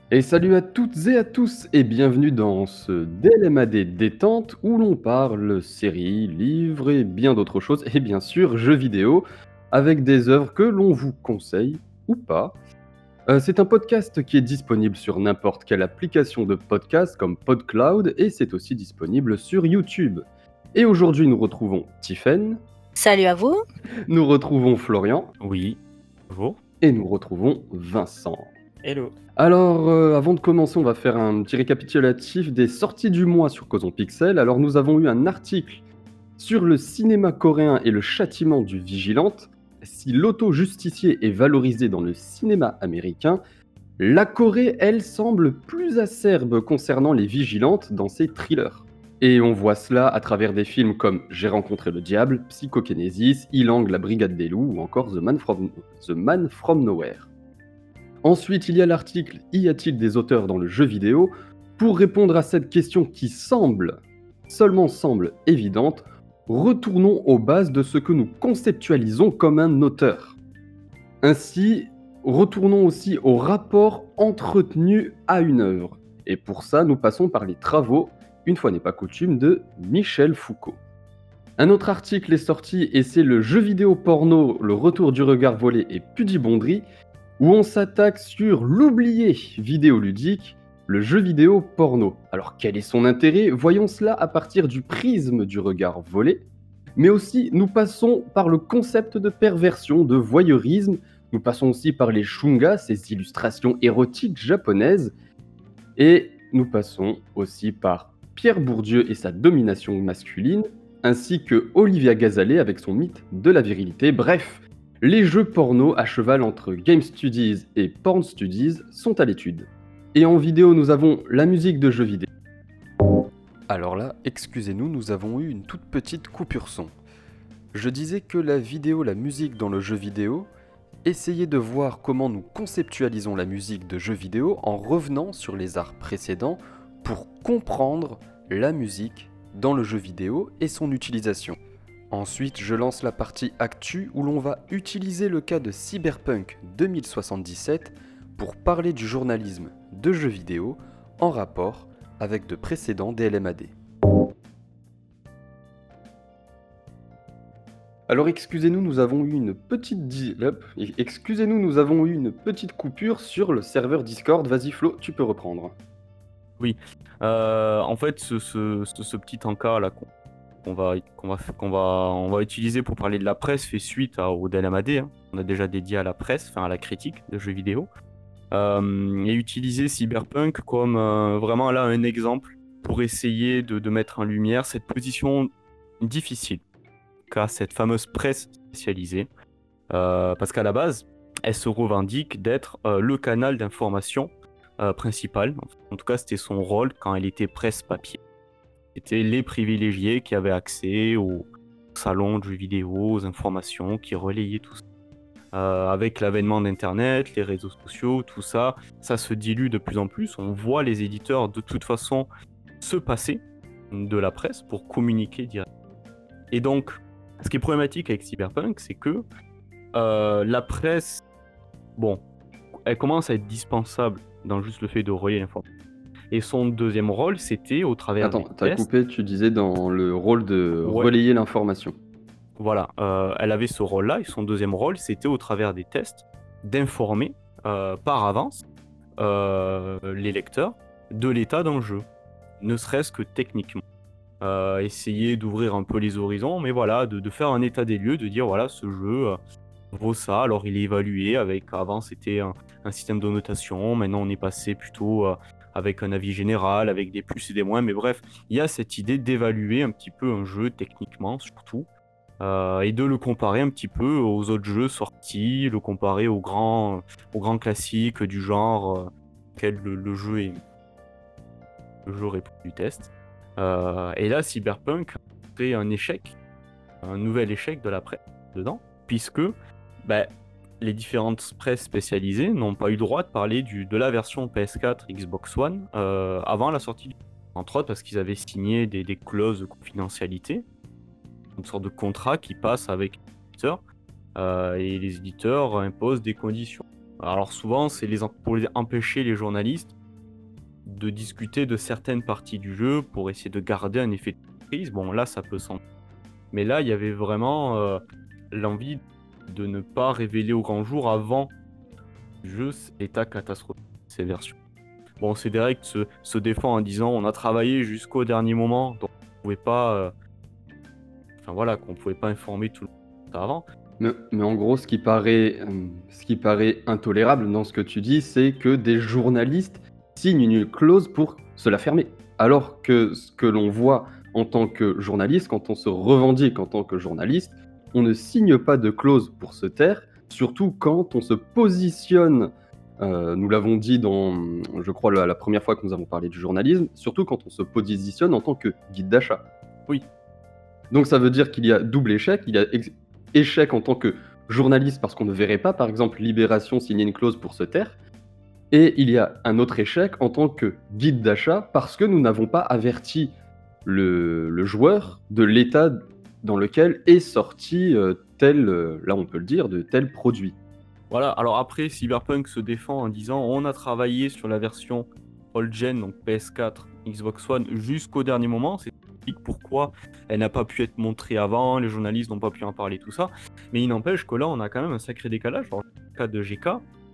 Et salut à toutes et à tous et bienvenue dans ce DLMAD détente où l'on parle séries, livres et bien d'autres choses et bien sûr jeux vidéo avec des œuvres que l'on vous conseille ou pas. C'est un podcast qui est disponible sur n'importe quelle application de podcast comme PodCloud et c'est aussi disponible sur YouTube. Et aujourd'hui nous retrouvons Tiffen, Salut à vous. nous retrouvons Florian Oui, bonjour. et nous retrouvons Vincent. Hello. Alors, avant de commencer, on va faire un petit récapitulatif des sorties du mois sur Causon Pixel. Alors, nous avons eu un article sur le cinéma coréen et le châtiment du vigilante. Si l'auto-justicier est valorisé dans le cinéma américain, la Corée, elle, semble plus acerbe concernant les vigilantes dans ses thrillers. Et on voit cela à travers des films comme J'ai rencontré le diable, Psychokinésis, Ilang, la brigade des loups ou encore The Man from Nowhere. Ensuite, il y a l'article Y a-t-il des auteurs dans le jeu vidéo? Pour répondre à cette question qui seulement semble évidente, retournons aux bases de ce que nous conceptualisons comme un auteur. Ainsi, retournons aussi au rapport entretenu à une œuvre. Et pour ça, nous passons par les travaux, une fois n'est pas coutume, de Michel Foucault. Un autre article est sorti et c'est le jeu vidéo porno, le retour du regard volé et pudibonderie, où on s'attaque sur l'oublié vidéoludique, le jeu vidéo porno. Alors quel est son intérêt? Voyons cela à partir du prisme du regard volé, mais aussi nous passons par le concept de perversion, de voyeurisme, nous passons aussi par les shungas, ces illustrations érotiques japonaises, et nous passons aussi par Pierre Bourdieu et sa domination masculine, ainsi que Olivia Gazalet avec son mythe de la virilité. Bref, les jeux porno à cheval entre Game Studies et Porn Studies sont à l'étude. Et en vidéo, nous avons la musique de jeux vidéo. Alors là, excusez-nous, nous avons eu une toute petite coupure son. Je disais que la vidéo, la musique dans le jeu vidéo, essayez de voir comment nous conceptualisons la musique de jeux vidéo en revenant sur les arts précédents pour comprendre la musique dans le jeu vidéo et son utilisation. Ensuite, je lance la partie actu où l'on va utiliser le cas de Cyberpunk 2077 pour parler du journalisme de jeux vidéo en rapport avec de précédents DLMAD. Alors excusez-nous, nous avons eu une petite coupure sur le serveur Discord. Vas-y Flo, tu peux reprendre. Oui. En fait, ce petit encart là qu'on va utiliser pour parler de la presse fait suite au DLMAD. Hein. On a déjà dédié à la presse, enfin à la critique de jeux vidéo. Et utiliser Cyberpunk comme vraiment là un exemple pour essayer de mettre en lumière cette position difficile qu'a cette fameuse presse spécialisée. Parce qu'à la base, elle se revendique d'être le canal d'information principal. En tout cas, c'était son rôle quand elle était presse papier. C'était les privilégiés qui avaient accès aux salons de jeux vidéo, aux informations, qui relayaient tout ça. Avec l'avènement d'Internet, les réseaux sociaux, tout ça, ça se dilue de plus en plus. On voit les éditeurs de toute façon se passer de la presse pour communiquer directement. Et donc, ce qui est problématique avec Cyberpunk, c'est que la presse, bon, elle commence à être dispensable dans juste le fait de relayer l'information. Et son deuxième rôle, c'était au travers Attends, des t'as tests. coupé, tu disais dans le rôle de Ouais. relayer l'information. Voilà, elle avait ce rôle-là, et son deuxième rôle, c'était au travers des tests, d'informer par avance les lecteurs de l'état d'un jeu, ne serait-ce que techniquement. Essayer d'ouvrir un peu les horizons, mais voilà, de faire un état des lieux, de dire voilà, ce jeu vaut ça, alors il est évalué avec, avant c'était un système de notation, maintenant on est passé plutôt avec un avis général, avec des plus et des moins, mais bref, il y a cette idée d'évaluer un petit peu un jeu techniquement surtout, et de le comparer un petit peu aux autres jeux sortis, le comparer aux grands classiques du genre auquel le jeu répond du test. Et là, Cyberpunk c'est un nouvel échec de la presse dedans, puisque les différentes presses spécialisées n'ont pas eu le droit de parler de la version PS4 Xbox One avant la sortie du jeu. Entre autres parce qu'ils avaient signé des clauses de confidentialité, une sorte de contrat qui passe avec les éditeurs, et les éditeurs imposent des conditions. Alors souvent, c'est pour empêcher les journalistes de discuter de certaines parties du jeu pour essayer de garder un effet de surprise. Bon, là, ça peut s'entendre. Mais là, il y avait vraiment l'envie de ne pas révéler au grand jour avant le jeu l'état catastrophique de ces versions. Bon, CDRect se défend en disant on a travaillé jusqu'au dernier moment, donc on pouvait pas, enfin voilà, qu'on pouvait pas informer tout le monde avant. Mais en gros, ce qui paraît intolérable dans ce que tu dis, c'est que des journalistes signent une clause pour se la fermer. Alors que ce que l'on voit en tant que journaliste, quand on se revendique en tant que journaliste, on ne signe pas de clause pour se taire, surtout quand on se positionne, nous l'avons dit dans, je crois, la première fois que nous avons parlé du journalisme, surtout quand on se positionne en tant que guide d'achat. Oui. Donc ça veut dire qu'il y a double échec, il y a échec en tant que journaliste parce qu'on ne verrait pas, par exemple, Libération signer une clause pour se taire, et il y a un autre échec en tant que guide d'achat parce que nous n'avons pas averti le joueur de l'état dans lequel est sorti là on peut le dire, de tel produit. Voilà, alors après, Cyberpunk se défend en disant on a travaillé sur la version old-gen, donc PS4, Xbox One, jusqu'au dernier moment. C'est pourquoi elle n'a pas pu être montrée avant, les journalistes n'ont pas pu en parler, tout ça. Mais il n'empêche que là, on a quand même un sacré décalage. Alors, le cas de GK.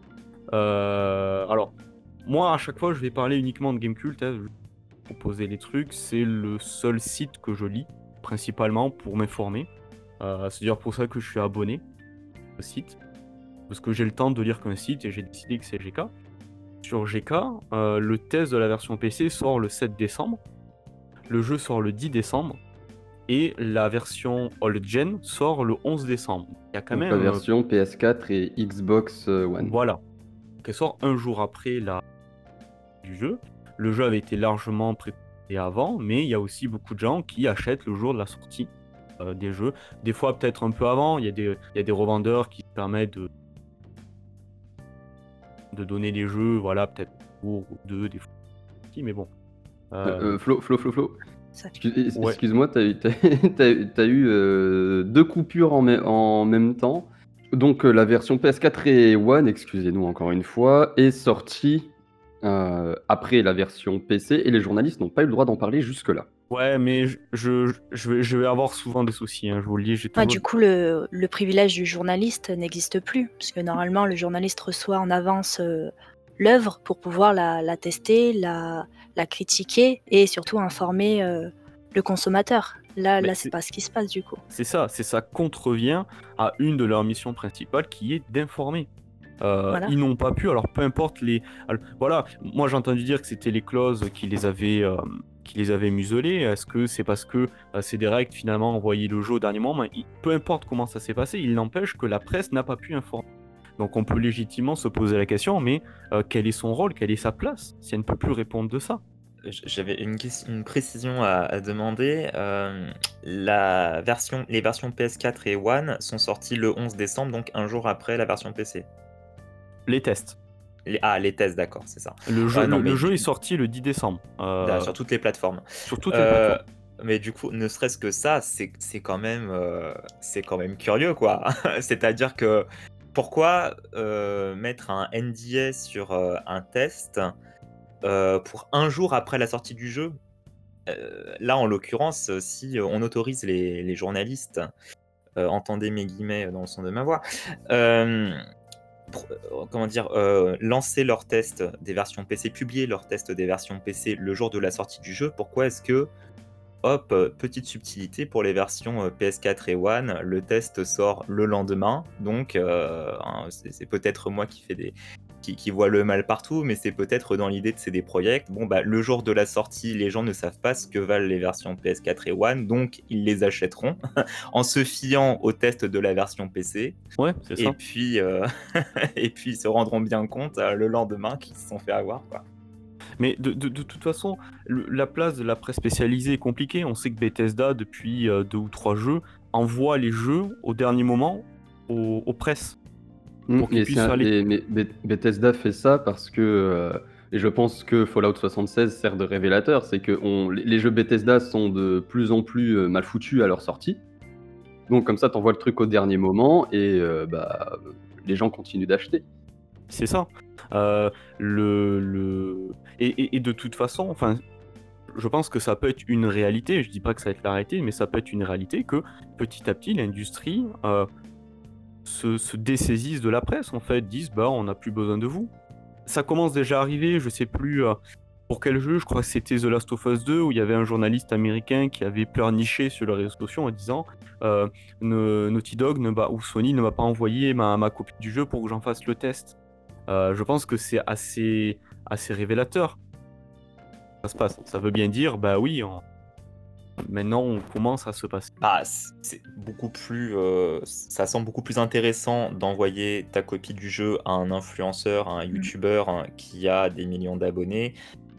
Alors, moi, à chaque fois, je vais parler uniquement de Gamecult. Je vais proposer les trucs. C'est le seul site que je lis, principalement pour m'informer. C'est d'ailleurs pour ça que je suis abonné au site. Parce que j'ai le temps de lire qu'un site et j'ai décidé que c'est GK. Sur GK, le test de la version PC sort le 7 décembre. Le jeu sort le 10 décembre. Et la version Old Gen sort le 11 décembre. Il y a quand Donc même. la version PS4 et Xbox One. Voilà. Elle sort un jour après du jeu. Le jeu avait été largement préparé avant, mais il y a aussi beaucoup de gens qui achètent le jour de la sortie des jeux. Des fois, peut-être un peu avant. Il y a des revendeurs qui permettent de donner les jeux, voilà, peut-être un jour ou deux, des fois. Mais bon. Flo. Ça- Ouais. Excuse-moi, t'as eu deux coupures en même temps. Donc la version PS4 et One, excusez-nous encore une fois, est sortie après la version PC et les journalistes n'ont pas eu le droit d'en parler jusque-là. Ouais, mais je vais avoir souvent des soucis, hein, je vous le dis. Du coup, le privilège du journaliste n'existe plus, puisque normalement, le journaliste reçoit en avance l'œuvre pour pouvoir la tester, la critiquer et surtout informer le consommateur. Là, c'est pas ce qui se passe du coup. C'est ça contrevient à une de leurs missions principales qui est d'informer. Voilà. Ils n'ont pas pu, alors peu importe voilà, moi j'ai entendu dire que c'était les clauses qui les avaient muselés. Est-ce que c'est parce que CDRect finalement envoyé le jeu au dernier moment? Peu importe comment ça s'est passé, il n'empêche que la presse n'a pas pu informer. Donc on peut légitimement se poser la question, mais quel est son rôle, quelle est sa place, si elle ne peut plus répondre de ça? J'avais une précision à demander. Les versions PS4 et One sont sorties le 11 décembre, donc un jour après la version PC. Les tests. Les tests, d'accord, c'est ça. Le jeu, non, mais le jeu est sorti le 10 décembre. Sur toutes les plateformes. Sur toutes les plateformes. Mais du coup, ne serait-ce que ça, c'est quand même curieux, quoi. C'est-à-dire que pourquoi mettre un NDA sur un test pour un jour après la sortie du jeu? Là, en l'occurrence, si on autorise les journalistes, entendez mes guillemets dans le son de ma voix, lancer leurs tests des versions PC, publier leurs tests des versions PC le jour de la sortie du jeu, pourquoi est-ce que, petite subtilité pour les versions PS4 et One, le test sort le lendemain, donc c'est peut-être moi qui voit le mal partout, mais c'est peut-être dans l'idée de CD Projekt. Bon, le jour de la sortie, les gens ne savent pas ce que valent les versions PS4 et One, donc ils les achèteront en se fiant au test de la version PC. Ouais, c'est ça. Et puis, et puis ils se rendront bien compte le lendemain qu'ils se sont fait avoir, quoi. Mais de toute façon, la place de la presse spécialisée est compliquée. On sait que Bethesda, depuis 2 ou 3 jeux, envoie les jeux au dernier moment aux presses. Pour qu'ils puissent mais Bethesda fait ça parce que, et je pense que Fallout 76 sert de révélateur, c'est que les jeux Bethesda sont de plus en plus mal foutus à leur sortie. Donc comme ça, t'envoies le truc au dernier moment et les gens continuent d'acheter. C'est ça. Et de toute façon, enfin, je pense que ça peut être une réalité. Je dis pas que ça va être la réalité, mais ça peut être une réalité que petit à petit, l'industrie se dessaisisse de la presse, en fait, disent bah on n'a plus besoin de vous. Ça commence déjà à arriver, je sais plus pour quel jeu, je crois que c'était The Last of Us 2 où il y avait un journaliste américain qui avait pleurniché sur les réseaux sociaux en disant Naughty Dog ou Sony ne m'a pas envoyé ma copie du jeu pour que j'en fasse le test. Je pense que c'est assez révélateur. Ça se passe. Ça veut bien dire, bah oui, maintenant on commence à se passer. Bah, c'est beaucoup plus, ça semble beaucoup plus intéressant d'envoyer ta copie du jeu à un influenceur, à un youtubeur qui a des millions d'abonnés,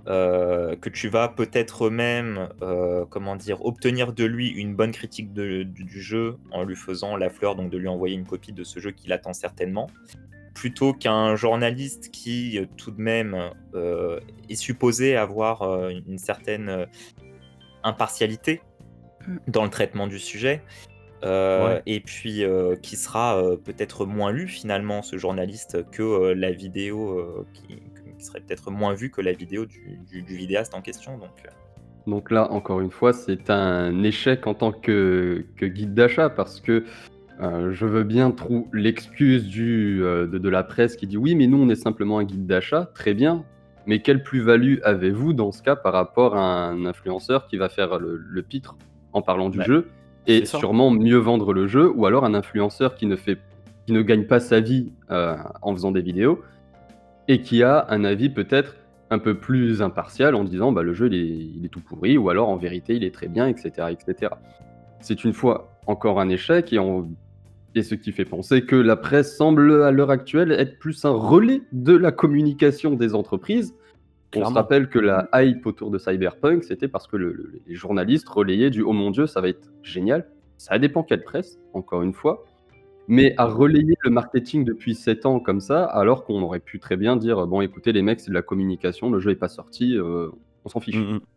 que tu vas peut-être même, comment dire, obtenir de lui une bonne critique du jeu en lui faisant la fleur, donc de lui envoyer une copie de ce jeu qu'il attend certainement, plutôt qu'un journaliste qui, tout de même, est supposé avoir une certaine impartialité dans le traitement du sujet, Ouais. et puis qui sera peut-être moins lu finalement, ce journaliste, que la vidéo, qui serait peut-être moins vue que la vidéo du vidéaste en question. Donc là, encore une fois, c'est un échec en tant que guide d'achat parce que je veux bien l'excuse de la presse qui dit oui, mais nous, on est simplement un guide d'achat. Très bien. Mais quelle plus-value avez-vous dans ce cas par rapport à un influenceur qui va faire le pitre en parlant du Bah, jeu c'est et ça. sûrement mieux vendre le jeu, ou alors un influenceur qui ne gagne pas sa vie en faisant des vidéos et qui a un avis peut-être un peu plus impartial en disant bah, le jeu il est tout pourri, ou alors en vérité il est très bien, etc. etc. C'est une fois encore un échec et ce qui fait penser que la presse semble à l'heure actuelle être plus un relais de la communication des entreprises. On se Clairement. rappelle que la hype autour de Cyberpunk, c'était parce que les journalistes relayaient du «Oh mon Dieu, ça va être génial». Ça dépend quelle presse, encore une fois, mais à relayer le marketing depuis 7 ans comme ça, alors qu'on aurait pu très bien dire: «Bon écoutez les mecs, c'est de la communication, le jeu est pas sorti, on s'en fiche». Mm, mm.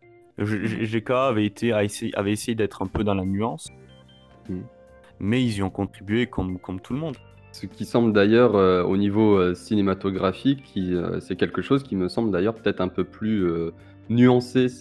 GK avait essayé d'être un peu dans la nuance, Mmh. mais ils y ont contribué comme tout le monde. Ce qui semble d'ailleurs, au niveau, cinématographique, c'est quelque chose qui me semble d'ailleurs peut-être un peu plus, nuancé,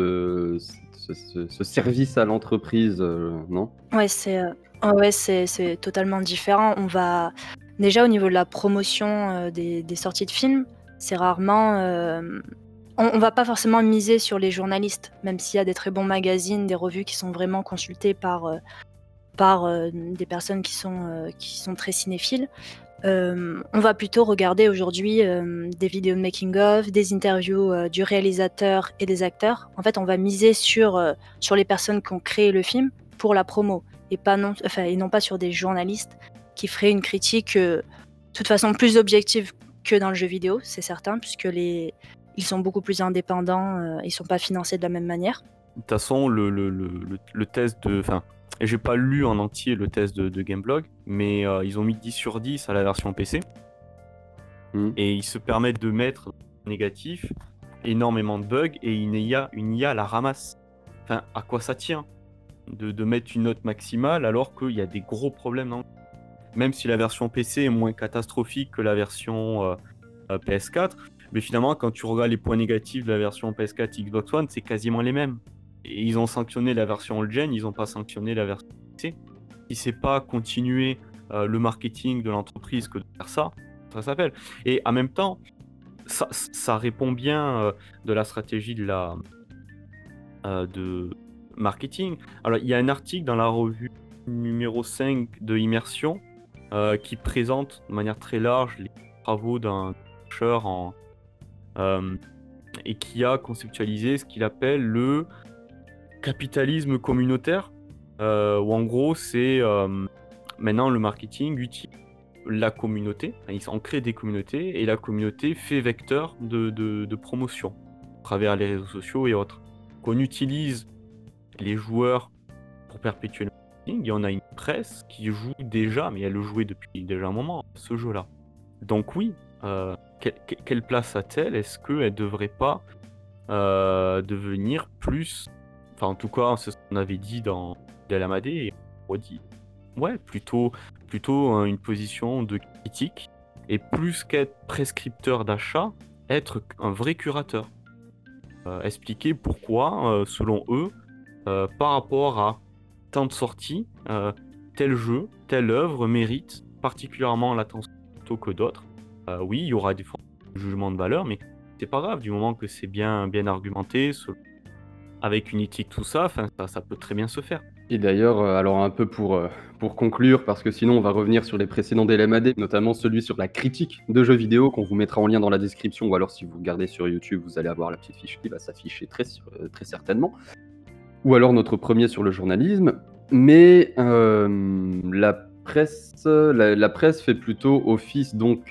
ce service à l'entreprise, non? Ouais, c'est totalement différent. On va déjà au niveau de la promotion, des sorties de films, c'est rarement, on va pas forcément miser sur les journalistes, même s'il y a des très bons magazines, des revues qui sont vraiment consultées par des personnes qui sont très cinéphiles. On va plutôt regarder aujourd'hui, des vidéos de making of, des interviews, du réalisateur et des acteurs. En fait, on va miser sur les personnes qui ont créé le film pour la promo et non pas sur des journalistes qui feraient une critique, de toute façon plus objective que dans le jeu vidéo, c'est certain, puisque ils sont beaucoup plus indépendants, ils sont pas financés de la même manière. De toute façon, le test de. Enfin, j'ai pas lu en entier le test de Gameblog, mais ils ont mis 10 sur 10 à la version PC. Mmh. Et ils se permettent de mettre négatif énormément de bugs et une IA la ramasse. Enfin, à quoi ça tient de mettre une note maximale alors qu'il y a des gros problèmes dans le... Même si la version PC est moins catastrophique que la version PS4, mais finalement, quand tu regardes les points négatifs de la version PS4 Xbox One, c'est quasiment les mêmes. Et ils ont sanctionné la version old-gen, ils n'ont pas sanctionné la version PC. Si c'est pas continuer le marketing de l'entreprise que de faire ça, ça s'appelle. Et en même temps, ça répond bien de la stratégie de marketing. Alors, il y a un article dans la revue numéro 5 de Immersion qui présente de manière très large les travaux d'un chercheur et qui a conceptualisé ce qu'il appelle le capitalisme communautaire, où en gros, c'est maintenant le marketing utilise la communauté, enfin, ils en créent des communautés, et la communauté fait vecteur de promotion à travers les réseaux sociaux et autres. Qu'on utilise les joueurs pour perpétuer le marketing, il y en a une presse qui joue déjà, mais elle le jouait depuis déjà un moment, ce jeu-là. Donc oui, quelle place a-t-elle? Est-ce qu'elle ne devrait pas devenir plus... Enfin, en tout cas, c'est ce qu'on avait dit dans Delamadé, et on redit. Ouais, plutôt une position de critique Et plus qu'être prescripteur d'achat, être un vrai curateur. Expliquer pourquoi, selon eux, par rapport à tant de sorties, tel jeu, telle œuvre mérite particulièrement l'attention plutôt que d'autres. Oui, il y aura des jugements de valeur, mais c'est pas grave, du moment que c'est bien argumenté, avec une éthique, tout ça, ça peut très bien se faire. Et d'ailleurs, alors un peu pour conclure, parce que sinon on va revenir sur les précédents DLMAD, notamment celui sur la critique de jeux vidéo qu'on vous mettra en lien dans la description, ou alors si vous regardez sur YouTube, vous allez avoir la petite fiche qui va s'afficher très certainement. Ou alors notre premier sur le journalisme. Mais la presse fait plutôt office donc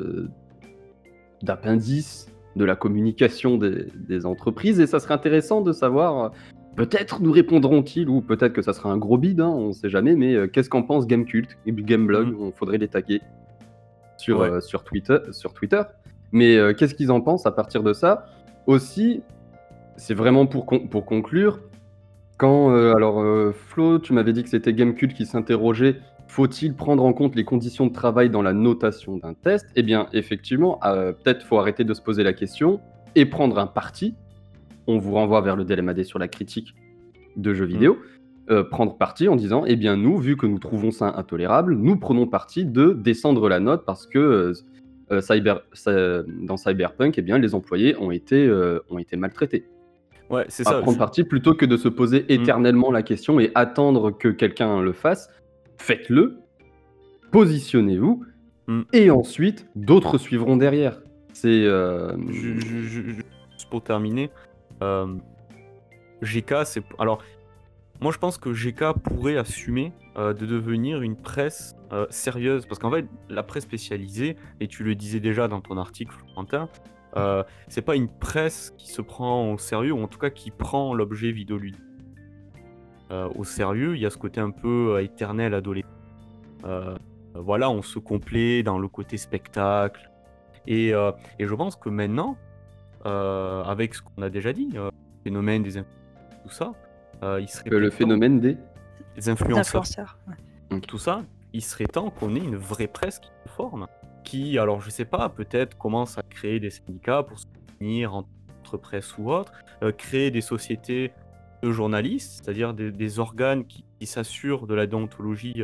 d'appendice de la communication des entreprises, et ça serait intéressant de savoir, peut-être nous répondront-ils, ou peut-être que ça sera un gros bide, hein, on sait jamais, mais qu'est-ce qu'en pense Gamecult et Gameblog. On faudrait les taguer sur Twitter. Mais qu'est-ce qu'ils en pensent à partir de ça? Aussi, c'est vraiment pour conclure, quand Flo, tu m'avais dit que c'était Gamecult qui s'interrogeait, faut-il prendre en compte les conditions de travail dans la notation d'un test? Eh bien, effectivement, peut-être faut arrêter de se poser la question et prendre un parti. On vous renvoie vers le DLMAD sur la critique de jeux vidéo. Prendre parti en disant, eh bien nous, vu que nous trouvons ça intolérable, nous prenons parti de descendre la note parce que dans Cyberpunk, eh bien, les employés ont été maltraités. Ouais, c'est À ça. prendre parti plutôt que de se poser éternellement la question et attendre que quelqu'un le fasse. Faites-le, positionnez-vous, et ensuite d'autres suivront derrière. C'est Juste pour terminer, GK, c'est alors moi je pense que GK pourrait assumer de devenir une presse sérieuse, parce qu'en fait la presse spécialisée, et tu le disais déjà dans ton article, Florentin, c'est pas une presse qui se prend au sérieux, ou en tout cas qui prend l'objet vidéoludique au sérieux. Il y a ce côté un peu éternel adolescent. Voilà, on se complaît dans le côté spectacle. Et je pense que maintenant, avec ce qu'on a déjà dit, le phénomène des tout ça, il serait le phénomène des influenceurs, ouais. tout ça, il serait temps qu'on ait une vraie presse qui se forme, qui, alors je sais pas, peut-être commence à créer des syndicats pour se soutenir entre presse ou autre, créer des sociétés de journalistes, c'est-à-dire des organes qui s'assurent de la déontologie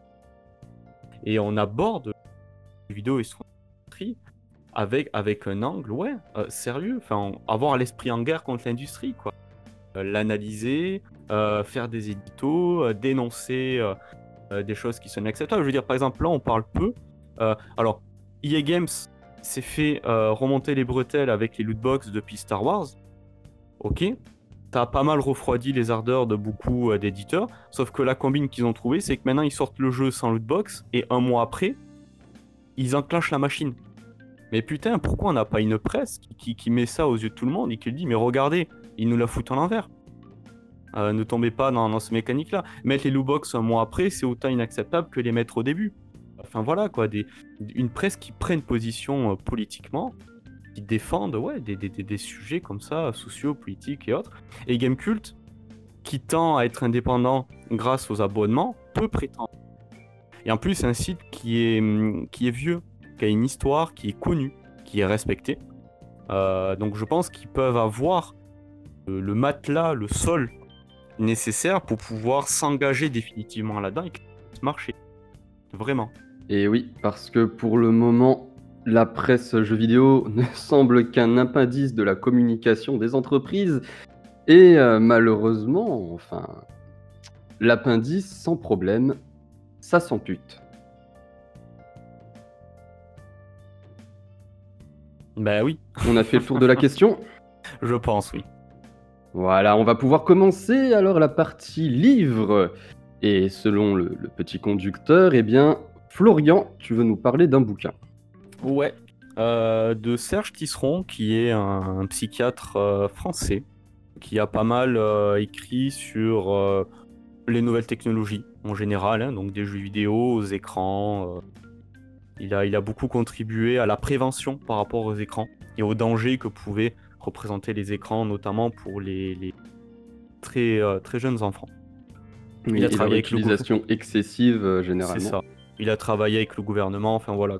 et on aborde les vidéos et son industrie avec un angle sérieux, enfin avoir l'esprit en guerre contre l'industrie, quoi. L'analyser, faire des éditos, dénoncer des choses qui sont inacceptables. Je veux dire, par exemple, là on parle peu. Alors, EA Games s'est fait remonter les bretelles avec les lootbox depuis Star Wars. Ok, t'as pas mal refroidi les ardeurs de beaucoup d'éditeurs, sauf que la combine qu'ils ont trouvée, c'est que maintenant ils sortent le jeu sans lootbox, et un mois après, ils enclenchent la machine. Mais putain, pourquoi on n'a pas une presse qui met ça aux yeux de tout le monde et qui dit, mais regardez, ils nous la foutent en l'envers. Ne tombez pas dans ce mécanique-là. Mettre les lootbox un mois après, c'est autant inacceptable que les mettre au début. Enfin voilà, quoi, une presse qui prenne position politiquement, qui défendent des sujets comme ça, sociaux, politiques et autres. Et Gamecult, qui tend à être indépendant grâce aux abonnements, peut prétendre. Et en plus, c'est un site qui est vieux, qui a une histoire, qui est connue, qui est respectée. Donc je pense qu'ils peuvent avoir le matelas, le sol nécessaire pour pouvoir s'engager définitivement là-dedans et se marcher. Vraiment. Et oui, parce que pour le moment, la presse jeux vidéo ne semble qu'un appendice de la communication des entreprises. Et malheureusement, enfin, l'appendice sans problème, ça s'ampute. Bah oui. On a fait le tour de la question. Je pense, oui. Voilà, on va pouvoir commencer alors la partie livre. Et selon le petit conducteur, eh bien, Florian, tu veux nous parler d'un bouquin. Ouais, de Serge Tisseron, qui est un psychiatre français, qui a pas mal écrit sur les nouvelles technologies en général, hein, donc des jeux vidéo, aux écrans. Il a beaucoup contribué à la prévention par rapport aux écrans et aux dangers que pouvaient représenter les écrans, notamment pour les très jeunes enfants. Oui, il a travaillé avec l'utilisation excessive généralement. C'est ça. Il a travaillé avec le gouvernement, enfin voilà quoi.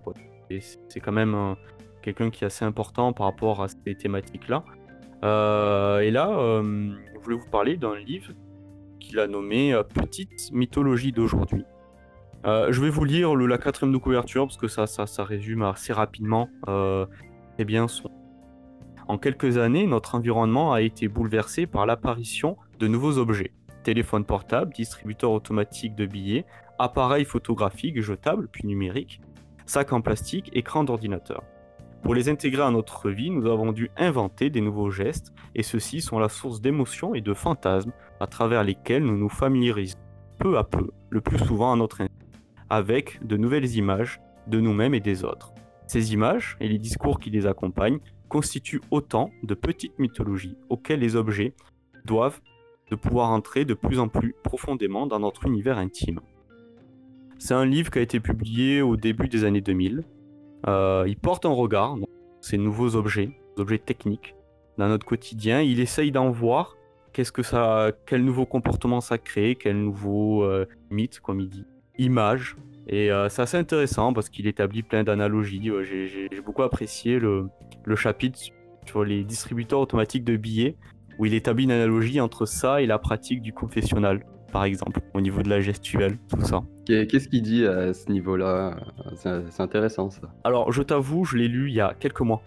c'est quand même quelqu'un qui est assez important par rapport à ces thématiques-là. Et là, je voulais vous parler d'un livre qu'il a nommé Petite mythologie d'aujourd'hui. Je vais vous lire la quatrième de couverture parce que ça résume assez rapidement très bien son. En quelques années, notre environnement a été bouleversé par l'apparition de nouveaux objets. Téléphone portable, distributeur automatique de billets, appareils photographiques jetables puis numériques, sacs en plastique, écran d'ordinateur. Pour les intégrer à notre vie, nous avons dû inventer des nouveaux gestes et ceux-ci sont la source d'émotions et de fantasmes à travers lesquels nous nous familiarisons peu à peu, le plus souvent à notre insu, avec de nouvelles images de nous-mêmes et des autres. Ces images et les discours qui les accompagnent constituent autant de petites mythologies auxquelles les objets doivent de pouvoir entrer de plus en plus profondément dans notre univers intime. C'est un livre qui a été publié au début des années 2000. Il porte un regard sur ces nouveaux objets techniques dans notre quotidien. Il essaye d'en voir quel nouveau comportement ça crée, quel nouveau mythe, comme il dit, image. Et c'est assez intéressant parce qu'il établit plein d'analogies. J'ai beaucoup apprécié le chapitre sur les distributeurs automatiques de billets, où il établit une analogie entre ça et la pratique du confessionnal, par exemple, au niveau de la gestuelle, tout ça. Qu'est-ce qu'il dit à ce niveau-là? C'est intéressant, ça. Alors, je t'avoue, je l'ai lu il y a quelques mois.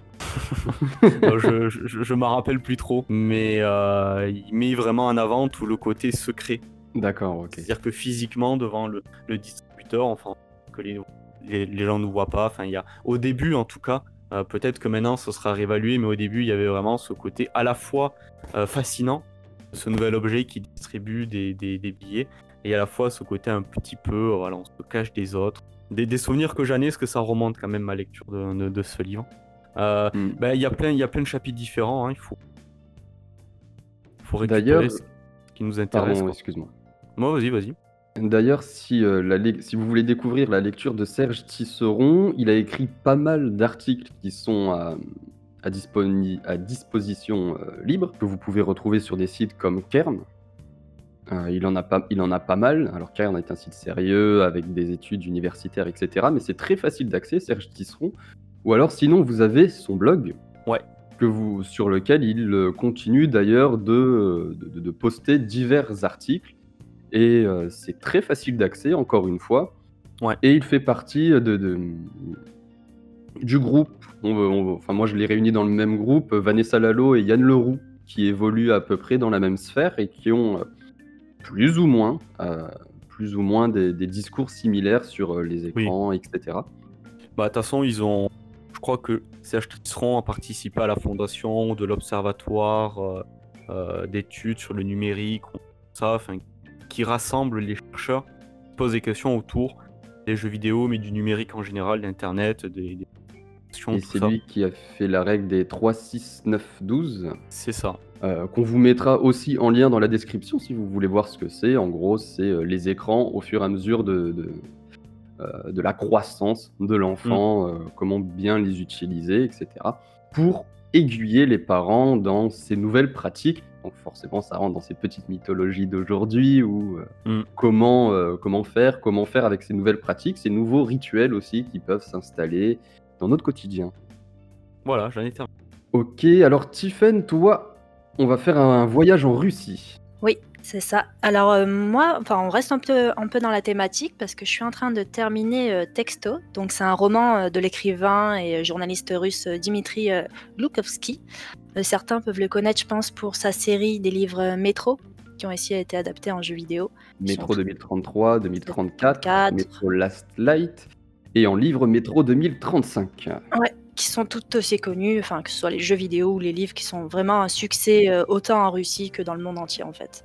Je m'en rappelle plus trop, mais il met vraiment en avant tout le côté secret. D'accord, ok. C'est-à-dire que physiquement, devant le distributeur, enfin, que les gens ne voient pas. Enfin, au début, en tout cas, peut-être que maintenant, ce sera réévalué, mais au début, il y avait vraiment ce côté à la fois fascinant, ce nouvel objet qui distribue des billets, et à la fois ce côté un petit peu, voilà, on se cache des autres. Des souvenirs que j'en ai, parce que ça remonte quand même ma lecture de ce livre. Il y a plein de chapitres différents, hein, il faut récupérer D'ailleurs, ce qui nous intéresse. pardon, excuse-moi. Moi, vas-y. D'ailleurs, si vous voulez découvrir la lecture de Serge Tisseron, il a écrit pas mal d'articles qui sont à disposition libre, que vous pouvez retrouver sur des sites comme Kern. Il en a pas mal. Alors Kern est un site sérieux avec des études universitaires, etc. Mais c'est très facile d'accès, Serge Tisseron. Ou alors sinon, vous avez son blog. Ouais. Sur lequel il continue d'ailleurs de poster divers articles. Et c'est très facile d'accès, encore une fois. Ouais. Et il fait partie du groupe. Enfin, moi, je l'ai réuni dans le même groupe, Vanessa Lalo et Yann Leroux, qui évoluent à peu près dans la même sphère et qui ont plus ou moins des discours similaires sur les écrans, etc. De toute façon, je crois que Serge Tisseron a participé à la fondation de l'Observatoire d'études sur le numérique, qui rassemble les chercheurs qui posent des questions autour des jeux vidéo, mais du numérique en général, d'Internet, des questions, et c'est lui qui a fait la règle des 3, 6, 9, 12. C'est ça. Qu'on vous mettra aussi en lien dans la description si vous voulez voir ce que c'est. En gros, c'est les écrans au fur et à mesure de la croissance de l'enfant, comment bien les utiliser, etc. Pour aiguiller les parents dans ces nouvelles pratiques. Donc forcément, ça rentre dans ces petites mythologies d'aujourd'hui où comment faire avec ces nouvelles pratiques, ces nouveaux rituels aussi qui peuvent s'installer dans notre quotidien. Voilà, j'en ai terminé. Ok, alors Tiffen, toi, on va faire un voyage en Russie. Oui, c'est ça. Alors moi, on reste un peu dans la thématique parce que je suis en train de terminer Texto. Donc c'est un roman de l'écrivain et journaliste russe Dimitri Gloukovski. Certains peuvent le connaître, je pense, pour sa série des livres Métro, qui ont aussi été adaptés en jeux vidéo. Métro 2033, 2034, 2034. Métro Last Light et en livre Métro 2035. Ouais, qui sont toutes aussi connus, que ce soit les jeux vidéo ou les livres, qui sont vraiment un succès autant en Russie que dans le monde entier en fait.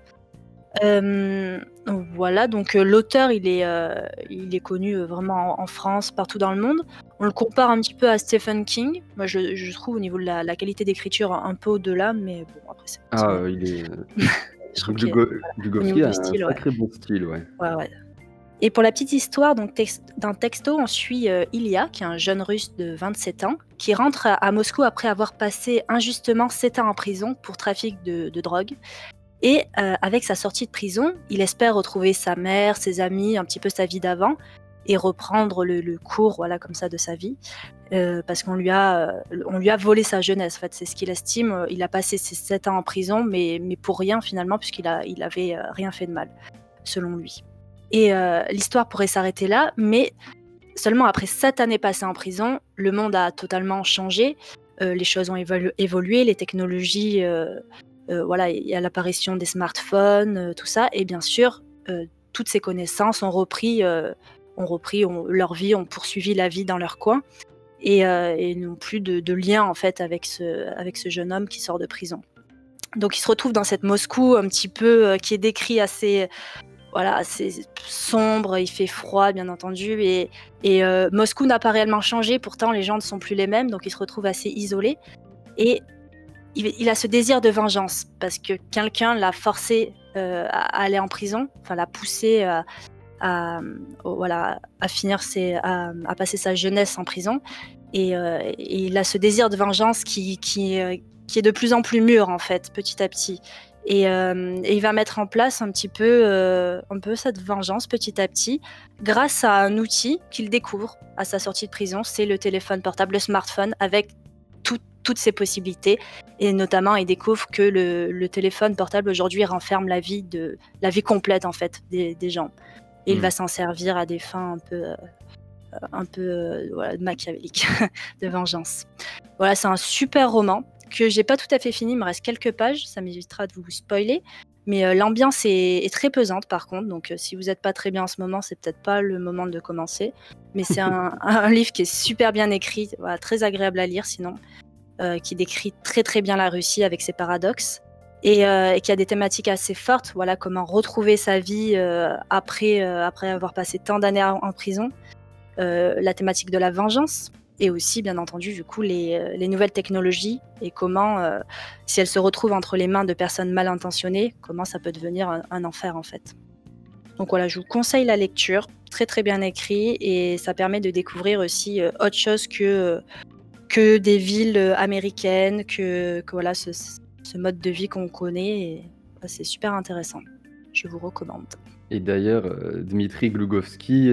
Voilà, donc l'auteur il est connu vraiment en France, partout dans le monde. On le compare un petit peu à Stephen King. Moi je trouve au niveau de la qualité d'écriture un peu au-delà, mais bon après c'est il est... je trouve Gloukovski a un sacré bon style, ouais. Ouais. Et pour la petite histoire, donc dans Texto, on suit Ilya, qui est un jeune russe de 27 ans, qui rentre à Moscou après avoir passé injustement 7 ans en prison pour trafic de drogue. Et avec sa sortie de prison, il espère retrouver sa mère, ses amis, un petit peu sa vie d'avant. et reprendre le cours, voilà, comme ça, de sa vie, parce qu'on lui a volé sa jeunesse. En fait, c'est ce qu'il estime. Il a passé ses 7 ans en prison, mais pour rien finalement, puisqu'il avait rien fait de mal, selon lui. Et l'histoire pourrait s'arrêter là, mais seulement après 7 années passées en prison, le monde a totalement changé. Les choses ont évolué, les technologies, voilà, il y a l'apparition des smartphones, tout ça, et bien sûr, toutes ces connaissances ont repris leur vie, ont poursuivi la vie dans leur coin, et n'ont plus de lien en fait avec ce jeune homme qui sort de prison. Donc il se retrouve dans cette Moscou un petit peu qui est décrit assez, voilà, assez sombre, il fait froid bien entendu, et Moscou n'a pas réellement changé, pourtant les gens ne sont plus les mêmes, donc il se retrouve assez isolé, et il a ce désir de vengeance parce que quelqu'un l'a forcé à aller en prison, enfin l'a poussé voilà, à passer sa jeunesse en prison, et il a ce désir de vengeance qui est de plus en plus mûr en fait, petit à petit. Et il va mettre en place un peu cette vengeance petit à petit grâce à un outil qu'il découvre à sa sortie de prison, c'est le téléphone portable, le smartphone, avec toutes ses possibilités, et notamment il découvre que le téléphone portable aujourd'hui renferme la vie complète en fait des gens, et il va s'en servir à des fins un peu voilà, machiavéliques de vengeance. Voilà, c'est un super roman que j'ai pas tout à fait fini, il me reste quelques pages, ça m'évitera de vous spoiler, mais l'ambiance est très pesante par contre, donc si vous n'êtes pas très bien en ce moment, c'est peut-être pas le moment de commencer, mais c'est un livre qui est super bien écrit, voilà, très agréable à lire sinon, qui décrit très très bien la Russie avec ses paradoxes, et qui a des thématiques assez fortes, voilà, comment retrouver sa vie après avoir passé tant d'années en prison, la thématique de la vengeance, et aussi bien entendu du coup les nouvelles technologies, et comment si elles se retrouvent entre les mains de personnes mal intentionnées, comment ça peut devenir un enfer en fait. Donc voilà, je vous conseille la lecture, très très bien écrit, et ça permet de découvrir aussi autre chose que des villes américaines, que voilà, ce mode de vie qu'on connaît, et c'est super intéressant. Je vous recommande. Et d'ailleurs, Dmitri Glugovski,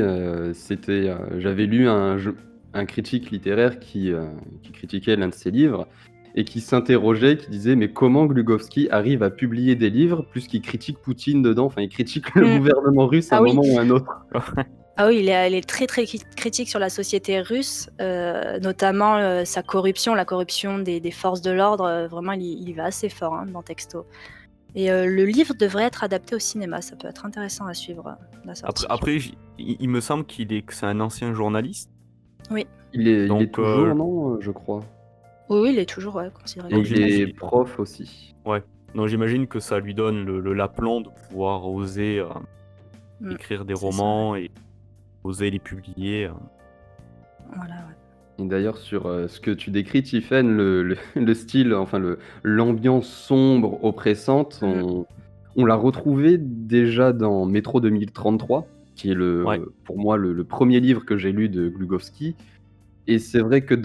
j'avais lu un critique littéraire qui critiquait l'un de ses livres et qui s'interrogeait, qui disait: mais comment Glugovski arrive à publier des livres puisqu'il critique Poutine dedans, enfin il critique le gouvernement russe à un moment ou à un autre. Ah oui, il est très très critique sur la société russe, notamment sa corruption, la corruption des forces de l'ordre. Vraiment, il y va assez fort dans Texto. Et le livre devrait être adapté au cinéma, ça peut être intéressant à suivre la sortie. Après, il me semble que c'est un ancien journaliste. Oui. Il est toujours, non, je crois. Oui, il est toujours considéré. Et il est prof aussi. Ouais. Donc j'imagine que ça lui donne l'aplomb de pouvoir oser écrire des romans et oser les publier. Voilà, ouais. Et d'ailleurs, sur ce que tu décris, Tiffen, le style, enfin l'ambiance sombre, oppressante, on l'a retrouvé déjà dans Métro 2033, qui est pour moi le premier livre que j'ai lu de Glugovski. Et c'est vrai que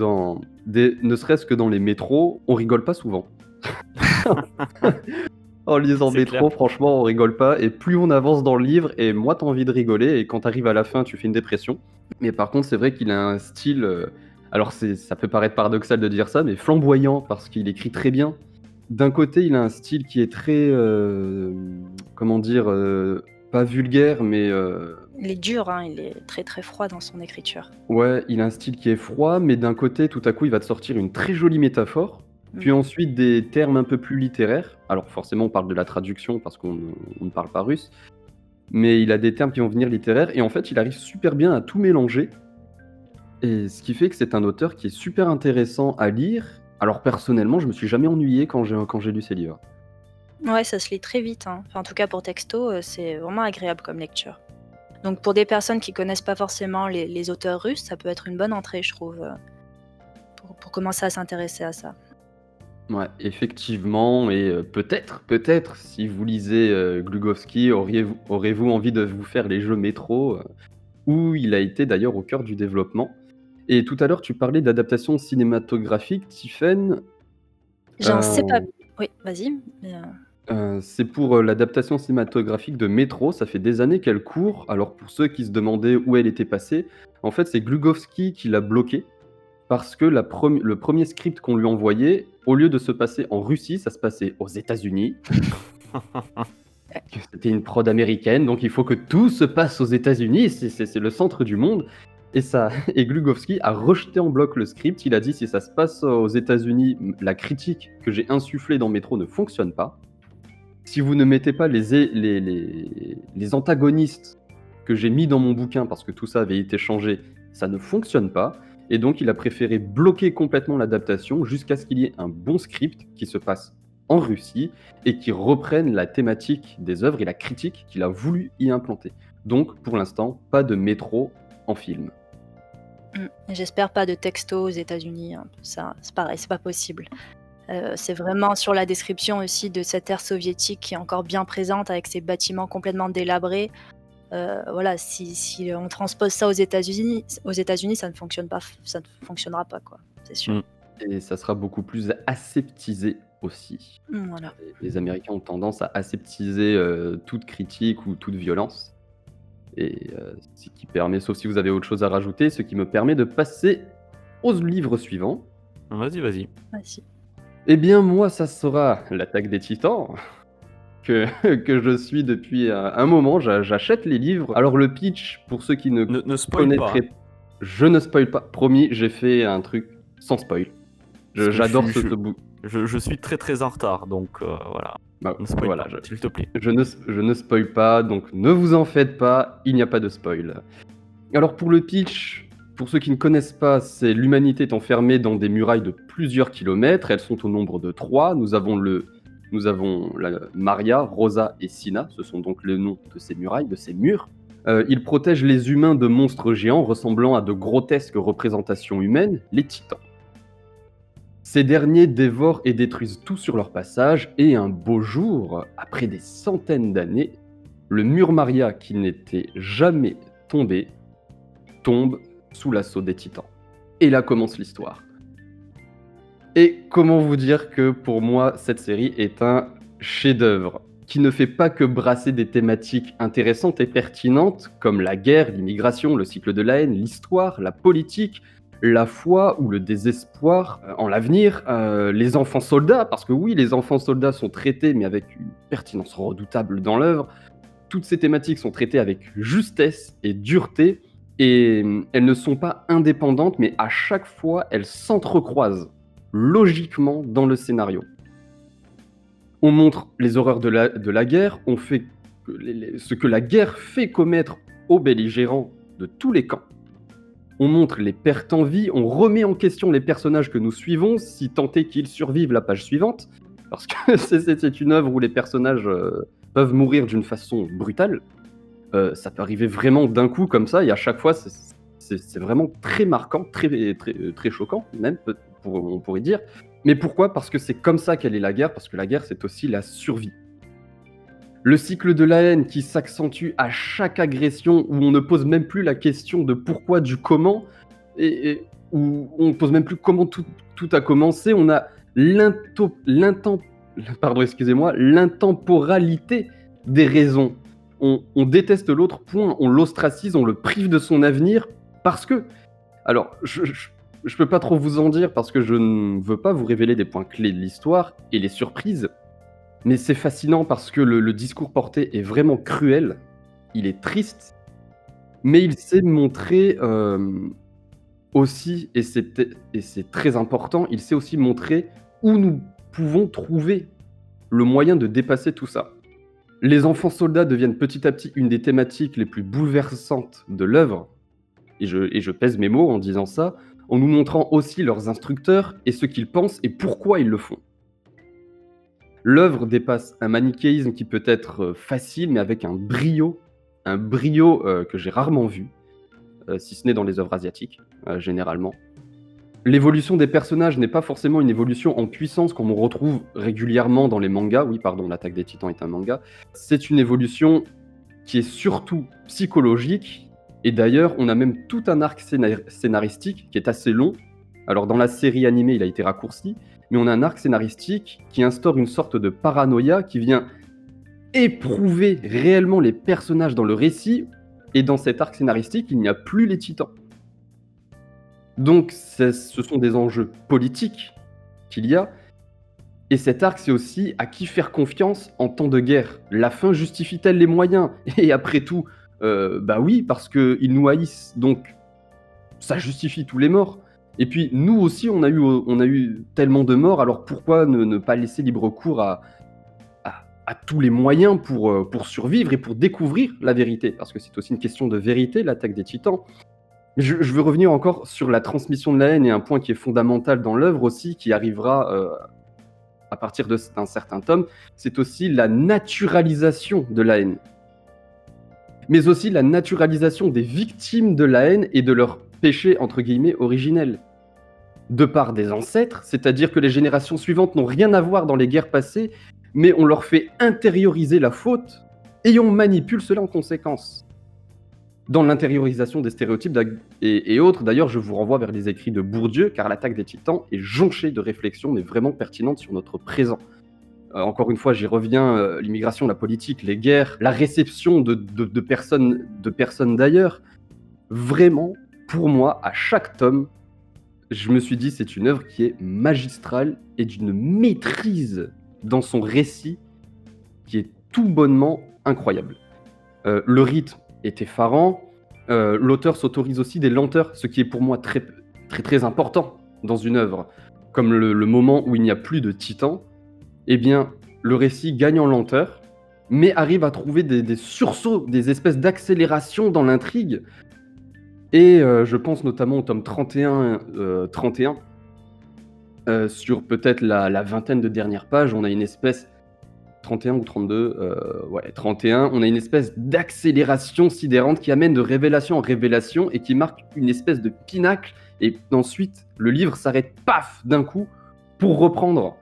ne serait-ce que dans les métros, on rigole pas souvent. En lisant Métro, franchement, on rigole pas. Et plus on avance dans le livre, et moins t'as envie de rigoler. Et quand t'arrives à la fin, tu fais une dépression. Mais par contre, c'est vrai qu'il a un style... alors, ça peut paraître paradoxal de dire ça, mais flamboyant, parce qu'il écrit très bien. D'un côté, il a un style qui est très... comment dire pas vulgaire, mais... Il est dur, il est très très froid dans son écriture. Ouais, il a un style qui est froid, mais d'un côté, tout à coup, il va te sortir une très jolie métaphore, puis ensuite des termes un peu plus littéraires. Alors forcément, on parle de la traduction, parce qu'on ne parle pas russe, mais il a des termes qui vont venir littéraires, et en fait, il arrive super bien à tout mélanger, et ce qui fait que c'est un auteur qui est super intéressant à lire. Alors personnellement, je me suis jamais ennuyé quand j'ai lu ses livres. Ouais, ça se lit très vite. Enfin, en tout cas pour Texto, c'est vraiment agréable comme lecture. Donc pour des personnes qui connaissent pas forcément les auteurs russes, ça peut être une bonne entrée, je trouve, pour commencer à s'intéresser à ça. Ouais, effectivement, et peut-être, si vous lisez Glugovski, aurez-vous envie de vous faire les jeux Métro, où il a été d'ailleurs au cœur du développement. Et tout à l'heure, tu parlais d'adaptation cinématographique, Tiffen. J'en sais pas. Oui, vas-y. C'est pour, l'adaptation cinématographique de Métro, ça fait des années qu'elle court. Alors pour ceux qui se demandaient où elle était passée, en fait, c'est Glugowski qui l'a bloquée parce que le premier script qu'on lui envoyait, au lieu de se passer en Russie, ça se passait aux États-Unis. Que c'était une prod américaine, donc il faut que tout se passe aux États-Unis, c'est le centre du monde. Et ça, et Glugowski a rejeté en bloc le script. Il a dit si ça se passe aux États-Unis, la critique que j'ai insufflée dans Métro ne fonctionne pas. Si vous ne mettez pas les antagonistes que j'ai mis dans mon bouquin, parce que tout ça avait été changé, ça ne fonctionne pas. Et donc il a préféré bloquer complètement l'adaptation jusqu'à ce qu'il y ait un bon script qui se passe en Russie et qui reprenne la thématique des œuvres et la critique qu'il a voulu y implanter. Donc pour l'instant, pas de Métro en film. J'espère pas de texto aux États-Unis, hein. Ça, c'est pareil, c'est pas possible. C'est vraiment sur la description aussi de cette ère soviétique qui est encore bien présente avec ces bâtiments complètement délabrés. Voilà, si on transpose ça aux États-Unis, ça ne fonctionne pas, ça ne fonctionnera pas, quoi, c'est sûr. Et ça sera beaucoup plus aseptisé aussi. Voilà. Les Américains ont tendance à aseptiser toute critique ou toute violence. Et ce qui permet, sauf si vous avez autre chose à rajouter, ce qui me permet de passer au livre suivant. Vas-y. Vas-y. Eh bien, moi, ça sera l'Attaque des Titans, que je suis depuis un moment. J'achète les livres. Alors, le pitch, pour ceux qui ne Ne spoil pas. connaîtraient, je ne spoil pas. Promis, j'ai fait un truc sans spoil. Parce que J'adore je- ce bout. Je suis très en retard, donc voilà. Bah, Ne spoil voilà, pas, s'il te plaît. je ne spoil pas, donc ne vous en faites pas, il n'y a pas de spoil. Alors pour le pitch, pour ceux qui ne connaissent pas, c'est l'humanité est enfermée dans des murailles de plusieurs kilomètres, elles sont au nombre de 3. Nous avons Maria, Rosa et Sina, ce sont donc les noms de ces murailles, de ces murs. Ils protègent les humains de monstres géants ressemblant à de grotesques représentations humaines, les titans. Ces derniers dévorent et détruisent tout sur leur passage, et un beau jour, après des centaines d'années, le mur Maria, qui n'était jamais tombé, tombe sous l'assaut des titans. Et là commence l'histoire. Et comment vous dire que pour moi, cette série est un chef-d'œuvre qui ne fait pas que brasser des thématiques intéressantes et pertinentes comme la guerre, l'immigration, le cycle de la haine, l'histoire, la politique, la foi ou le désespoir en l'avenir, les enfants soldats, parce que oui, les enfants soldats sont traités, mais avec une pertinence redoutable dans l'œuvre. Toutes ces thématiques sont traitées avec justesse et dureté, et elles ne sont pas indépendantes, mais à chaque fois, elles s'entrecroisent logiquement dans le scénario. On montre les horreurs de la guerre, on fait ce que la guerre fait commettre aux belligérants de tous les camps. On montre les pertes en vie, on remet en question les personnages que nous suivons, si tant est qu'ils survivent la page suivante, parce que c'est une œuvre où les personnages peuvent mourir d'une façon brutale. Ça peut arriver vraiment d'un coup comme ça, et à chaque fois, c'est vraiment très marquant, très choquant, même, on pourrait dire. Mais pourquoi ? Parce que c'est comme ça qu'elle est la guerre, parce que la guerre, c'est aussi la survie. Le cycle de la haine qui s'accentue à chaque agression, où on ne pose même plus la question de pourquoi, du comment, et où on ne pose même plus comment tout a commencé. On a l'intemporalité des raisons. On déteste l'autre, point, on l'ostracise, on le prive de son avenir, parce que... Alors, je peux pas trop vous en dire, parce que je ne veux pas vous révéler des points clés de l'histoire et les surprises, mais c'est fascinant parce que le discours porté est vraiment cruel, il est triste, mais il sait montrer aussi, et c'est très important, il sait aussi montrer où nous pouvons trouver le moyen de dépasser tout ça. Les enfants soldats deviennent petit à petit une des thématiques les plus bouleversantes de l'œuvre, et je pèse mes mots en disant ça, en nous montrant aussi leurs instructeurs et ce qu'ils pensent et pourquoi ils le font. L'œuvre dépasse un manichéisme qui peut être facile, mais avec un brio que j'ai rarement vu, si ce n'est dans les œuvres asiatiques, généralement. L'évolution des personnages n'est pas forcément une évolution en puissance comme on retrouve régulièrement dans les mangas. Oui, pardon, l'Attaque des Titans est un manga. C'est une évolution qui est surtout psychologique, et d'ailleurs, on a même tout un arc scénaristique qui est assez long. Alors, dans la série animée, il a été raccourci, mais on a un arc scénaristique qui instaure une sorte de paranoïa qui vient éprouver réellement les personnages dans le récit, et dans cet arc scénaristique, il n'y a plus les titans. Donc ce sont des enjeux politiques qu'il y a, et cet arc, c'est aussi à qui faire confiance en temps de guerre. La fin justifie-t-elle les moyens? Et après tout, bah oui, parce qu'ils nous haïssent, donc ça justifie tous les morts. Et puis nous aussi, on a eu tellement de morts, alors pourquoi ne pas laisser libre cours à tous les moyens pour survivre et pour découvrir la vérité? Parce que c'est aussi une question de vérité, l'attaque des titans. Je veux revenir encore sur la transmission de la haine, et un point qui est fondamental dans l'œuvre aussi, qui arrivera à partir d'un certain tome, c'est aussi la naturalisation de la haine. Mais aussi la naturalisation des victimes de la haine et de leur péché, entre guillemets, originel. De part des ancêtres, c'est-à-dire que les générations suivantes n'ont rien à voir dans les guerres passées, mais on leur fait intérioriser la faute, et on manipule cela en conséquence. Dans l'intériorisation des stéréotypes et autres, d'ailleurs, je vous renvoie vers les écrits de Bourdieu, car l'attaque des titans est jonchée de réflexions, mais vraiment pertinentes sur notre présent. Encore une fois, j'y reviens, l'immigration, la politique, les guerres, la réception de personnes d'ailleurs. Vraiment, pour moi, à chaque tome, je me suis dit, c'est une œuvre qui est magistrale et d'une maîtrise dans son récit qui est tout bonnement incroyable. Le rythme est effarant. L'auteur s'autorise aussi des lenteurs, ce qui est pour moi très, très, très important dans une œuvre. Comme le moment où il n'y a plus de titans, eh bien, le récit gagne en lenteur, mais arrive à trouver des sursauts, des espèces d'accélération dans l'intrigue. Et je pense notamment au tome 31, sur peut-être la vingtaine de dernières pages, on a une espèce... 31 ou 32, 31, on a une espèce d'accélération sidérante qui amène de révélation en révélation et qui marque une espèce de pinacle, et ensuite le livre s'arrête paf d'un coup pour reprendre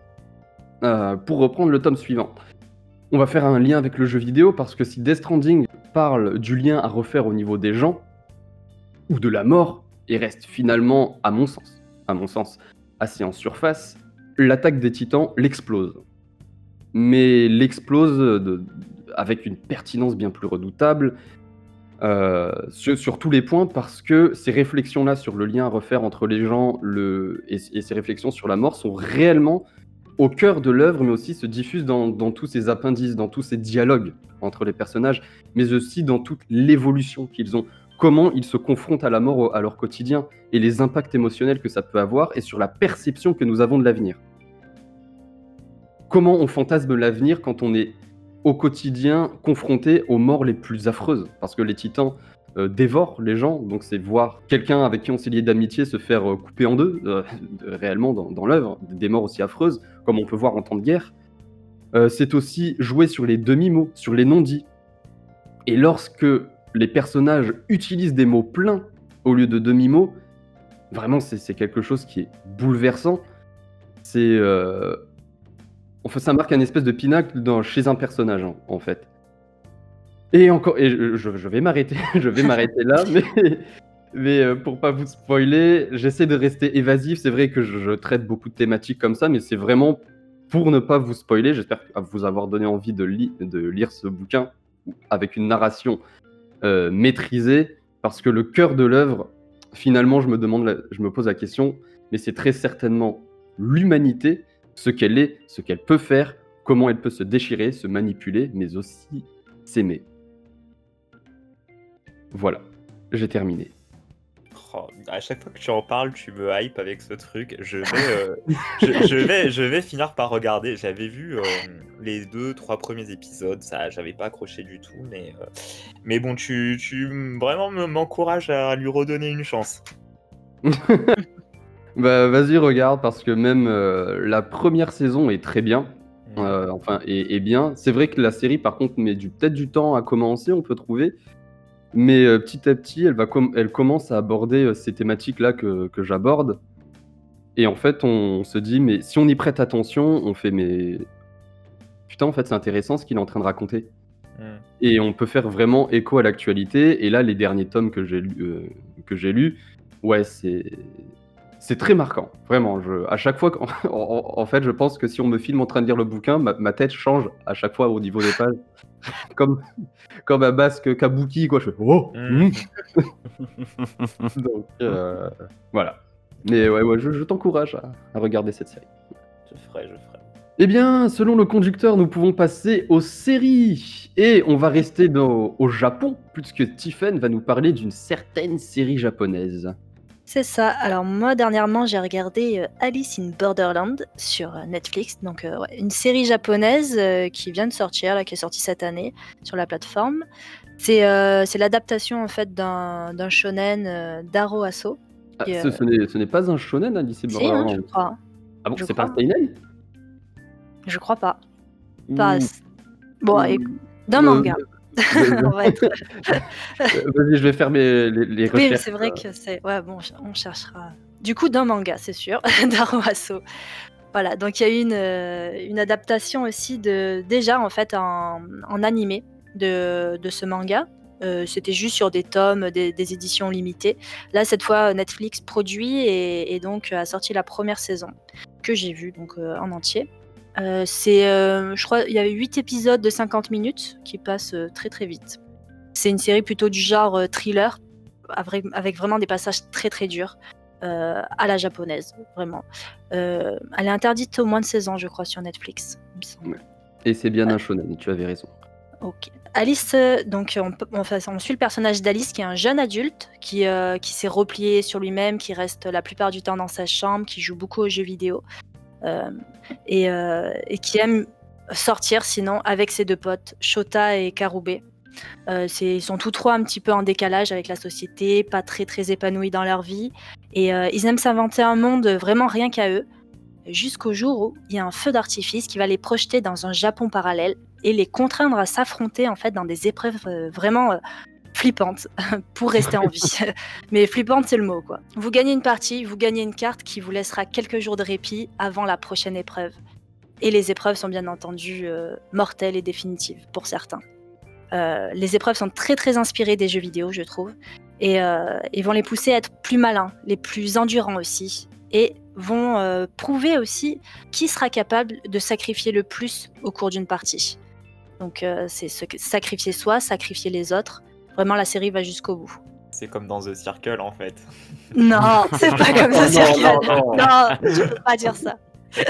le tome suivant. On va faire un lien avec le jeu vidéo, parce que si Death Stranding parle du lien à refaire au niveau des gens ou de la mort et reste finalement, à mon sens, assez en surface, l'attaque des titans l'explose. Mais l'explose avec une pertinence bien plus redoutable sur tous les points, parce que ces réflexions-là sur le lien à refaire entre les gens et ces réflexions sur la mort sont réellement au cœur de l'œuvre, mais aussi se diffusent dans tous ces appendices, dans tous ces dialogues entre les personnages, mais aussi dans toute l'évolution qu'ils ont, comment ils se confrontent à la mort à leur quotidien, et les impacts émotionnels que ça peut avoir, et sur la perception que nous avons de l'avenir. Comment on fantasme l'avenir quand on est au quotidien confronté aux morts les plus affreuses? Parce que les titans dévorent les gens, donc c'est voir quelqu'un avec qui on s'est lié d'amitié se faire couper en deux, réellement dans l'œuvre, des morts aussi affreuses, comme on peut voir en temps de guerre. C'est aussi jouer sur les demi-mots, sur les non-dits. Et lorsque les personnages utilisent des mots pleins au lieu de demi-mots, vraiment c'est quelque chose qui est bouleversant. C'est... Enfin, ça marque un espèce de pinacle chez un personnage, en fait. Et je vais m'arrêter, là, mais pour pas vous spoiler, j'essaie de rester évasif. C'est vrai que je traite beaucoup de thématiques comme ça, mais c'est vraiment pour ne pas vous spoiler. J'espère vous avoir donné envie de lire ce bouquin avec une narration maîtrisée, parce que le cœur de l'œuvre, finalement, je me pose la question, mais c'est très certainement l'humanité, ce qu'elle est, ce qu'elle peut faire, comment elle peut se déchirer, se manipuler, mais aussi s'aimer. Voilà, j'ai terminé. Oh, à chaque fois que tu en parles, tu me hype avec ce truc. Je vais finir par regarder. J'avais vu les 2-3 premiers épisodes, ça, j'avais pas accroché du tout, mais bon, tu vraiment m'encourages à lui redonner une chance. Bah vas-y, regarde, parce que même la première saison est très bien, est bien. C'est vrai que la série, par contre, met peut-être du temps à commencer, on peut trouver, mais petit à petit, elle commence à aborder ces thématiques-là que j'aborde, et en fait, on se dit, mais si on y prête attention, on fait, mais putain, en fait, c'est intéressant ce qu'il est en train de raconter. Et on peut faire vraiment écho à l'actualité, et là, les derniers tomes que j'ai lus, ouais, c'est très marquant, vraiment. À chaque fois, en fait, je pense que si on me filme en train de lire le bouquin, ma tête change à chaque fois au niveau des pages. Comme, comme un basque kabuki, quoi. Je fais oh Donc, voilà. Mais ouais, je t'encourage à regarder cette série. Je ferai. Eh bien, selon le conducteur, nous pouvons passer aux séries. Et on va rester au Japon, puisque Tiffen va nous parler d'une certaine série japonaise. C'est ça. Alors moi dernièrement j'ai regardé Alice in Borderland sur Netflix, donc ouais, une série japonaise qui vient de sortir, là, qui est sortie cette année sur la plateforme. C'est l'adaptation en fait d'un shonen d'Aro Aso. Ah, qui, ce n'est pas un shonen, Alice in si, hein, je Borderland. crois. Ah bon, je c'est pas un crois. seinen Je crois pas. Ou- Pas. Bon, ou- écoute, d'un euh, manga. je- On va être. Vas-y, je vais faire les Oui, recherches. mais c'est vrai que c'est. Ouais, bon, on cherchera. Du coup, d'un manga, c'est sûr, d'Aro Aso. Voilà, donc il y a eu une adaptation aussi déjà en fait en animé de ce manga. C'était juste sur des tomes, des éditions limitées. Là, cette fois, Netflix produit et donc a sorti la première saison que j'ai vue donc en entier. Je crois, il y avait 8 épisodes de 50 minutes qui passent très très vite. C'est une série plutôt du genre thriller, avec vraiment des passages très très durs. À la japonaise, vraiment. Elle est interdite au moins de 16 ans, je crois, sur Netflix. Il me semble. Et c'est bien un shonen, tu avais raison. Ok. Alice, donc on suit le personnage d'Alice qui est un jeune adulte qui s'est replié sur lui-même, qui reste la plupart du temps dans sa chambre, qui joue beaucoup aux jeux vidéo et qui aime sortir sinon avec ses deux potes, Shota et Karube. Ils sont tous trois un petit peu en décalage avec la société, pas très très épanouis dans leur vie et ils aiment s'inventer un monde vraiment rien qu'à eux, jusqu'au jour où il y a un feu d'artifice qui va les projeter dans un Japon parallèle et les contraindre à s'affronter en fait dans des épreuves vraiment flippantes pour rester en vie. Mais flippante c'est le mot quoi. Vous gagnez une partie, vous gagnez une carte qui vous laissera quelques jours de répit avant la prochaine épreuve. Et les épreuves sont bien entendu mortelles et définitives pour certains. Les épreuves sont très très inspirées des jeux vidéo, je trouve, et vont les pousser à être plus malins, les plus endurants aussi, et vont prouver aussi qui sera capable de sacrifier le plus au cours d'une partie. Donc c'est sacrifier soi, sacrifier les autres. Vraiment, la série va jusqu'au bout. C'est comme dans The Circle en fait. Non, c'est pas comme ça, Circle. Non, je peux pas dire ça.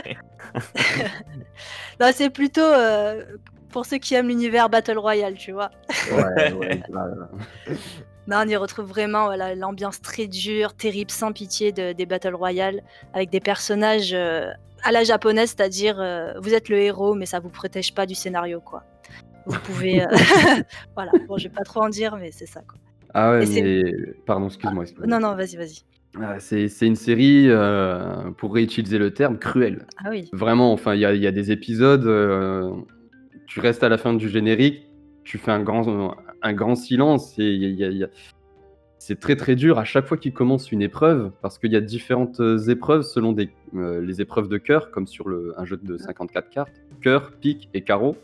Non, c'est plutôt pour ceux qui aiment l'univers Battle Royale, tu vois. Ouais. Non, on y retrouve vraiment voilà, l'ambiance très dure, terrible, sans pitié des Battle Royale, avec des personnages à la japonaise, c'est-à-dire vous êtes le héros, mais ça vous protège pas du scénario, quoi. Vous pouvez... voilà, bon, je vais pas trop en dire, mais c'est ça, quoi. Ah ouais, Et mais... Pardon, excuse-moi. Non, vas-y. Ah, c'est une série, pour réutiliser le terme, cruelle. Ah oui. Vraiment, enfin, il y a des épisodes, tu restes à la fin du générique, tu fais un grand silence et c'est très très dur à chaque fois qu'il commence une épreuve, parce qu'il y a différentes épreuves selon les épreuves de cœur, comme sur un jeu de 54 cartes, cœur, pique et carreau.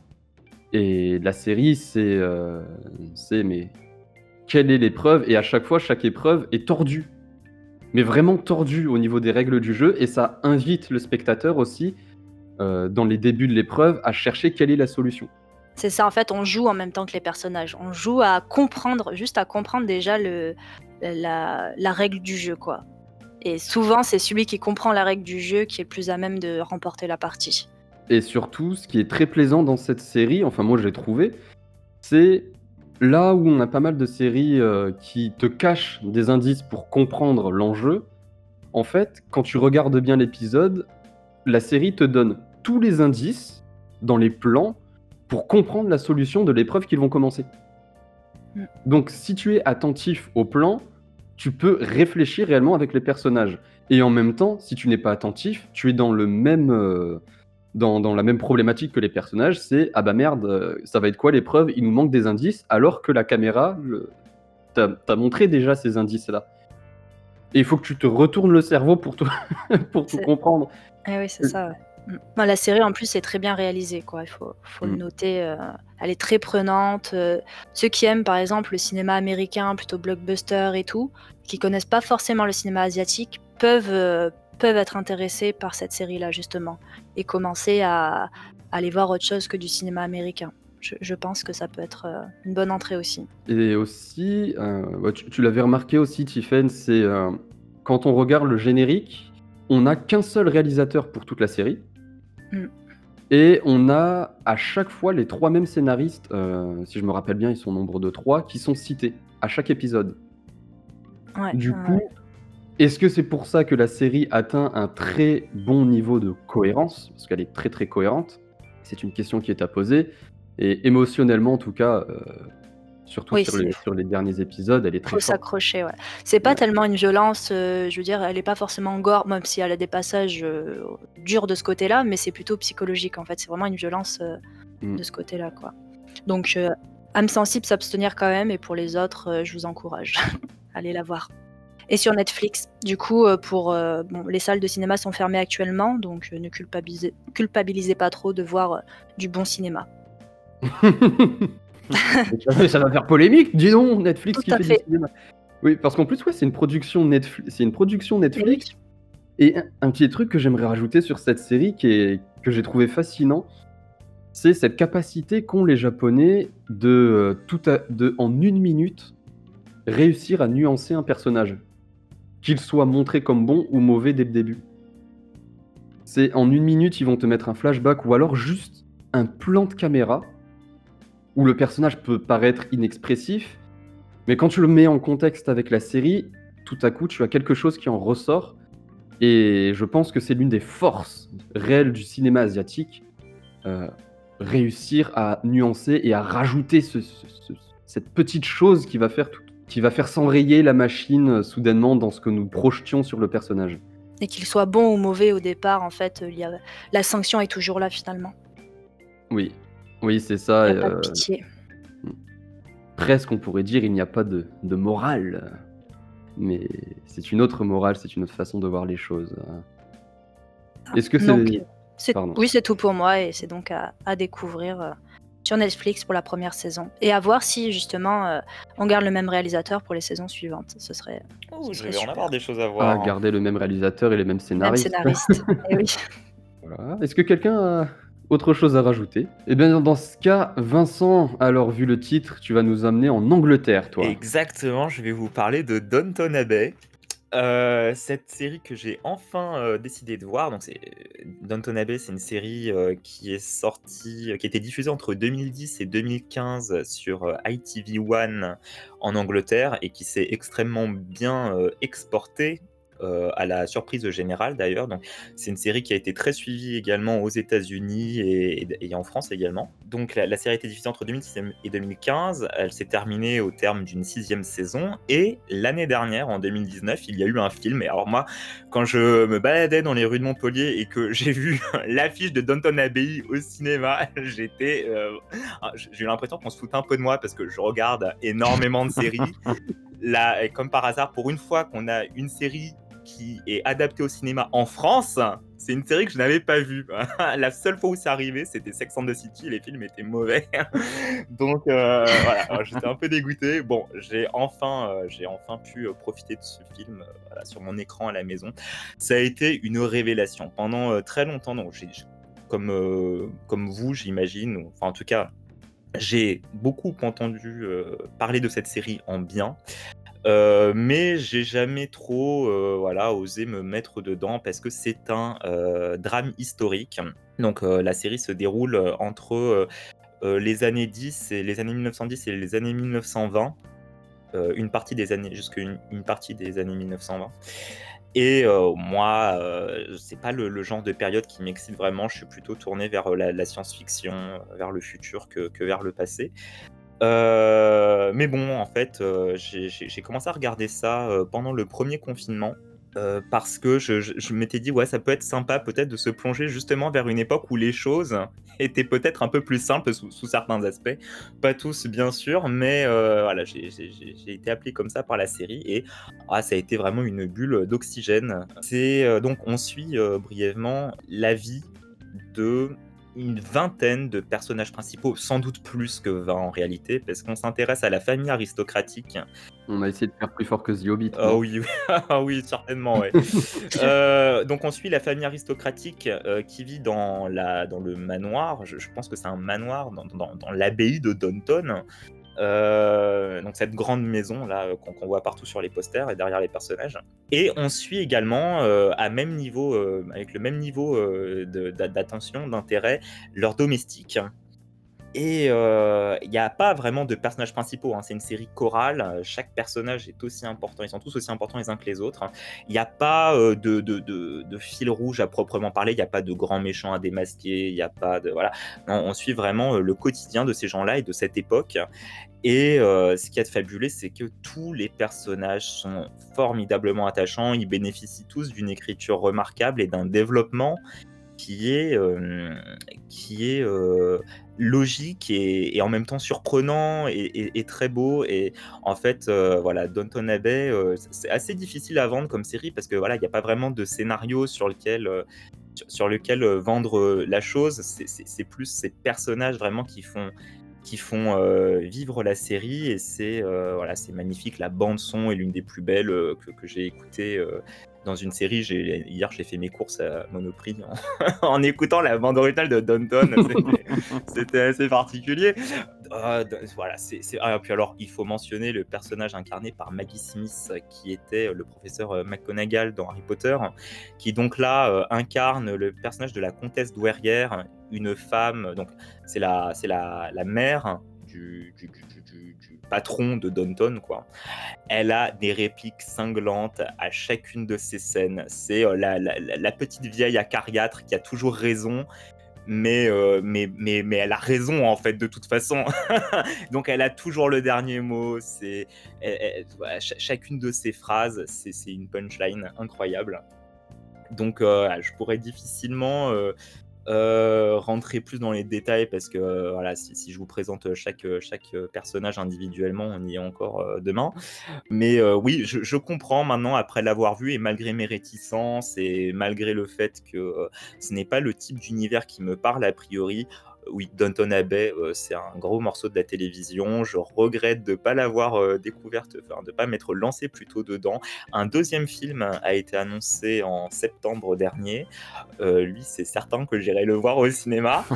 Et la série, mais quelle est l'épreuve? Et à chaque fois, chaque épreuve est tordue. Mais vraiment tordue au niveau des règles du jeu, et ça invite le spectateur aussi, dans les débuts de l'épreuve, à chercher quelle est la solution. C'est ça, en fait, on joue en même temps que les personnages. On joue à comprendre déjà la règle du jeu, quoi. Et souvent, c'est celui qui comprend la règle du jeu qui est le plus à même de remporter la partie. Et surtout, ce qui est très plaisant dans cette série, enfin moi j'ai trouvé, c'est là où on a pas mal de séries qui te cachent des indices pour comprendre l'enjeu. En fait, quand tu regardes bien l'épisode, la série te donne tous les indices dans les plans pour comprendre la solution de l'épreuve qu'ils vont commencer. Donc si tu es attentif au plan, tu peux réfléchir réellement avec les personnages. Et en même temps, si tu n'es pas attentif, tu es dans le même... dans la même problématique que les personnages, c'est « Ah bah merde, ça va être quoi l'épreuve? Il nous manque des indices, alors que la caméra t'a montré déjà ces indices-là. » Et il faut que tu te retournes le cerveau pour tout comprendre. Eh oui, c'est ça, ouais. Bon, la série, en plus, est très bien réalisée, quoi. Il faut le noter. Elle est très prenante. Ceux qui aiment, par exemple, le cinéma américain, plutôt blockbuster et tout, qui connaissent pas forcément le cinéma asiatique, peuvent être intéressés par cette série-là, justement, et commencer à aller voir autre chose que du cinéma américain. Je pense que ça peut être une bonne entrée aussi. Et aussi, tu l'avais remarqué aussi, Tiffen, c'est quand on regarde le générique, on n'a qu'un seul réalisateur pour toute la série. Mm. Et on a à chaque fois les 3 mêmes scénaristes, si je me rappelle bien, ils sont au nombre de 3, qui sont cités à chaque épisode. Ouais, Du ouais, coup, est-ce que c'est pour ça que la série atteint un très bon niveau de cohérence? Parce qu'elle est très très cohérente. C'est une question qui est à poser. Et émotionnellement, en tout cas, surtout Oui, sur les derniers épisodes, elle est très faut forte. s'accrocher, ouais. C'est pas Ouais. tellement une violence, je veux dire, elle est pas forcément gore, même si elle a des passages durs de ce côté-là, mais c'est plutôt psychologique en fait. C'est vraiment une violence Mm. de ce côté-là, quoi. Donc, âme sensible, s'abstenir quand même, et pour les autres, je vous encourage. Allez la voir. Et sur Netflix, du coup, bon, les salles de cinéma sont fermées actuellement, donc ne culpabilisez pas trop de voir du bon cinéma. Ça va faire polémique, dis donc, Netflix Tout qui à fait du fait. cinéma. Oui, parce qu'en plus, ouais, c'est une production Netflix. Et oui. Netflix. Et un petit truc que j'aimerais rajouter sur cette série que j'ai trouvé fascinant, c'est cette capacité qu'ont les Japonais de, en 1 minute, réussir à nuancer un personnage, qu'il soit montré comme bon ou mauvais dès le début. C'est en 1 minute, ils vont te mettre un flashback ou alors juste un plan de caméra où le personnage peut paraître inexpressif, mais quand tu le mets en contexte avec la série, tout à coup, tu as quelque chose qui en ressort. Et je pense que c'est l'une des forces réelles du cinéma asiatique, réussir à nuancer et à rajouter cette petite chose qui va faire s'enrayer la machine soudainement dans ce que nous projetions sur le personnage. Et qu'il soit bon ou mauvais au départ, en fait, la sanction est toujours là finalement. Oui, oui, c'est Il ça. n'y a pas de pitié. Presque, on pourrait dire, il n'y a pas de morale. Mais c'est une autre morale, c'est une autre façon de voir les choses. Est-ce que Donc, Pardon. oui, c'est tout pour moi, et c'est donc à découvrir sur Netflix pour la première saison. Et à voir si justement on garde le même réalisateur pour les saisons suivantes. Ce serait Je vais en super. avoir des choses à voir. hein. Garder le même réalisateur et les mêmes Même scénaristes. scénariste. Et oui. Voilà. Est-ce que quelqu'un a autre chose à rajouter? Eh bien, dans ce cas, Vincent, alors vu le titre, tu vas nous amener en Angleterre, toi. Exactement, je vais vous parler de Downton Abbey. Cette série que j'ai enfin décidé de voir, donc Downton Abbey, c'est une série qui est sortie, qui a été diffusée entre 2010 et 2015 sur ITV1 en Angleterre et qui s'est extrêmement bien exportée. À la surprise générale d'ailleurs. Donc, c'est une série qui a été très suivie également aux États-Unis et en France également. Donc, la série a été diffusée entre 2010 et 2015. Elle s'est terminée au terme d'une 6e saison. Et l'année dernière, en 2019, il y a eu un film. Et alors, moi, quand je me baladais dans les rues de Montpellier et que j'ai vu l'affiche de Downton Abbey au cinéma, j'ai eu l'impression qu'on se foutait un peu de moi parce que je regarde énormément de séries. Là, comme par hasard, pour une fois qu'on a une série qui est adaptée au cinéma en France, c'est une série que je n'avais pas vue. La seule fois où c'est arrivé, c'était Sex and the City, les films étaient mauvais. Donc voilà, alors, j'étais un peu dégoûté. Bon, j'ai enfin pu profiter de ce film voilà, sur mon écran à la maison. Ça a été une révélation. Pendant très longtemps, donc, comme vous, j'imagine, enfin en tout cas, j'ai beaucoup entendu parler de cette série en bien. Mais j'ai jamais trop osé me mettre dedans parce que c'est un drame historique. Donc la série se déroule entre les années 10 et les années 1910 et les années 1920. Une partie des années 1920. Et moi, c'est pas le genre de période qui m'excite vraiment. Je suis plutôt tourné vers la science-fiction, vers le futur que vers le passé. Mais bon, en fait, j'ai commencé à regarder ça pendant le premier confinement parce que je m'étais dit, ouais, ça peut être sympa peut-être de se plonger justement vers une époque où les choses étaient peut-être un peu plus simples sous certains aspects. Pas tous, bien sûr, mais voilà, j'ai été appelé comme ça par la série et ça a été vraiment une bulle d'oxygène. Donc, on suit brièvement la vie de une vingtaine de personnages principaux, sans doute plus que 20 en réalité, parce qu'on s'intéresse à la famille aristocratique. On a essayé de faire plus fort que The Hobbit, Ah non? oui, oui, ah oui, certainement, ouais. Donc on suit la famille aristocratique qui vit dans le manoir. Je pense que c'est un manoir dans l'abbaye de Downton. Donc cette grande maison là qu'on voit partout sur les posters et derrière les personnages. Et on suit également à même niveau, avec le même niveau d'attention, d'intérêt, leurs domestiques. Et il n'y a pas vraiment de personnages principaux, hein. C'est une série chorale, chaque personnage est aussi important, ils sont tous aussi importants les uns que les autres. Il n'y a pas de fil rouge à proprement parler, il n'y a pas de grands méchants à démasquer, il n'y a pas de... Voilà. Non, on suit vraiment le quotidien de ces gens-là et de cette époque. Et ce qui est fabuleux, c'est que tous les personnages sont formidablement attachants, ils bénéficient tous d'une écriture remarquable et d'un développement qui est logique et en même temps surprenant et très beau. Et en fait, voilà, Downton Abbey, c'est assez difficile à vendre comme série parce que voilà, il n'y a pas vraiment de scénario sur lequel vendre la chose. C'est plus ces personnages vraiment qui font vivre la série. Et c'est voilà, c'est magnifique. La bande son est l'une des plus belles que j'ai écoutées dans une série. Hier, j'ai fait mes courses à Monoprix en écoutant la bande originale de Downton. C'était assez particulier. Voilà, puis alors, il faut mentionner le personnage incarné par Maggie Smith, qui était le professeur McGonagall dans Harry Potter, qui donc là incarne le personnage de la comtesse douairière, une femme. Donc c'est la mère du patron de Downton, quoi. Elle a des répliques cinglantes à chacune de ses scènes. C'est la petite vieille acariâtre qui a toujours raison, mais elle a raison en fait de toute façon. Donc elle a toujours le dernier mot. Voilà, chacune de ses phrases, c'est une punchline incroyable. Donc je pourrais difficilement rentrer plus dans les détails parce que voilà, si je vous présente chaque personnage individuellement, on y est encore demain. Mais oui, je comprends maintenant après l'avoir vu, et malgré mes réticences et malgré le fait que ce n'est pas le type d'univers qui me parle a priori. Oui, Downton Abbey, c'est un gros morceau de la télévision. Je regrette de ne pas l'avoir découverte, enfin de ne pas m'être lancé plus tôt dedans. Un deuxième film a été annoncé en septembre dernier. Lui, c'est certain que j'irai le voir au cinéma.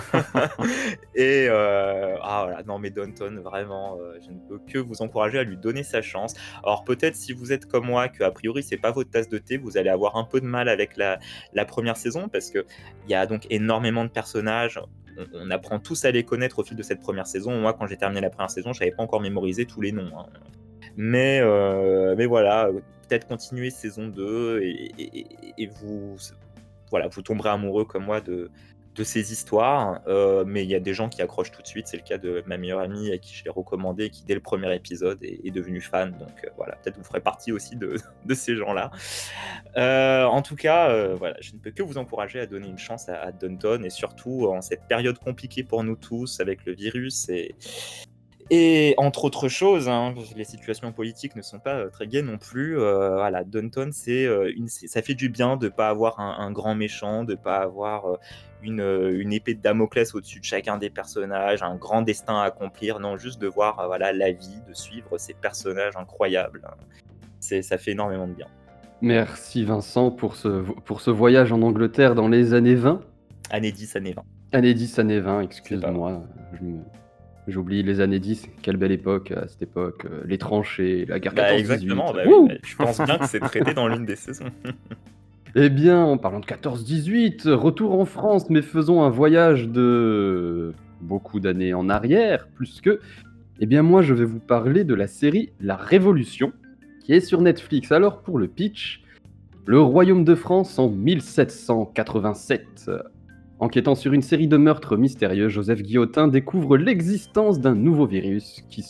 Et voilà, non mais Downton, vraiment, je ne peux que vous encourager à lui donner sa chance. Alors peut-être si vous êtes comme moi, que a priori c'est pas votre tasse de thé, vous allez avoir un peu de mal avec la première saison, parce que il y a donc énormément de personnages. On apprend tous à les connaître au fil de cette première saison. Moi, quand j'ai terminé la première saison, je n'avais pas encore mémorisé tous les noms, hein. Mais voilà, peut-être continuer saison 2 et vous tomberez amoureux comme moi de ces histoires. Mais il y a des gens qui accrochent tout de suite. C'est le cas de ma meilleure amie à qui je l'ai recommandé et qui, dès le premier épisode, est devenue fan. Donc voilà, peut-être vous ferez partie aussi de ces gens-là. En tout cas, voilà, je ne peux que vous encourager à donner une chance à Downton, et surtout en cette période compliquée pour nous tous avec le virus et entre autres choses, hein, les situations politiques ne sont pas très gaies non plus. Voilà, Downton, ça fait du bien de ne pas avoir un grand méchant, de ne pas avoir une épée de Damoclès au-dessus de chacun des personnages, un grand destin à accomplir. Non, juste de voir voilà, la vie, de suivre ces personnages incroyables. Ça fait énormément de bien. Merci Vincent pour ce voyage en Angleterre dans les années 20. Années 10, années 20. Années 10, années 20, excuse-moi. J'oublie les années 10, quelle belle époque à cette époque, les tranchées, la guerre 14-18. Exactement, oui, je pense bien que c'est traité dans l'une des saisons. Eh bien, en parlant de 14-18, retour en France, mais faisons un voyage de beaucoup d'années en arrière, plus que... Eh bien moi, je vais vous parler de la série La Révolution, qui est sur Netflix. Alors, pour le pitch, le royaume de France en 1787. Enquêtant sur une série de meurtres mystérieux, Joseph Guillotin découvre l'existence d'un nouveau virus qui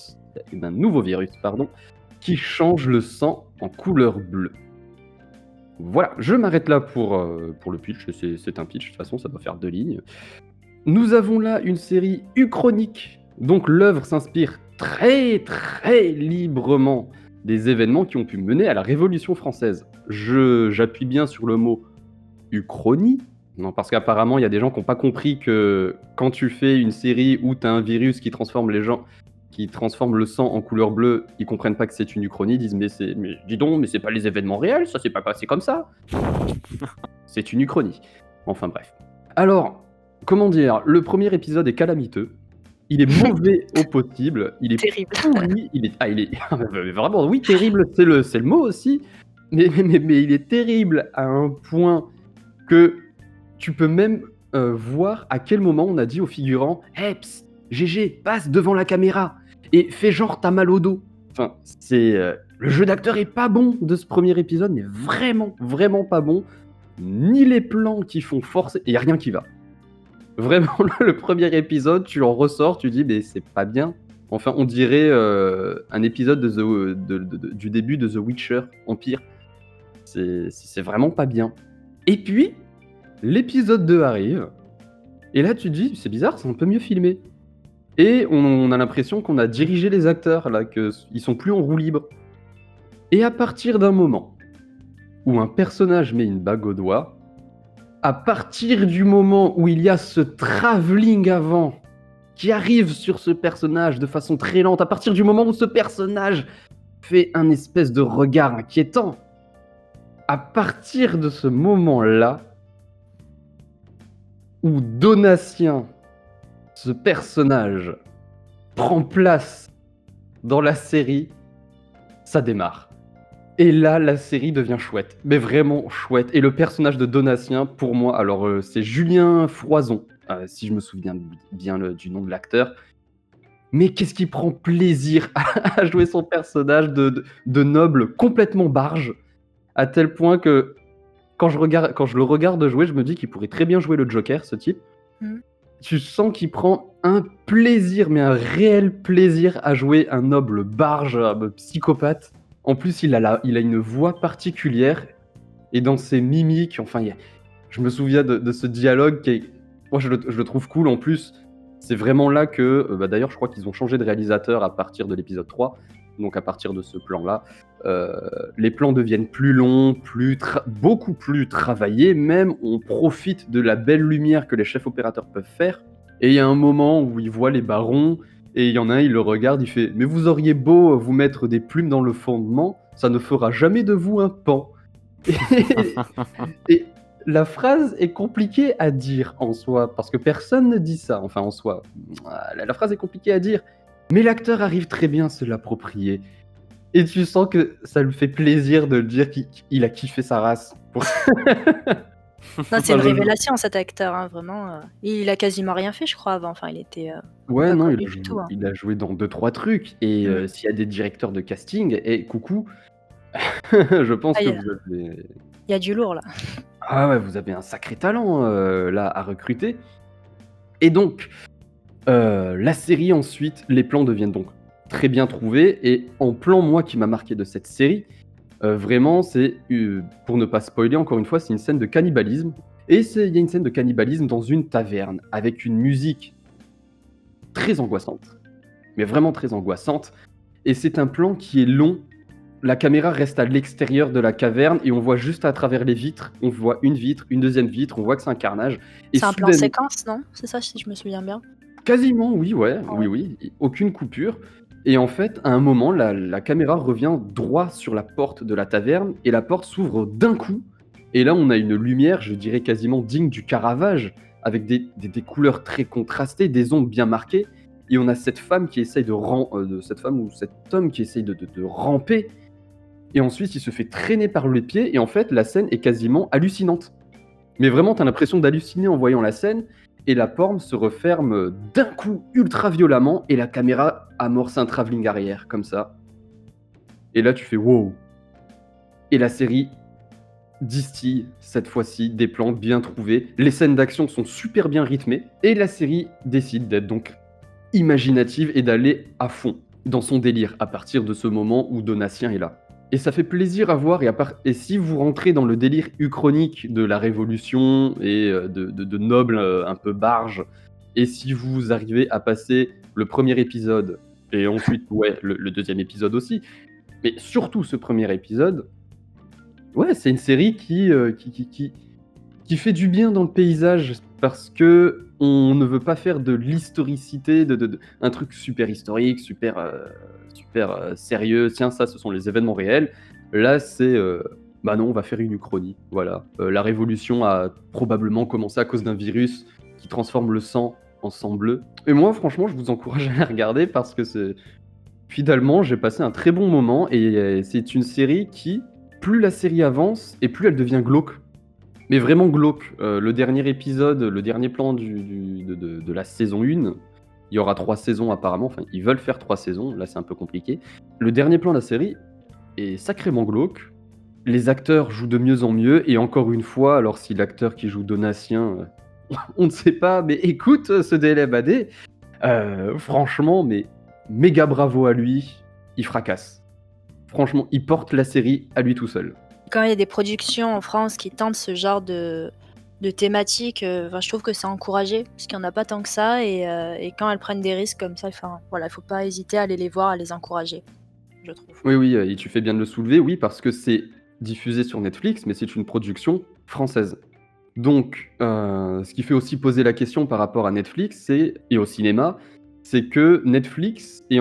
change le sang en couleur bleue. Voilà, je m'arrête là pour le pitch. C'est un pitch, de toute façon, ça doit faire 2 lignes. Nous avons là une série uchronique, donc l'œuvre s'inspire très très librement des événements qui ont pu mener à la Révolution française. J'appuie bien sur le mot uchronie, Non, parce qu'apparemment, il y a des gens qui n'ont pas compris que quand tu fais une série où tu as un virus qui transforme les gens, qui transforme le sang en couleur bleue, ils comprennent pas que c'est une uchronie, ils disent mais dis donc, mais c'est pas les événements réels, ça s'est pas passé comme ça. C'est une uchronie. Enfin bref. Alors, comment dire, le premier épisode est calamiteux. Il est mauvais au possible. Il est Terrible. pourri. Il est vraiment, oui, terrible, c'est le mot aussi. Mais il est terrible à un point que tu peux même voir à quel moment on a dit aux figurants hey, psst, GG, passe devant la caméra et fais genre t'as mal au dos. Enfin, le jeu d'acteur est pas bon de ce premier épisode, mais vraiment, vraiment pas bon. Ni les plans qui font forcer, il n'y a rien qui va. Vraiment, le premier épisode, tu en ressors, tu dis, mais c'est pas bien. Enfin, on dirait un épisode du début de The Witcher Empire. C'est vraiment pas bien. Et puis, l'épisode 2 arrive, et là tu te dis, c'est bizarre, c'est un peu mieux filmé. Et on a l'impression qu'on a dirigé les acteurs, là, qu'ils sont plus en roue libre. Et à partir d'un moment où un personnage met une bague au doigt, à partir du moment où il y a ce travelling avant qui arrive sur ce personnage de façon très lente, à partir du moment où ce personnage fait un espèce de regard inquiétant, à partir de ce moment-là, où Donatien, ce personnage, prend place dans la série, ça démarre. Et là, la série devient chouette, mais vraiment chouette. Et le personnage de Donatien, pour moi, alors c'est Julien Froison, si je me souviens bien du nom de l'acteur. Mais qu'est-ce qu'il prend plaisir à jouer son personnage de noble complètement barge, à tel point que quand je le regarde jouer, je me dis qu'il pourrait très bien jouer le Joker, ce type. Tu sens qu'il prend un plaisir, mais un réel plaisir à jouer un noble barge, un psychopathe. En plus, il a une voix particulière, et dans ses mimiques, enfin, je me souviens de ce dialogue qui est... Moi, je le trouve cool. En plus, c'est vraiment là que... d'ailleurs, je crois qu'ils ont changé de réalisateur à partir de l'épisode 3, donc à partir de ce plan-là. Les plans deviennent plus longs, beaucoup plus travaillés, même on profite de la belle lumière que les chefs opérateurs peuvent faire. Et il y a un moment où ils voient les barons, et il y en a un, il le regarde, il fait « Mais vous auriez beau vous mettre des plumes dans le fondement, ça ne fera jamais de vous un pan. » Et la phrase est compliquée à dire en soi, parce que personne ne dit ça, enfin en soi. La phrase est compliquée à dire, mais l'acteur arrive très bien à se l'approprier. Et tu sens que ça lui fait plaisir de le dire qu'il a kiffé sa race. Non, c'est une révélation cet acteur, hein, vraiment. Il a quasiment rien fait, je crois, avant. Enfin, il était. Ouais, pas non, connu du tout, hein. il a joué dans 2-3 trucs. Et s'il y a des directeurs de casting, et coucou, je pense Ah, que il y a- vous avez. Il y a du lourd là. Ah ouais, vous avez un sacré talent là à recruter. Et donc, la série ensuite, les plans deviennent donc très bien trouvés. Et en plan, moi, qui m'a marqué de cette série, vraiment, c'est, pour ne pas spoiler, encore une fois, c'est une scène de cannibalisme. Et il y a une scène de cannibalisme dans une taverne, avec une musique très angoissante. Mais vraiment très angoissante. Et c'est un plan qui est long. La caméra reste à l'extérieur de la caverne et on voit juste à travers les vitres, on voit une vitre, une deuxième vitre, on voit que c'est un carnage. Et C'est un plan soudainement- séquence, non? C'est ça, si je me souviens bien. Quasiment, oui, ouais, Ah ouais. oui, aucune coupure. Et en fait, à un moment, la caméra revient droit sur la porte de la taverne et la porte s'ouvre d'un coup. Et là, on a une lumière, je dirais quasiment digne du Caravage, avec des couleurs très contrastées, des ombres bien marquées. Et on a cette femme qui essaye cette femme ou cet homme qui essaye de ramper. Et ensuite, il se fait traîner par les pieds. Et en fait, la scène est quasiment hallucinante. Mais vraiment, t'as l'impression d'halluciner en voyant la scène. Et la porte se referme d'un coup, ultra violemment. Et la caméra amorce un travelling arrière, comme ça. Et là, tu fais wow. Et la série distille, cette fois-ci, des plans bien trouvés. Les scènes d'action sont super bien rythmées. Et la série décide d'être donc imaginative et d'aller à fond dans son délire à partir de ce moment où Donatien est là. Et ça fait plaisir à voir, et si vous rentrez dans le délire uchronique de la Révolution et de nobles un peu barges, et si vous arrivez à passer le premier épisode, et ensuite le deuxième épisode aussi, mais surtout ce premier épisode, ouais, c'est une série qui qui fait du bien dans le paysage parce que on ne veut pas faire de l'historicité, un truc super historique, super sérieux. Tiens, ça, ce sont les événements réels. Là, c'est bah non, on va faire une uchronie. Voilà. La révolution a probablement commencé à cause d'un virus qui transforme le sang en sang bleu. Et moi, franchement, je vous encourage à la regarder parce que finalement, j'ai passé un très bon moment et c'est une série qui, plus la série avance et plus elle devient glauque. Mais vraiment glauque. Le dernier épisode, le dernier plan de la saison 1, il y aura 3 saisons apparemment, enfin ils veulent faire 3 saisons, là c'est un peu compliqué. Le dernier plan de la série est sacrément glauque. Les acteurs jouent de mieux en mieux, et encore une fois, alors si l'acteur qui joue Donatien, on ne sait pas, mais écoute ce DLMAD, franchement, mais méga bravo à lui, il fracasse. Franchement, il porte la série à lui tout seul. Quand il y a des productions en France qui tentent ce genre de thématique, je trouve que c'est encouragé, parce qu'il n'y en a pas tant que ça, et quand elles prennent des risques comme ça, voilà, il ne faut pas hésiter à aller les voir, à les encourager, je trouve. Oui, et tu fais bien de le soulever, oui, parce que c'est diffusé sur Netflix, mais c'est une production française. Donc, ce qui fait aussi poser la question par rapport à Netflix et au cinéma, c'est que Netflix n'est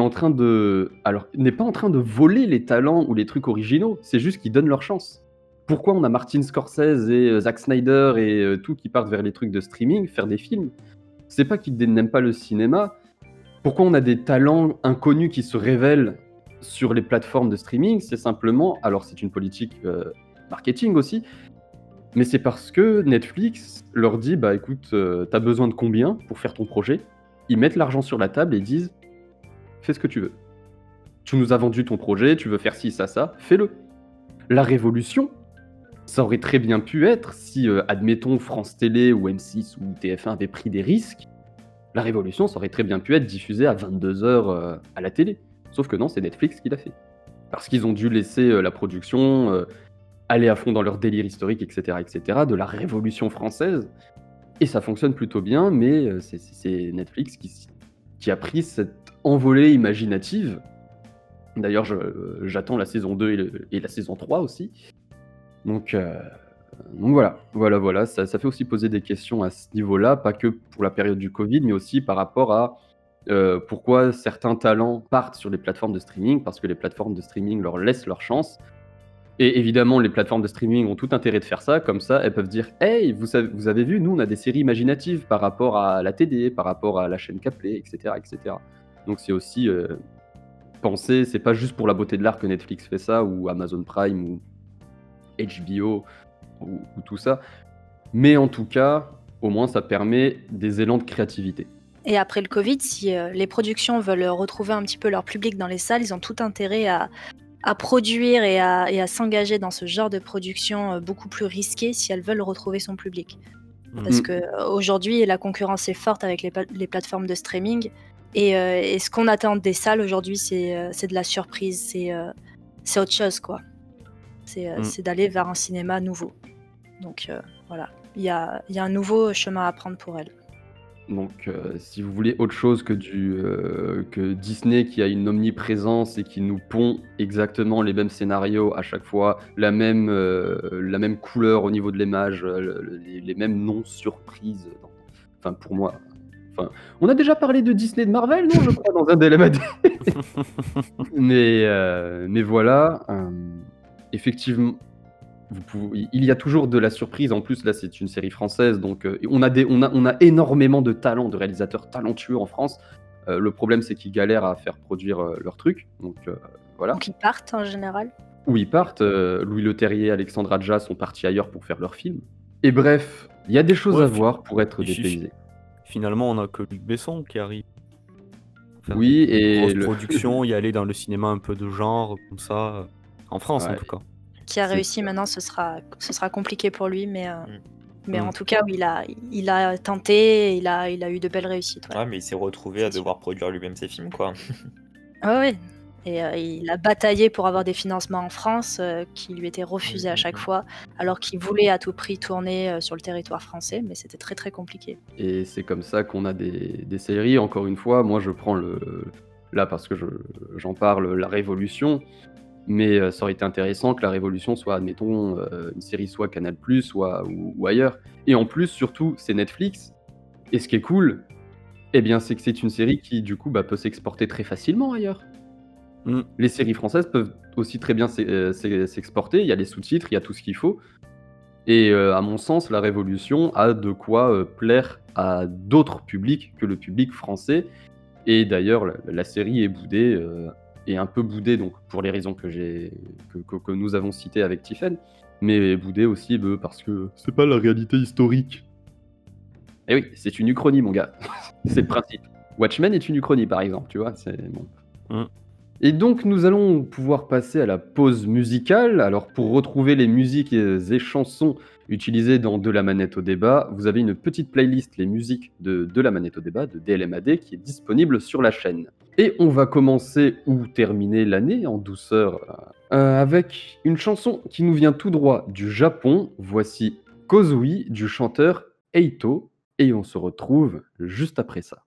pas en train de voler les talents ou les trucs originaux, c'est juste qu'ils donnent leur chance. Pourquoi on a Martin Scorsese et Zack Snyder et tout qui partent vers les trucs de streaming, faire des films? C'est pas qu'ils n'aiment pas le cinéma. Pourquoi on a des talents inconnus qui se révèlent sur les plateformes de streaming? C'est simplement, alors c'est une politique marketing aussi, mais c'est parce que Netflix leur dit, bah écoute, t'as besoin de combien pour faire ton projet? Ils mettent l'argent sur la table et disent, fais ce que tu veux. Tu nous as vendu ton projet, tu veux faire ci, ça, fais-le. La révolution, ça aurait très bien pu être si, admettons, France Télé ou M6 ou TF1 avaient pris des risques. La révolution, ça aurait très bien pu être diffusée à 22h à la télé. Sauf que non, c'est Netflix qui l'a fait. Parce qu'ils ont dû laisser la production aller à fond dans leur délire historique, etc., de la Révolution française. Et ça fonctionne plutôt bien, mais c'est Netflix qui a pris cette envolée imaginative. D'ailleurs, j'attends la saison 2 et la saison 3 aussi. Donc voilà. Ça fait aussi poser des questions à ce niveau-là, pas que pour la période du Covid, mais aussi par rapport à pourquoi certains talents partent sur les plateformes de streaming, parce que les plateformes de streaming leur laissent leur chance. Et évidemment, les plateformes de streaming ont tout intérêt de faire ça, comme ça, elles peuvent dire « Hey, vous avez vu, nous, on a des séries imaginatives par rapport à la TD, par rapport à la chaîne câblée, etc. » Donc c'est aussi penser, c'est pas juste pour la beauté de l'art que Netflix fait ça, ou Amazon Prime, ou HBO, ou tout ça. Mais en tout cas, au moins, ça permet des élans de créativité. Et après le Covid, si les productions veulent retrouver un petit peu leur public dans les salles, ils ont tout intérêt à produire et à s'engager dans ce genre de production beaucoup plus risquée si elles veulent retrouver son public. Parce qu'aujourd'hui, la concurrence est forte avec les plateformes de streaming. Et ce qu'on attend des salles aujourd'hui, c'est de la surprise, c'est autre chose, quoi. C'est d'aller vers un cinéma nouveau. Donc voilà, il y a un nouveau chemin à prendre pour elles. Donc, si vous voulez autre chose que Disney qui a une omniprésence et qui nous pond exactement les mêmes scénarios à chaque fois, la même couleur au niveau de l'image, les mêmes noms surprises. Enfin, pour moi. Enfin, on a déjà parlé de Disney de Marvel, non, je crois, dans un DLMAD. Mais voilà, effectivement. Il y a toujours de la surprise. En plus, là, c'est une série française, donc on a énormément de talents, de réalisateurs talentueux en France. Le problème, c'est qu'ils galèrent à faire produire leurs trucs. Donc voilà. Donc ils partent en général. Où ils partent. Louis Leterrier, Alexandre Aja sont partis ailleurs pour faire leurs films. Et bref, il y a des choses à voir pour être dépaysé. Finalement, on a que Luc Besson qui arrive. Oui, et production, y aller dans le cinéma un peu de genre, comme ça, en France en tout cas. Qui a réussi maintenant, ce sera compliqué pour lui, mais en tout cas, il a tenté, il a eu de belles réussites. Ouais, mais il s'est retrouvé à devoir produire lui-même ses films, quoi. Oui. Et il a bataillé pour avoir des financements en France qui lui étaient refusés à chaque fois, alors qu'il voulait à tout prix tourner sur le territoire français, mais c'était très très compliqué. Et c'est comme ça qu'on a des séries. Encore une fois, moi je prends là parce que j'en parle, La Révolution. Mais ça aurait été intéressant que La Révolution soit, admettons, une série soit Canal+, ou ailleurs. Et en plus, surtout, c'est Netflix. Et ce qui est cool, eh bien, c'est que c'est une série qui, du coup, peut s'exporter très facilement ailleurs. Les séries françaises peuvent aussi très bien s'exporter. Il y a les sous-titres, il y a tout ce qu'il faut. Et à mon sens, La Révolution a de quoi plaire à d'autres publics que le public français. Et d'ailleurs, la série est boudée, est un peu boudée, donc pour les raisons que nous avons citées avec Tiffen, mais boudée aussi parce que c'est pas la réalité historique. Eh oui, c'est une uchronie, mon gars. C'est le principe. Watchmen est une uchronie, par exemple, tu vois. C'est bon. Et donc, nous allons pouvoir passer à la pause musicale. Alors, pour retrouver les musiques et chansons utilisées dans De la manette au débat, vous avez une petite playlist, les musiques de la manette au débat, de DLMAD, qui est disponible sur la chaîne. Et on va commencer ou terminer l'année en douceur avec une chanson qui nous vient tout droit du Japon. Voici Kozui du chanteur Eito. Et on se retrouve juste après ça.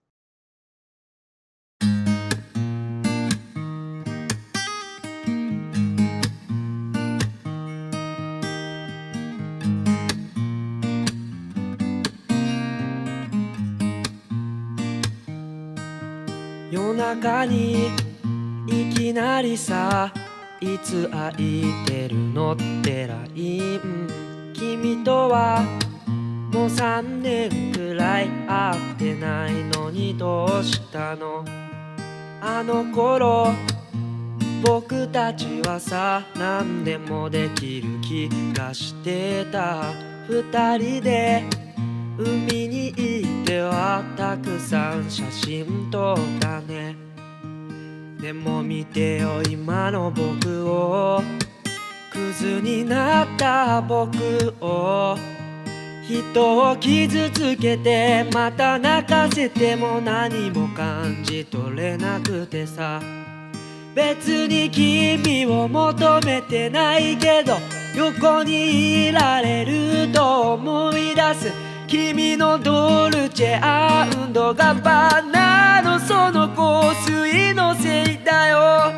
夜中にいきなりさ、いつ空いてるのってライン、君とはもう3年くらい会ってないのにどうしたの？あの頃僕たちはさ、何でもできる気がしてた。2人で海に行ってはたくさん写真撮ったね。でも見てよ今の僕を、クズになった僕を。人を傷つけてまた泣かせても何も感じ取れなくてさ。別に君を求めてないけど、横にいられると思い出す。君のドルチェ&ガッバーナのその香水のせいだよ。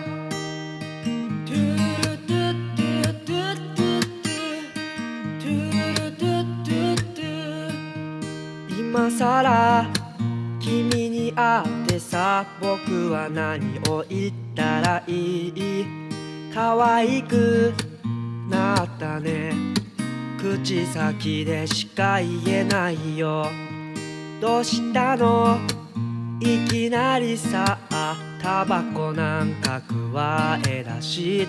今さら君に会ってさ、僕は何を言ったらいい？可愛くなったね。口先でしか言えないよ。どうしたの？いきなりさ、タバコなんか加え出して。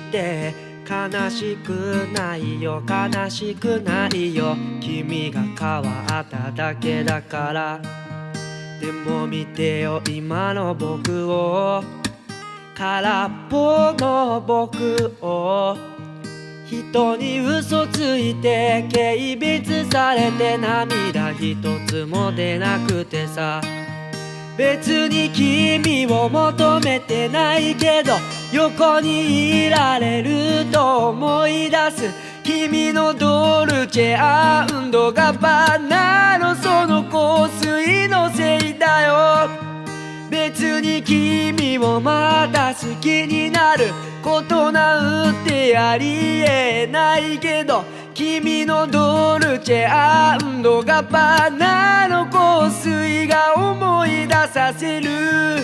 悲しくないよ、悲しくないよ。君が変わっただけだから。でも見てよ今の僕を、空っぽの僕を。人に嘘ついて軽蔑されて涙一つも出なくてさ。別に君を求めてないけど、横にいられると思い出す。君のドルチェ&ガッバーナのその香水のせいだよ。別に君をまた好きになることなんてありえないけど、君のドルチェ&ガッバーナの香水が思い出させる。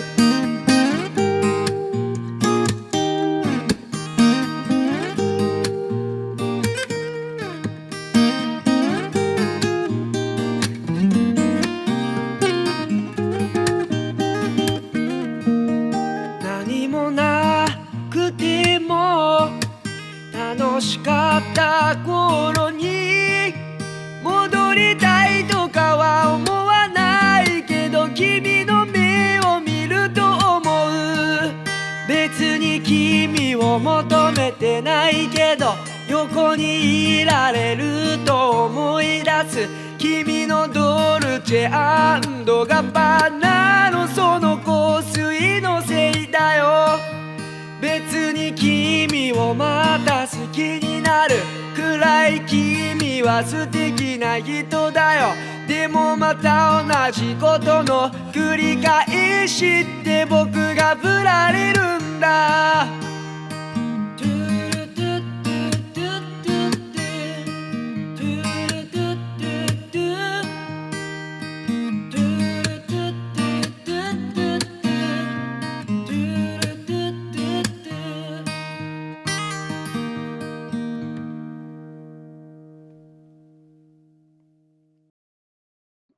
何もなくても楽しかった頃に戻りたいとかは思わないけど、君の目を見ると思う。別に君を求めてないけど、横にいられると思い出す。君のドルチェ&ガッバーナのその香水のせいだよ。別に君をまた好きになるくらい君は素敵な人だよ。でもまた同じことの繰り返しって僕が振られるんだ。トゥ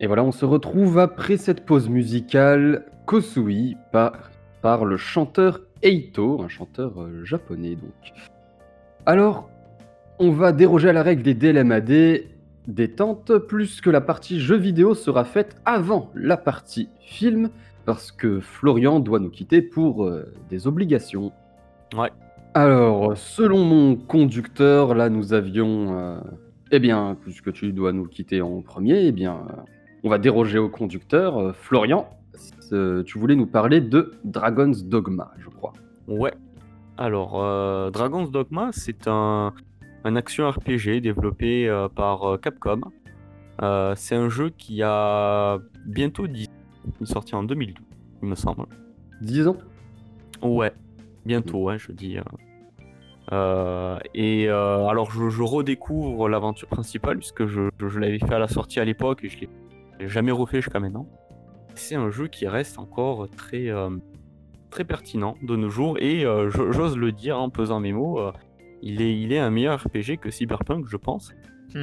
Et voilà, on se retrouve après cette pause musicale Kosui par le chanteur Eito, un chanteur japonais donc. Alors, on va déroger à la règle des DLMAD détente, plus que la partie jeu vidéo sera faite avant la partie film, parce que Florian doit nous quitter pour des obligations. Ouais. Alors, selon mon conducteur, là nous avions... eh bien, puisque tu dois nous quitter en premier, eh bien, on va déroger au conducteur. Florian, tu voulais nous parler de Dragon's Dogma, je crois. Ouais. Alors, Dragon's Dogma, c'est un action RPG développé par Capcom. C'est un jeu qui a bientôt 10 ans. Il est sorti en 2012, il me semble. 10 ans? Ouais, bientôt, ouais, je dis. Alors, je redécouvre l'aventure principale, puisque je l'avais fait à la sortie à l'époque et je l'ai jamais refait jusqu'à maintenant. C'est un jeu qui reste encore très, très pertinent de nos jours, et j'ose le dire en pesant mes mots, il est un meilleur RPG que Cyberpunk, je pense.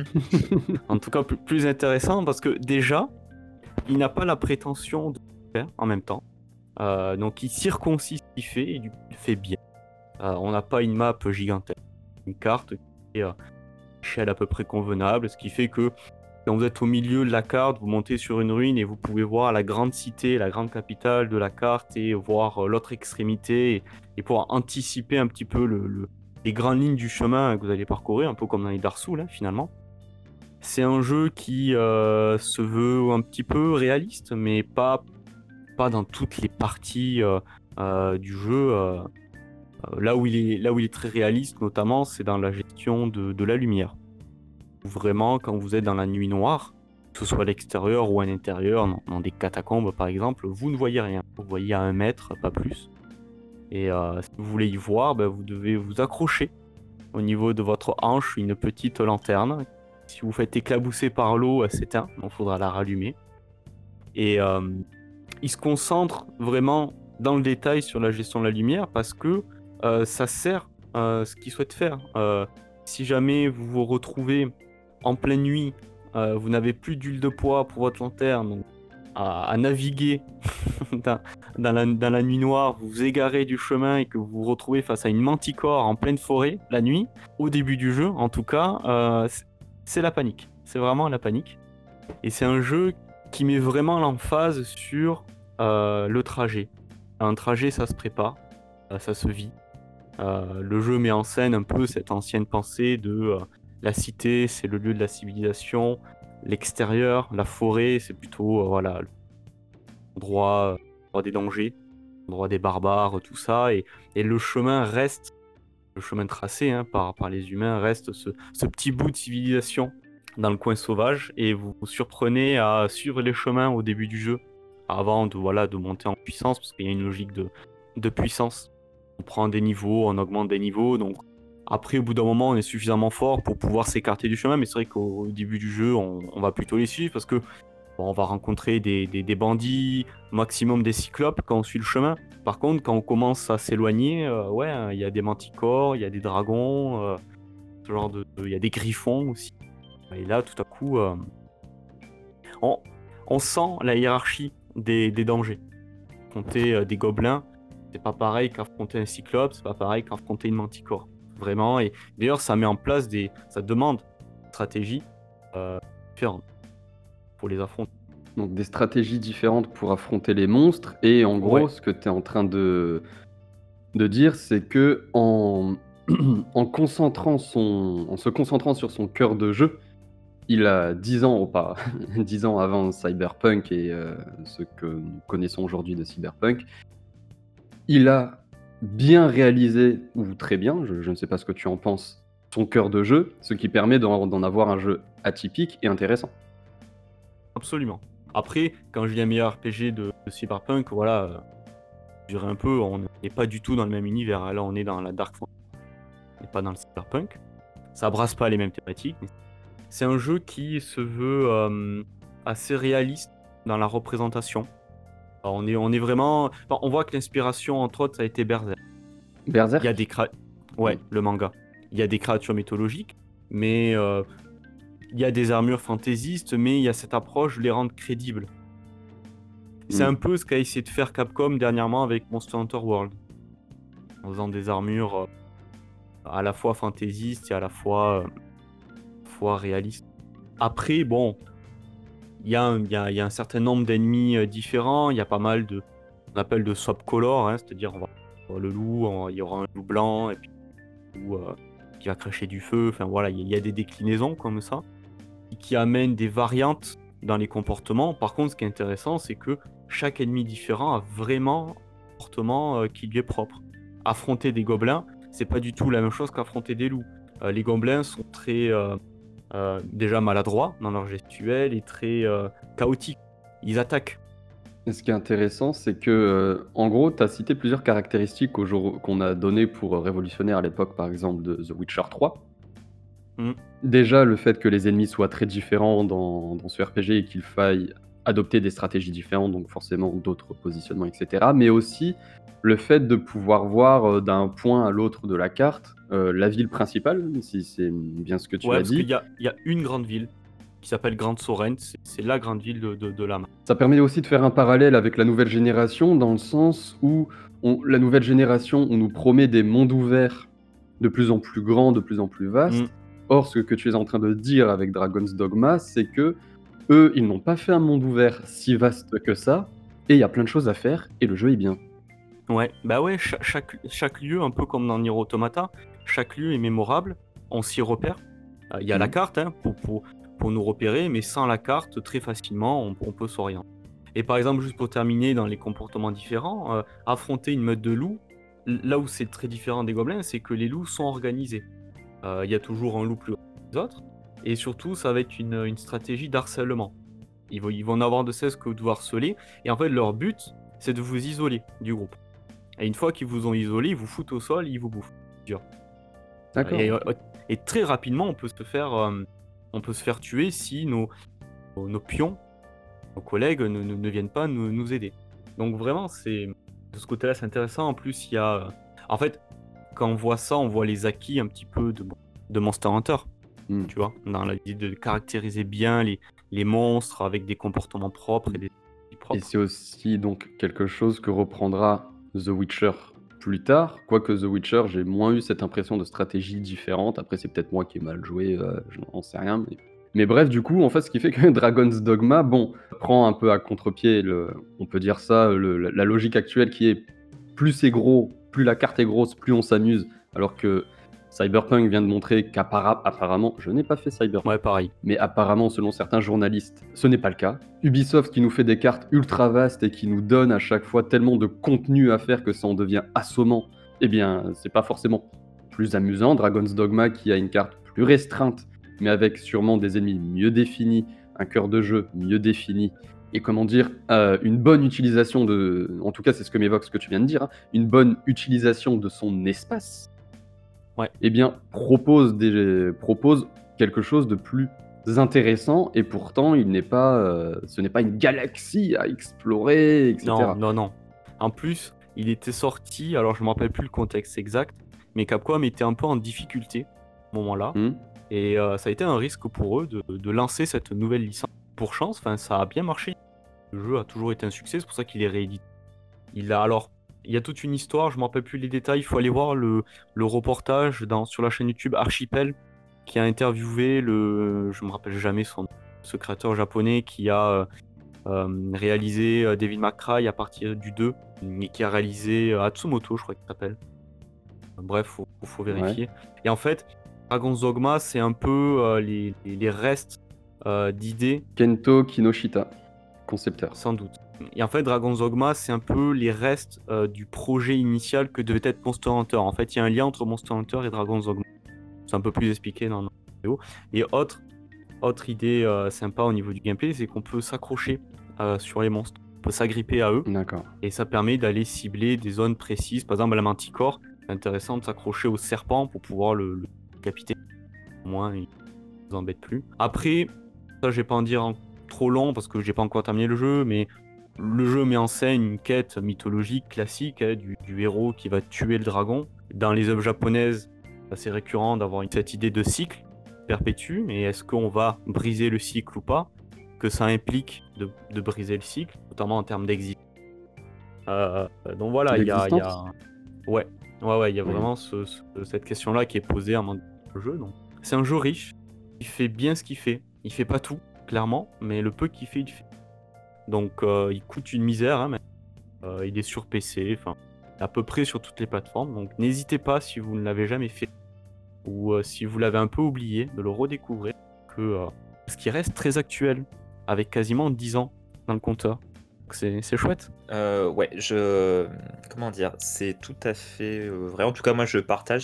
En tout cas, plus intéressant, parce que déjà, il n'a pas la prétention de faire en même temps. Donc il circoncise ce qu'il fait, et du coup, il fait bien. On n'a pas une map gigantesque, une carte qui est échelle à peu près convenable, ce qui fait que quand vous êtes au milieu de la carte, vous montez sur une ruine et vous pouvez voir la grande cité, la grande capitale de la carte, et voir l'autre extrémité, et pouvoir anticiper un petit peu les grandes lignes du chemin que vous allez parcourir, un peu comme dans les Dark Souls, finalement. C'est un jeu qui se veut un petit peu réaliste, mais pas dans toutes les parties du jeu. Là où il est très réaliste, notamment, c'est dans la gestion de la lumière. Vraiment, quand vous êtes dans la nuit noire, que ce soit à l'extérieur ou à l'intérieur, dans des catacombes par exemple, vous ne voyez rien. Vous voyez à 1 mètre, pas plus. Et si vous voulez y voir, vous devez vous accrocher au niveau de votre hanche une petite lanterne. Si vous faites éclabousser par l'eau, elle s'éteint, donc il faudra la rallumer. Et il se concentre vraiment dans le détail sur la gestion de la lumière, parce que ça sert ce qu'il souhaite faire. Si jamais vous vous retrouvez en pleine nuit, vous n'avez plus d'huile de poids pour votre lanterne, donc à naviguer dans la nuit noire, vous vous égarez du chemin et que vous vous retrouvez face à une manticore en pleine forêt la nuit, au début du jeu en tout cas, c'est la panique. C'est vraiment la panique. Et c'est un jeu qui met vraiment l'emphase sur le trajet. Un trajet, ça se prépare, ça se vit. Le jeu met en scène un peu cette ancienne pensée de la cité, c'est le lieu de la civilisation, l'extérieur, la forêt, c'est plutôt l'endroit des dangers, l'endroit des barbares, tout ça, et le chemin reste, le chemin tracé par les humains reste ce petit bout de civilisation dans le coin sauvage, et vous vous surprenez à suivre les chemins au début du jeu, avant de monter en puissance, parce qu'il y a une logique de puissance. On prend des niveaux, on augmente des niveaux, donc après, au bout d'un moment, on est suffisamment fort pour pouvoir s'écarter du chemin, mais c'est vrai qu'au début du jeu, on va plutôt les suivre, parce que on va rencontrer des bandits, maximum des cyclopes quand on suit le chemin. Par contre, quand on commence à s'éloigner, il y a des manticores, il y a des dragons, il y a des griffons aussi. Et là, tout à coup, on sent la hiérarchie des dangers. Affronter des gobelins, c'est pas pareil qu'affronter un cyclope, c'est pas pareil qu'affronter une manticore. Vraiment, et d'ailleurs ça met en place ça demande des stratégies différentes pour les affronter. Donc des stratégies différentes pour affronter les monstres, et en gros, Ouais. ce que tu es en train de dire, c'est que en se concentrant sur son cœur de jeu, il a 10 ans 10 ans avant Cyberpunk et ce que nous connaissons aujourd'hui de Cyberpunk, il a bien réalisé, ou très bien, je ne sais pas ce que tu en penses, son cœur de jeu, ce qui permet d'en avoir un jeu atypique et intéressant. Absolument. Après, quand je dis un meilleur RPG de Cyberpunk, voilà, je dirais un peu, on n'est pas du tout dans le même univers. Là, on est dans la Dark Fantasy, on n'est pas dans le Cyberpunk. Ça brasse pas les mêmes thématiques. Mais c'est un jeu qui se veut assez réaliste dans la représentation. Alors, on est vraiment... Enfin, on voit que l'inspiration, entre autres, ça a été Berserk. Berserk? Il y a des le manga. Il y a des créatures mythologiques, mais il y a des armures fantaisistes, mais il y a cette approche de les rendre crédibles. C'est un peu ce qu'a essayé de faire Capcom dernièrement avec Monster Hunter World, en faisant des armures à la fois fantaisistes et à la fois réalistes. Après, bon, il y a un certain nombre d'ennemis différents, il y a pas mal on appelle de swap color, hein, c'est-à-dire on va avoir le loup, il y aura un loup blanc, et puis un loup qui va cracher du feu, enfin voilà, il y a des déclinaisons comme ça, qui amènent des variantes dans les comportements. Par contre, ce qui est intéressant, c'est que chaque ennemi différent a vraiment un comportement qui lui est propre. Affronter des gobelins, c'est pas du tout la même chose qu'affronter des loups. Les gobelins sont très déjà maladroits dans leur gestuelle et très chaotiques. Ils attaquent. Et ce qui est intéressant, c'est que, en gros, tu as cité plusieurs caractéristiques qu'on a données pour révolutionnaire à l'époque, par exemple, de The Witcher 3. Déjà, le fait que les ennemis soient très différents dans ce RPG et qu'il faille adopter des stratégies différentes, donc forcément d'autres positionnements, etc. Mais aussi le fait de pouvoir voir d'un point à l'autre de la carte la ville principale, si c'est bien ce que tu Ouais, as parce dit. qu'il y a une grande ville qui s'appelle Grande Sorrent, c'est la grande ville de la main. Ça permet aussi de faire un parallèle avec la nouvelle génération, dans le sens où la nouvelle génération, on nous promet des mondes ouverts de plus en plus grands, de plus en plus vastes. Or, ce que tu es en train de dire avec Dragon's Dogma, c'est que eux, ils n'ont pas fait un monde ouvert si vaste que ça, et il y a plein de choses à faire, et le jeu est bien. Ouais, bah ouais, chaque lieu, un peu comme dans Nier Automata, chaque lieu est mémorable, on s'y repère. Il y a la carte hein, pour nous repérer, mais sans la carte, très facilement, on peut s'orienter. Et par exemple, juste pour terminer dans les comportements différents, affronter une meute de loups, là où c'est très différent des gobelins, c'est que les loups sont organisés. Il y a toujours un loup plus grand que les autres, et surtout, ça va être une stratégie d'harcèlement. Ils vont n'avoir de cesse que de vous harceler, et en fait, leur but, c'est de vous isoler du groupe. Et une fois qu'ils vous ont isolé, ils vous foutent au sol, ils vous bouffent. Dur. D'accord. Et très rapidement, on peut se faire tuer si nos pions, nos collègues ne viennent pas nous aider. Donc vraiment, de ce côté-là, c'est intéressant. En plus, il y a... En fait, quand on voit ça, on voit les acquis un petit peu de Monster Hunter. Tu vois, dans l'idée de caractériser bien les monstres avec des comportements propres et des propres. Et c'est aussi donc quelque chose que reprendra The Witcher plus tard, quoique The Witcher, j'ai moins eu cette impression de stratégie différente. Après, c'est peut-être moi qui ai mal joué, je n'en sais rien. Mais bref, du coup, en fait, ce qui fait que Dragon's Dogma, bon, prend un peu à contre-pied, on peut dire ça, la logique actuelle qui est plus c'est gros, plus la carte est grosse, plus on s'amuse, alors que Cyberpunk vient de montrer qu'apparemment, je n'ai pas fait Cyberpunk. Ouais, pareil. Mais apparemment, selon certains journalistes, ce n'est pas le cas. Ubisoft qui nous fait des cartes ultra vastes et qui nous donne à chaque fois tellement de contenu à faire que ça en devient assommant, eh bien, c'est pas forcément plus amusant. Dragon's Dogma qui a une carte plus restreinte, mais avec sûrement des ennemis mieux définis, un cœur de jeu mieux défini, et comment dire, une bonne utilisation en tout cas c'est ce que m'évoque ce que tu viens de dire, hein, une bonne utilisation de son espace, ouais. Eh bien propose quelque chose de plus intéressant, et pourtant ce n'est pas une galaxie à explorer, etc. Non. En plus, il était sorti, alors je ne me rappelle plus le contexte exact, mais Capcom était un peu en difficulté à ce moment-là. Et ça a été un risque pour eux de lancer cette nouvelle licence. Pour chance, ça a bien marché. Le jeu a toujours été un succès, c'est pour ça qu'il est réédité. Il y a toute une histoire, je ne me rappelle plus les détails, il faut aller voir le reportage sur la chaîne YouTube Archipel, qui a interviewé je ne me rappelle jamais ce créateur japonais qui a réalisé Devil May Cry à partir du 2, et qui a réalisé Atsumoto, je crois qu'il s'appelle. Bref, faut vérifier. Ouais. Et en fait, Dragon's Dogma, c'est un peu les restes d'idées. Kento Kinoshita, concepteur. Sans doute. Et en fait, Dragon's Dogma, c'est un peu les restes du projet initial que devait être Monster Hunter. En fait, il y a un lien entre Monster Hunter et Dragon's Dogma. C'est un peu plus expliqué dans la vidéo. Et autre idée sympa au niveau du gameplay, c'est qu'on peut s'accrocher sur les monstres. On peut s'agripper à eux. D'accord. Et ça permet d'aller cibler des zones précises. Par exemple, à la Manticore, c'est intéressant de s'accrocher au serpent pour pouvoir le décapiter. Au moins, il ne vous embête plus. Après, ça, je vais pas en dire trop long parce que j'ai pas encore terminé le jeu, mais le jeu met en scène une quête mythologique classique du héros qui va tuer le dragon. Dans les œuvres japonaises, c'est récurrent d'avoir cette idée de cycle. perpétue, mais est-ce qu'on va briser le cycle ou pas? Que ça implique de briser le cycle, notamment en termes d'existence. Donc voilà, il y a... L'existence? Ouais, il y a Oui. vraiment cette question-là qui est posée à un moment donné dans le jeu. Donc. C'est un jeu riche, il fait bien ce qu'il fait. Il fait pas tout, clairement, mais le peu qu'il fait, il fait. Donc il coûte une misère, hein, mais il est sur PC, enfin, à peu près sur toutes les plateformes. Donc n'hésitez pas, si vous ne l'avez jamais fait, ou si vous l'avez un peu oublié, de le redécouvrir, parce qu'il reste très actuel, avec quasiment 10 ans dans le compteur. Donc c'est chouette. Ouais, comment dire? C'est tout à fait vrai. En tout cas, moi, je partage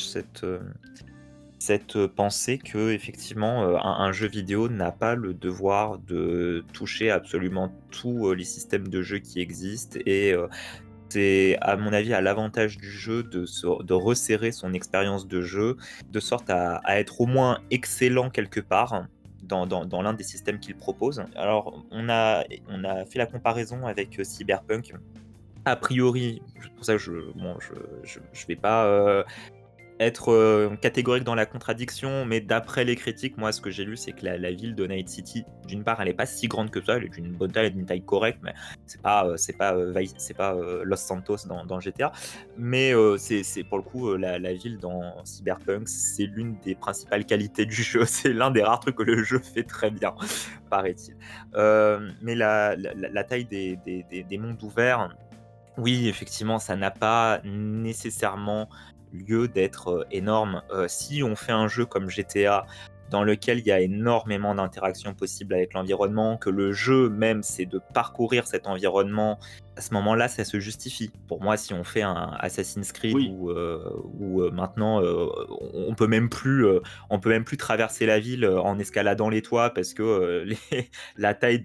cette pensée que effectivement, un jeu vidéo n'a pas le devoir de toucher absolument tous les systèmes de jeu qui existent et c'est à mon avis à l'avantage du jeu de resserrer son expérience de jeu, de sorte à être au moins excellent quelque part dans l'un des systèmes qu'il propose. Alors on a fait la comparaison avec, Cyberpunk. A priori, c'est pour ça que je vais pas, être catégorique dans la contradiction, mais d'après les critiques, moi, ce que j'ai lu, c'est que la ville de Night City, d'une part, elle est pas si grande que ça, elle est d'une bonne taille, elle est d'une taille correcte, mais c'est pas Los Santos dans GTA. Mais c'est pour le coup, la ville dans Cyberpunk, c'est l'une des principales qualités du jeu. C'est l'un des rares trucs que le jeu fait très bien, paraît-il. Mais la taille des mondes ouverts, oui, effectivement, ça n'a pas nécessairement lieu d'être énorme. Si on fait un jeu comme GTA, dans lequel il y a énormément d'interactions possibles avec l'environnement, que le jeu même c'est de parcourir cet environnement, à ce moment-là, ça se justifie. Pour moi, si on fait un Assassin's Creed Oui. où maintenant on peut même plus traverser la ville en escaladant les toits parce que la taille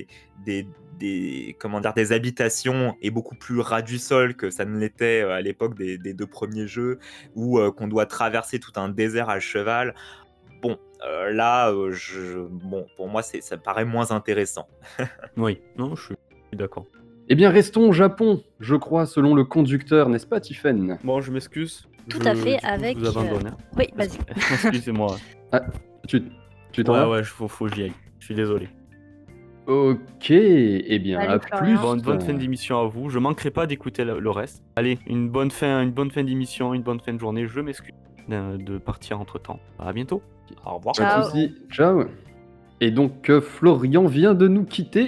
des habitations est beaucoup plus ras du sol que ça ne l'était à l'époque des deux premiers jeux, ou qu'on doit traverser tout un désert à cheval. Bon, là, bon, pour moi, ça me paraît moins intéressant. Oui, non, je suis d'accord. Eh bien, restons au Japon, je crois, selon le conducteur, n'est-ce pas, Tiffen? Bon, je m'excuse. Tout à fait, Du coup, avec, je vous abandonne. Hein. Oui, vas-y. Excusez-moi. Tu t'en vas? Ouais, faut que j'y aille. Je suis désolé. Ok, eh bien, Allez, à Florian. plus. Bonne fin d'émission à vous. Je manquerai pas d'écouter le reste. Allez, une bonne fin d'émission, une bonne fin de journée. Je m'excuse de partir entre temps. À bientôt. Au revoir. Pas de Ciao. soucis, ciao. Et donc, Florian vient de nous quitter.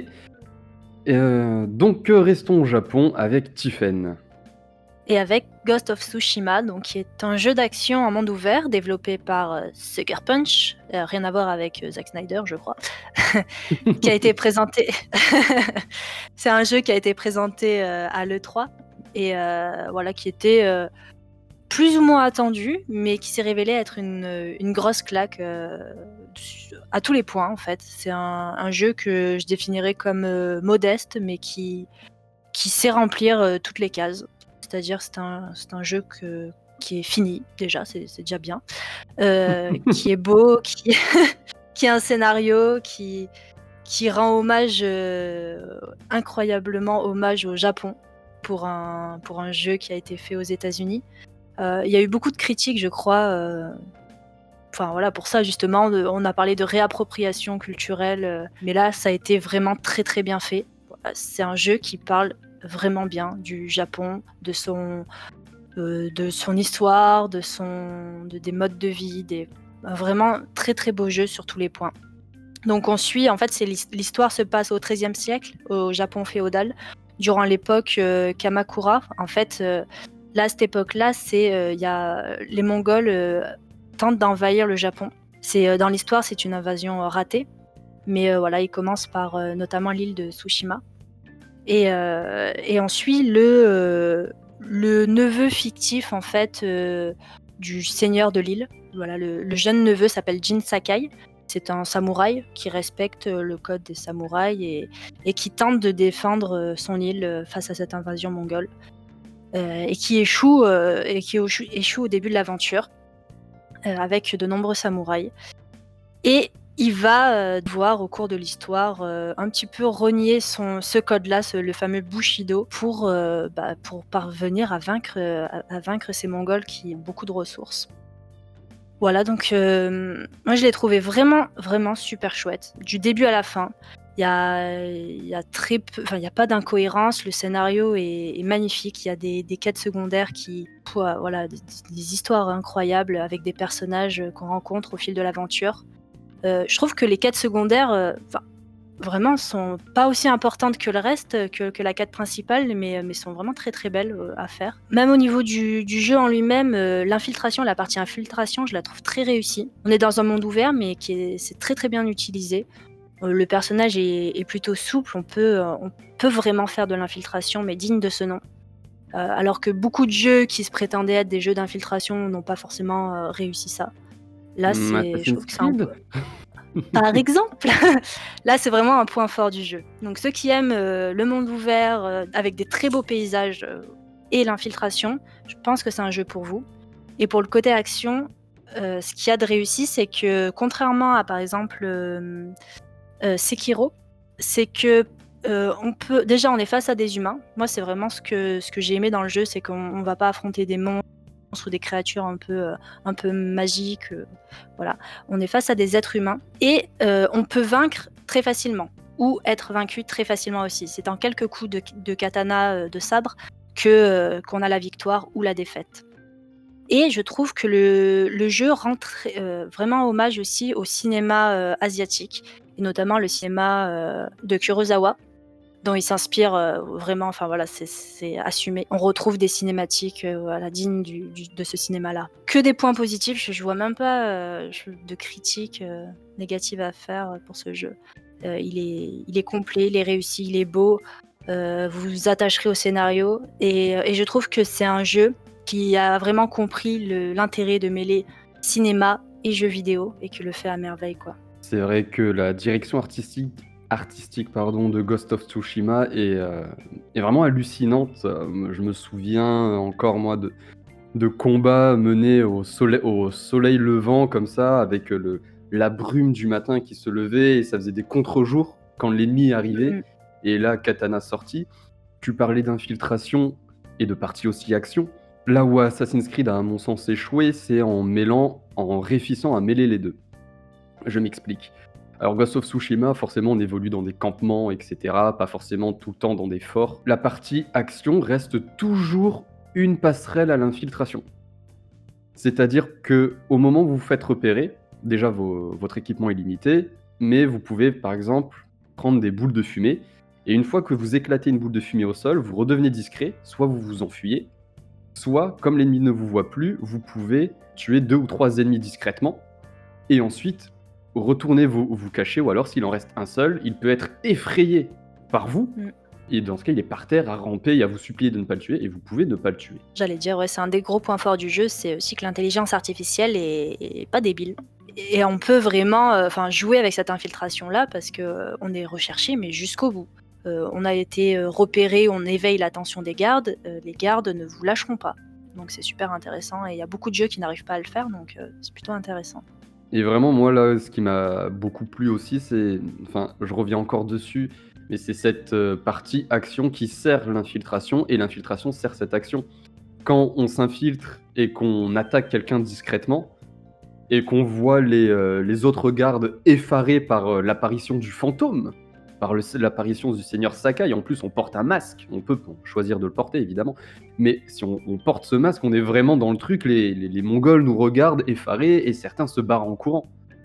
Donc, restons au Japon avec Tiffen. Et avec Ghost of Tsushima, donc, qui est un jeu d'action en monde ouvert développé par Sucker Punch, rien à voir avec Zack Snyder, je crois, qui a été présenté. C'est un jeu qui a été présenté à l'E3 et voilà, qui était plus ou moins attendu, mais qui s'est révélé être une grosse claque à tous les points en fait. C'est un jeu que je définirais comme modeste, mais qui sait remplir toutes les cases. C'est-à-dire c'est un jeu qui est fini déjà, c'est déjà bien, qui est beau, qui a un scénario, qui rend hommage incroyablement hommage au Japon pour un jeu qui a été fait aux États-Unis. Il y a eu beaucoup de critiques, je crois. Enfin voilà, pour ça justement, on a parlé de réappropriation culturelle, mais là ça a été vraiment très très bien fait. C'est un jeu qui parle vraiment bien du Japon, de son histoire, des modes de vie, vraiment très très beau jeu sur tous les points. Donc on suit, en fait, l'histoire se passe au XIIIe siècle, au Japon féodal, durant l'époque Kamakura. En fait, là, à cette époque-là, les Mongols tentent d'envahir le Japon. Dans l'histoire, c'est une invasion ratée, mais voilà, ils commencent par notamment l'île de Tsushima. Et on suit le neveu fictif en fait du seigneur de l'île. Voilà, le jeune neveu s'appelle Jin Sakai. C'est un samouraï qui respecte le code des samouraïs et qui tente de défendre son île face à cette invasion mongole et qui échoue au début de l'aventure avec de nombreux samouraïs. Et il va devoir, au cours de l'histoire, un petit peu renier ce code-là, le fameux Bushido, pour parvenir à vaincre ces Mongols qui ont beaucoup de ressources. Voilà, donc moi je l'ai trouvé vraiment, vraiment super chouette. Du début à la fin, il y a très peu, enfin il y a pas d'incohérence. Le scénario est magnifique. Il y a des quêtes secondaires voilà, des histoires incroyables avec des personnages qu'on rencontre au fil de l'aventure. Je trouve que les quêtes secondaires, vraiment sont pas aussi importantes que le reste, que la quête principale, mais sont vraiment très très belles à faire. Même au niveau du jeu en lui-même, l'infiltration, la partie infiltration, je la trouve très réussie. On est dans un monde ouvert, mais c'est très très bien utilisé. Le personnage est plutôt souple, on peut vraiment faire de l'infiltration, mais digne de ce nom. Alors que beaucoup de jeux qui se prétendaient être des jeux d'infiltration n'ont pas forcément réussi ça. Là, je Assassin's trouve que c'est un Creed? peu. Par exemple, là c'est vraiment un point fort du jeu. Donc ceux qui aiment le monde ouvert avec des très beaux paysages et l'infiltration, je pense que c'est un jeu pour vous. Et pour le côté action, ce qu'il y a de réussi, c'est que contrairement à par exemple Sekiro, c'est que on est face à des humains. Moi c'est vraiment ce que j'ai aimé dans le jeu, c'est qu'on va pas affronter des monstres ou des créatures un peu magiques. Voilà, on est face à des êtres humains et on peut vaincre très facilement ou être vaincu très facilement aussi. C'est en quelques coups de katana, de sabre qu'on a la victoire ou la défaite. Et je trouve que le jeu rend vraiment hommage aussi au cinéma asiatique, et notamment le cinéma de Kurosawa, dont il s'inspire vraiment, enfin voilà, c'est assumé. On retrouve des cinématiques voilà, dignes de ce cinéma-là. Que des points positifs, je vois même pas de critiques négatives à faire pour ce jeu. Il est complet, il est réussi, il est beau, vous vous attacherez au scénario, et je trouve que c'est un jeu qui a vraiment compris l'intérêt de mêler cinéma et jeux vidéo, et qui le fait à merveille, quoi. C'est vrai que la direction artistique de Ghost of Tsushima est vraiment hallucinante. Je me souviens encore moi de combats menés au soleil levant comme ça, avec la brume du matin qui se levait, et ça faisait des contre-jours quand l'ennemi arrivait. Mm. Et là, Katana sorti. Tu parlais d'infiltration et de partie aussi action. Là où Assassin's Creed a à mon sens échoué, c'est en réussissant à mêler les deux. Je m'explique. Alors Ghost of Tsushima, forcément on évolue dans des campements, etc. Pas forcément tout le temps dans des forts. La partie action reste toujours une passerelle à l'infiltration. C'est-à-dire que au moment où vous vous faites repérer, déjà votre équipement est limité, mais vous pouvez par exemple prendre des boules de fumée, et une fois que vous éclatez une boule de fumée au sol, vous redevenez discret, soit vous vous enfuyez, soit comme l'ennemi ne vous voit plus, vous pouvez tuer 2 ou 3 ennemis discrètement, et ensuite retournez vous cacher, ou alors s'il en reste un seul, il peut être effrayé par vous, et dans ce cas il est par terre à ramper et à vous supplier de ne pas le tuer, et vous pouvez ne pas le tuer. J'allais dire, ouais, c'est un des gros points forts du jeu, c'est aussi que l'intelligence artificielle est pas débile. Et on peut vraiment jouer avec cette infiltration-là, parce qu'on est recherché, mais jusqu'au bout. On a été repéré, on éveille l'attention des gardes, les gardes ne vous lâcheront pas. Donc c'est super intéressant, et il y a beaucoup de jeux qui n'arrivent pas à le faire, donc c'est plutôt intéressant. Et vraiment, moi, là, ce qui m'a beaucoup plu aussi, je reviens encore dessus, mais c'est cette partie action qui sert l'infiltration, et l'infiltration sert cette action. Quand on s'infiltre et qu'on attaque quelqu'un discrètement, et qu'on voit les autres gardes effarés par l'apparition du fantôme, par l'apparition du seigneur Sakai, en plus on porte un masque, on peut choisir de le porter évidemment, mais si on porte ce masque, on est vraiment dans le truc, les Mongols nous regardent effarés, et certains se barrent en courant.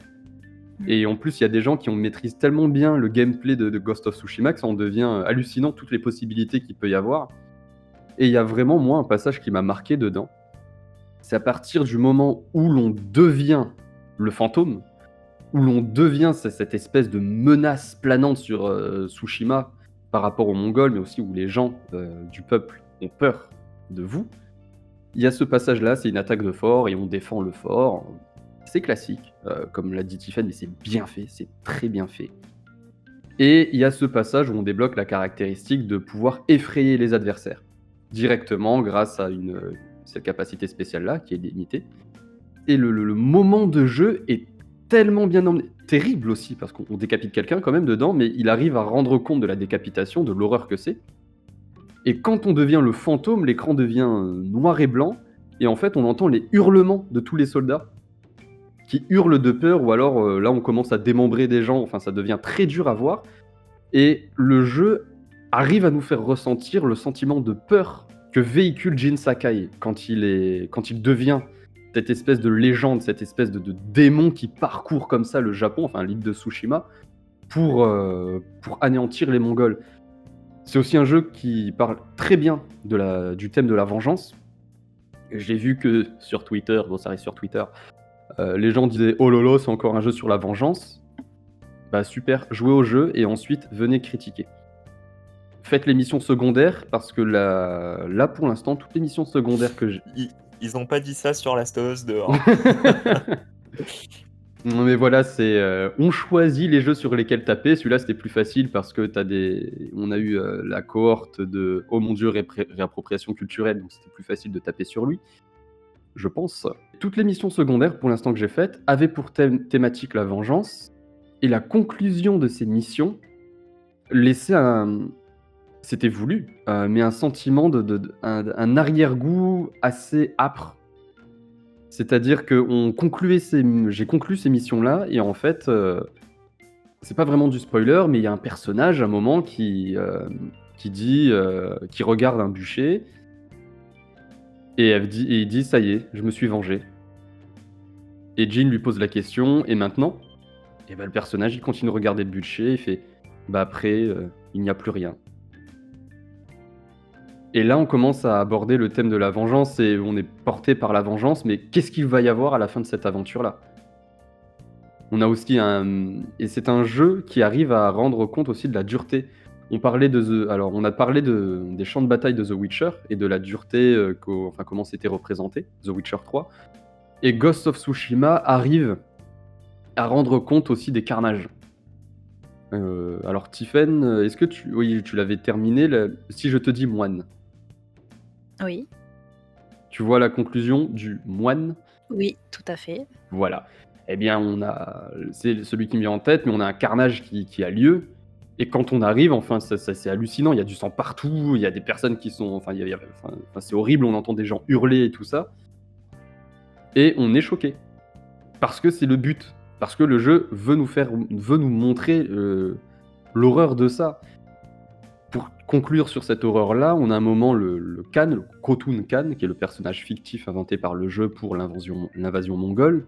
Et en plus, il y a des gens qui maîtrisent tellement bien le gameplay de Ghost of Tsushima que ça en devient hallucinant, toutes les possibilités qu'il peut y avoir. Et il y a vraiment, moi, un passage qui m'a marqué dedans. C'est à partir du moment où l'on devient le fantôme, où l'on devient cette espèce de menace planante sur Tsushima par rapport aux Mongols, mais aussi où les gens du peuple ont peur de vous. Il y a ce passage-là, c'est une attaque de fort, et on défend le fort. C'est classique, comme l'a dit Tiffen, mais c'est bien fait, c'est très bien fait. Et il y a ce passage où on débloque la caractéristique de pouvoir effrayer les adversaires, directement grâce à cette capacité spéciale-là, qui est limitée. Et le moment de jeu est tellement bien emmené, terrible aussi, parce qu'on décapite quelqu'un quand même dedans, mais il arrive à rendre compte de la décapitation, de l'horreur que c'est. Et quand on devient le fantôme, l'écran devient noir et blanc, et en fait on entend les hurlements de tous les soldats. qui hurlent de peur, ou alors là on commence à démembrer des gens, enfin ça devient très dur à voir. Et le jeu arrive à nous faire ressentir le sentiment de peur que véhicule Jin Sakai quand il devient cette espèce de légende, cette espèce de démon qui parcourt comme ça le Japon, enfin l'île de Tsushima, pour anéantir les Mongols. C'est aussi un jeu qui parle très bien du thème de la vengeance. J'ai vu que sur Twitter, bon ça reste sur Twitter, les gens disaient « Oh là là, c'est encore un jeu sur la vengeance ». Bah super, jouez au jeu et ensuite venez critiquer. Faites les missions secondaires, parce que là pour l'instant, toutes les missions secondaires que j'ai... Ils ont pas dit ça sur Last of Us 2. Hein. Non mais voilà, on choisit les jeux sur lesquels taper. Celui-là c'était plus facile parce que on a eu la cohorte de oh mon dieu réappropriation culturelle, donc c'était plus facile de taper sur lui, je pense. Toutes les missions secondaires pour l'instant que j'ai faites avaient pour thématique la vengeance, et la conclusion de ces missions laissait c'était voulu, mais un sentiment un arrière-goût assez âpre. C'est-à-dire que j'ai conclu ces missions-là, et en fait, c'est pas vraiment du spoiler, mais il y a un personnage à un moment qui regarde un bûcher, et il dit ça y est, je me suis vengé. Et Jin lui pose la question, et maintenant? Et le personnage il continue de regarder le bûcher, il fait après, il n'y a plus rien. Et là, on commence à aborder le thème de la vengeance, et on est porté par la vengeance, mais qu'est-ce qu'il va y avoir à la fin de cette aventure-là? On a aussi et c'est un jeu qui arrive à rendre compte aussi de la dureté. On a parlé des champs de bataille de The Witcher, et de la dureté, comment c'était représenté, The Witcher 3. Et Ghost of Tsushima arrive à rendre compte aussi des carnages. Alors Tiphaine, est-ce que tu l'avais terminé, si je te dis moine? Oui, Tu vois la conclusion du moine? oui, tout à fait. Voilà. Eh bien, c'est celui qui me vient en tête, mais on a un carnage qui a lieu. Et quand on arrive, enfin, c'est hallucinant. Il y a du sang partout. Il y a des personnes qui sont, enfin, c'est horrible. On entend des gens hurler et tout ça. Et on est choqué parce que c'est le but, parce que le jeu veut nous montrer l'horreur de ça. Pour conclure sur cette horreur-là, on a un moment le Khan, le Khotun Khan, qui est le personnage fictif inventé par le jeu pour l'invasion mongole,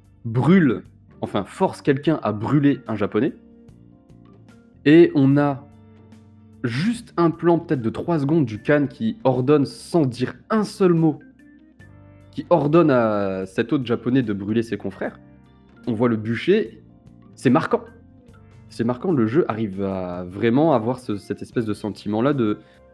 force quelqu'un à brûler un japonais. Et on a juste un plan peut-être de 3 secondes du Khan qui ordonne, sans dire un seul mot, qui ordonne à cet autre japonais de brûler ses confrères. On voit le bûcher, c'est marquant. C'est marquant, le jeu arrive à vraiment avoir cette espèce de sentiment-là de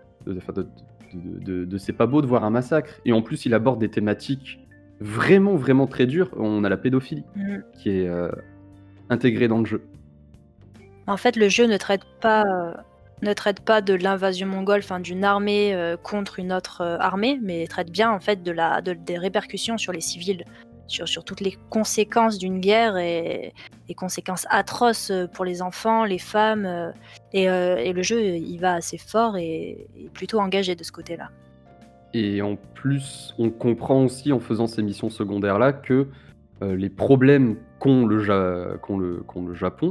c'est pas beau de voir un massacre. Et en plus, il aborde des thématiques vraiment, vraiment très dures. On a la pédophilie qui est intégrée dans le jeu. En fait, le jeu ne traite pas de l'invasion mongole, enfin d'une armée contre une autre armée, mais traite bien en fait des répercussions sur les civils, sur toutes les conséquences d'une guerre et les conséquences atroces pour les enfants, les femmes. Et le jeu, il va assez fort et plutôt engagé de ce côté-là. Et en plus, on comprend aussi en faisant ces missions secondaires-là que les problèmes qu'a le Japon,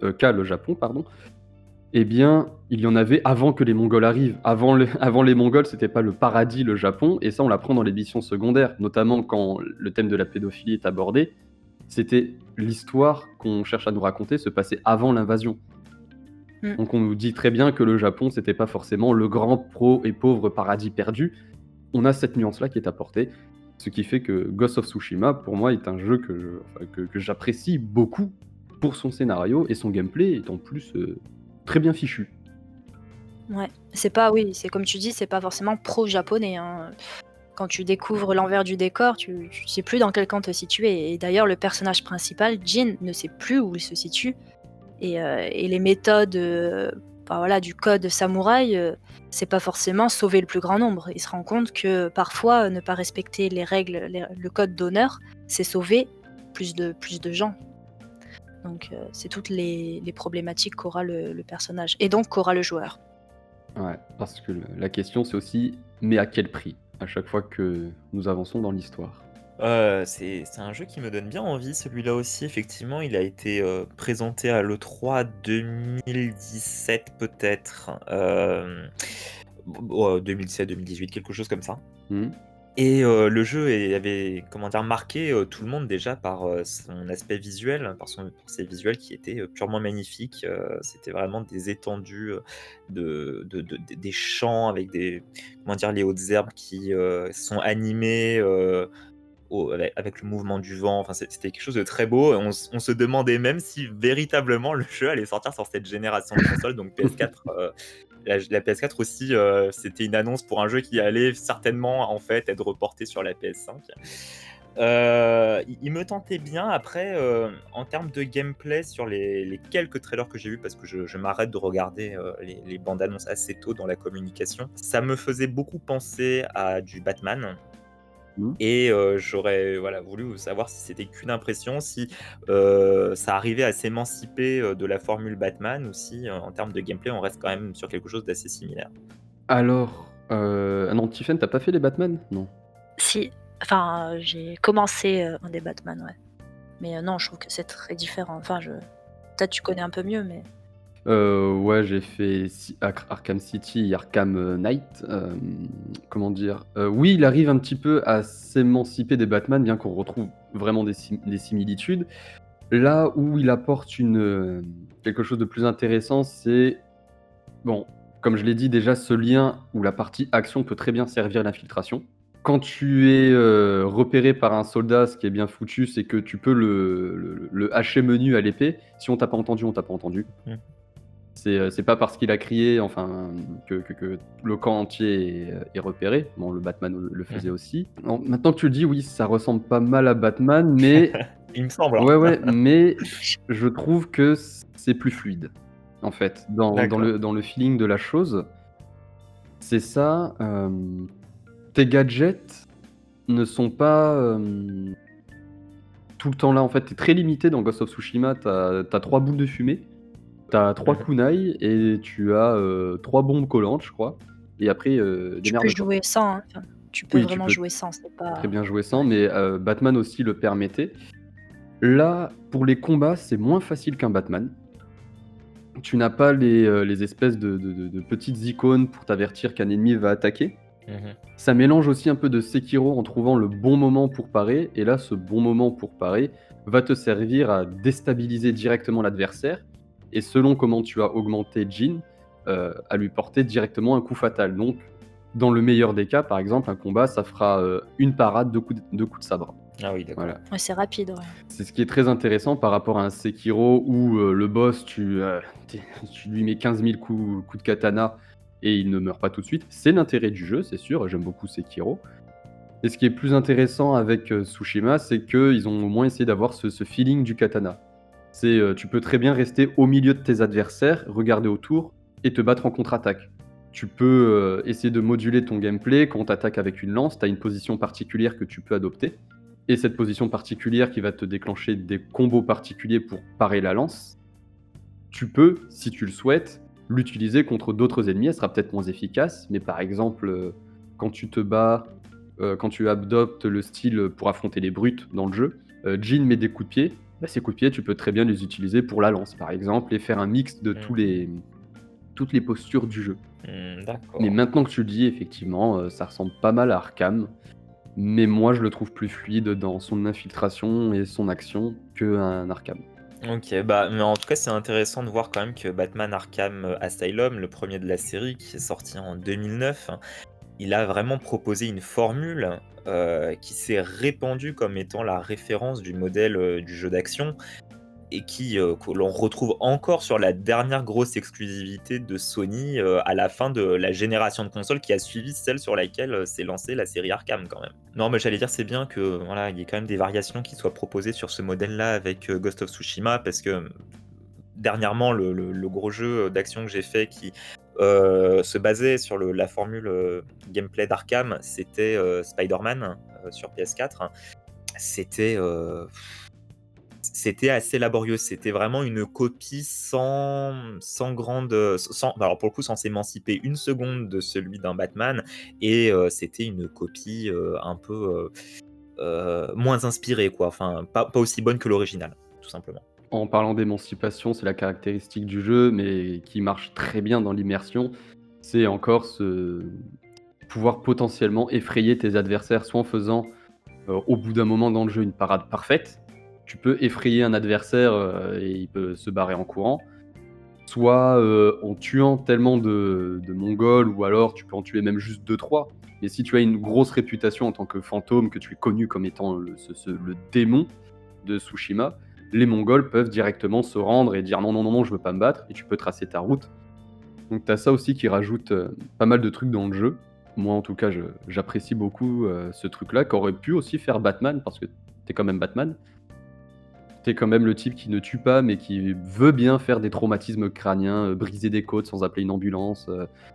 eh bien, il y en avait avant que les Mongols arrivent. Avant les Mongols, c'était pas le paradis, le Japon, et ça, on l'apprend dans les missions secondaires, notamment quand le thème de la pédophilie est abordé. C'était l'histoire qu'on cherche à nous raconter se passait avant l'invasion. Donc on nous dit très bien que le Japon, c'était pas forcément le grand et pauvre paradis perdu. On a cette nuance-là qui est apportée, ce qui fait que Ghost of Tsushima, pour moi, est un jeu que j'apprécie beaucoup pour son scénario, et son gameplay est en plus très bien fichu. Ouais, c'est comme tu dis, c'est pas forcément pro-japonais, hein. Quand tu découvres l'envers du décor, tu sais plus dans quel camp te situer. Et d'ailleurs, le personnage principal, Jin, ne sait plus où il se situe. Et les méthodes du code samouraï, c'est pas forcément sauver le plus grand nombre. Il se rend compte que parfois, ne pas respecter les règles, le code d'honneur, c'est sauver plus de gens. Donc c'est toutes les problématiques qu'aura le personnage, et donc qu'aura le joueur. Ouais, parce que la question c'est aussi, mais à quel prix, à chaque fois que nous avançons dans l'histoire. C'est un jeu qui me donne bien envie, celui-là aussi. Effectivement, il a été présenté à l'E3 2017 peut-être. 2017-2018, quelque chose comme ça. Mmh. Et le jeu avait, comment dire, marqué tout le monde déjà par son aspect visuel, par ses visuels qui étaient purement magnifiques. C'était vraiment des étendues des champs avec comment dire, les hautes herbes qui sont animées avec le mouvement du vent. Enfin, c'était quelque chose de très beau. Et on se demandait même si véritablement le jeu allait sortir sur cette génération de consoles, donc PS4. La PS4 aussi, c'était une annonce pour un jeu qui allait certainement en fait être reporté sur la PS5. Il me tentait bien. Après, en termes de gameplay, sur les quelques trailers que j'ai vus, parce que je m'arrête de regarder les bandes annonces assez tôt dans la communication, ça me faisait beaucoup penser à du Batman. Mmh. Et j'aurais voulu savoir si c'était qu'une impression, si ça arrivait à s'émanciper de la formule Batman, ou si en termes de gameplay, on reste quand même sur quelque chose d'assez similaire. Alors, ah non, Tiffen, tu pas fait les Batman? Non? Si, enfin, j'ai commencé un des Batman, ouais. Mais non, je trouve que c'est très différent. Enfin, peut-être tu connais un peu mieux, mais Ouais, j'ai fait Arkham City et Arkham Knight. Comment dire? Oui, il arrive un petit peu à s'émanciper des Batman, bien qu'on retrouve vraiment des similitudes. Là où il apporte quelque chose de plus intéressant, c'est bon, comme je l'ai dit déjà, ce lien où la partie action peut très bien servir l'infiltration. Quand tu es, repéré par un soldat, ce qui est bien foutu, c'est que tu peux le hacher menu à l'épée. Si on t'a pas entendu, on t'a pas entendu. Mmh. C'est pas parce qu'il a crié, enfin, que le camp entier est repéré. Bon, le Batman le faisait aussi. Non, maintenant que tu le dis, oui, ça ressemble pas mal à Batman, mais Il me semble, hein. ouais, mais je trouve que c'est plus fluide, en fait, dans D'accord. le feeling de la chose. C'est ça, tes gadgets ne sont pas, tout le temps là, en fait. Tu es très limité dans Ghost of Tsushima. Tu as 3 boules de fumée, tu as 3 Mmh. kunai et tu as, 3 bombes collantes, je crois, et après, tu peux démerde-toi. jouer sans, hein. Enfin, tu peux Oui, tu vraiment peux jouer sans, c'est très pas. bien jouer sans, Ouais. mais Batman aussi le permettait. Là, pour les combats, c'est moins facile qu'un Batman. Tu n'as pas les espèces de petites icônes pour t'avertir qu'un ennemi va attaquer. Mmh. Ça mélange aussi un peu de Sekiro en trouvant le bon moment pour parer, et là, ce bon moment pour parer va te servir à déstabiliser directement l'adversaire, et selon comment tu as augmenté Jin, à lui porter directement un coup fatal. Donc, dans le meilleur des cas, par exemple, un combat, ça fera une parade, deux coups de sabre. Ah oui, d'accord. Voilà. Ouais, c'est rapide, ouais. C'est ce qui est très intéressant par rapport à un Sekiro où le boss, tu lui mets 15 000 coups de katana et il ne meurt pas tout de suite. C'est l'intérêt du jeu, c'est sûr, j'aime beaucoup Sekiro. Et ce qui est plus intéressant avec Tsushima, c'est qu'ils ont au moins essayé d'avoir ce feeling du katana. Tu peux très bien rester au milieu de tes adversaires, regarder autour et te battre en contre-attaque. Tu peux essayer de moduler ton gameplay. Quand on t'attaque avec une lance, tu as une position particulière que tu peux adopter. Et cette position particulière qui va te déclencher des combos particuliers pour parer la lance, tu peux, si tu le souhaites, l'utiliser contre d'autres ennemis. Elle sera peut-être moins efficace, mais par exemple, quand tu te bats, quand tu adoptes le style pour affronter les brutes dans le jeu, Jin met des coups de pied. Bah, ces coups de pied, tu peux très bien les utiliser pour la lance, par exemple, et faire un mix de toutes les postures du jeu. Mais D'accord. maintenant que tu le dis, effectivement, ça ressemble pas mal à Arkham. Mais moi, je le trouve plus fluide dans son infiltration et son action qu'un Arkham. Ok, bah, mais en tout cas, c'est intéressant de voir quand même que Batman Arkham Asylum, le premier de la série, qui est sorti en 2009, il a vraiment proposé une formule qui s'est répandue comme étant la référence du modèle du jeu d'action, et que l'on retrouve encore sur la dernière grosse exclusivité de Sony à la fin de la génération de consoles qui a suivi celle sur laquelle s'est lancée la série Arkham quand même. Non, mais j'allais dire, c'est bien que voilà, il y ait quand même des variations qui soient proposées sur ce modèle-là avec Ghost of Tsushima, parce que dernièrement, le gros jeu d'action que j'ai fait qui se basait sur la formule gameplay d'Arkham, c'était Spider-Man sur PS4. C'était c'était assez laborieux. C'était vraiment une copie sans grande, alors pour le coup, sans s'émanciper une seconde de celui d'un Batman, et c'était une copie un peu moins inspirée, quoi. Enfin, pas aussi bonne que l'original, tout simplement. En parlant d'émancipation, c'est la caractéristique du jeu, mais qui marche très bien dans l'immersion. C'est encore ce pouvoir potentiellement effrayer tes adversaires, soit en faisant, au bout d'un moment dans le jeu, une parade parfaite. Tu peux effrayer un adversaire, et il peut se barrer en courant. Soit, en tuant tellement de Mongols, ou alors tu peux en tuer même juste 2-3. Mais si tu as une grosse réputation en tant que fantôme, que tu es connu comme étant le démon de Tsushima, les Mongols peuvent directement se rendre et dire: «Non, non, non, non, je veux pas me battre», et tu peux tracer ta route. Donc tu as ça aussi qui rajoute, pas mal de trucs dans le jeu. Moi, en tout cas, j'apprécie beaucoup, ce truc-là, qu'aurait pu aussi faire Batman, parce que tu es quand même Batman. Tu es quand même le type qui ne tue pas, mais qui veut bien faire des traumatismes crâniens, briser des côtes sans appeler une ambulance,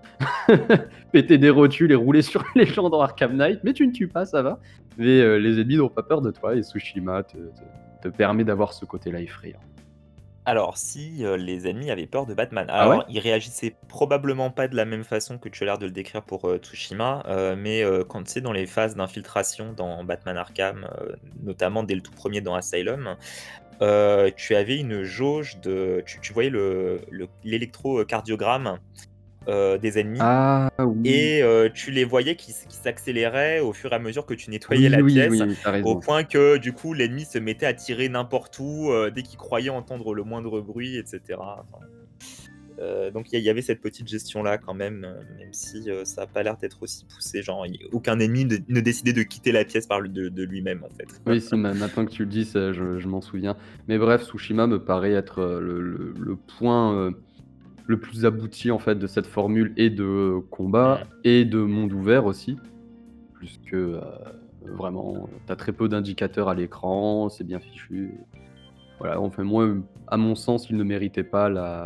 péter des rotules et rouler sur les gens dans Arkham Knight, mais tu ne tues pas, ça va. Mais les ennemis n'ont pas peur de toi, et Tsushima te permet d'avoir ce côté-là effrayant. Alors, si les ennemis avaient peur de Batman. Ah ouais? Alors, ils réagissaient probablement pas de la même façon que tu as l'air de le décrire pour Tsushima, mais quand tu sais, dans les phases d'infiltration dans Batman Arkham, notamment dès le tout premier dans Asylum, tu avais une jauge de. Tu voyais l'électrocardiogramme des ennemis. Ah oui. Et tu les voyais qui s'accéléraient au fur et à mesure que tu nettoyais Oui, la oui, pièce, oui, tu as au raison. point que du coup l'ennemi se mettait à tirer n'importe où, dès qu'il croyait entendre le moindre bruit, et cetera. Enfin, donc il y avait cette petite gestion-là quand même, même si, ça a pas l'air d'être aussi poussé, genre aucun ennemi ne décidait de quitter la pièce de lui-même, en fait. Oui, si, maintenant que tu le dis, ça, je m'en souviens. Mais bref, Tsushima me paraît être, le point, le plus abouti, en fait, de cette formule, et de combat et de monde ouvert aussi. Puisque, vraiment, tu as très peu d'indicateurs à l'écran, c'est bien fichu. Voilà, enfin moi, à mon sens, il ne méritait pas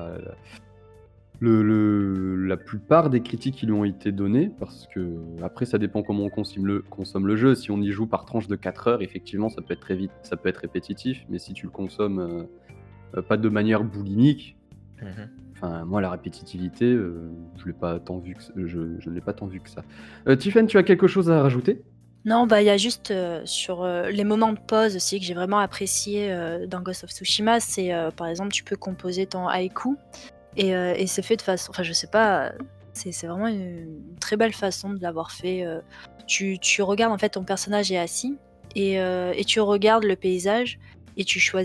la plupart des critiques qui lui ont été données, parce que après ça dépend comment on consomme le jeu. Si on y joue par tranche de 4 heures, effectivement, ça peut être très vite, ça peut être répétitif, mais si tu le consommes, pas de manière boulimique, Mmh. enfin moi la répétitivité, je l'ai pas tant vu que je ne l'ai pas tant vu que ça. Tiffen, tu as quelque chose à rajouter? Non, bah, il y a juste, sur, les moments de pause aussi que j'ai vraiment apprécié, dans Ghost of Tsushima, c'est, par exemple, tu peux composer ton haïku et c'est fait de façon, enfin, je sais pas, c'est vraiment une très belle façon de l'avoir fait, tu regardes, en fait, ton personnage est assis et tu regardes le paysage et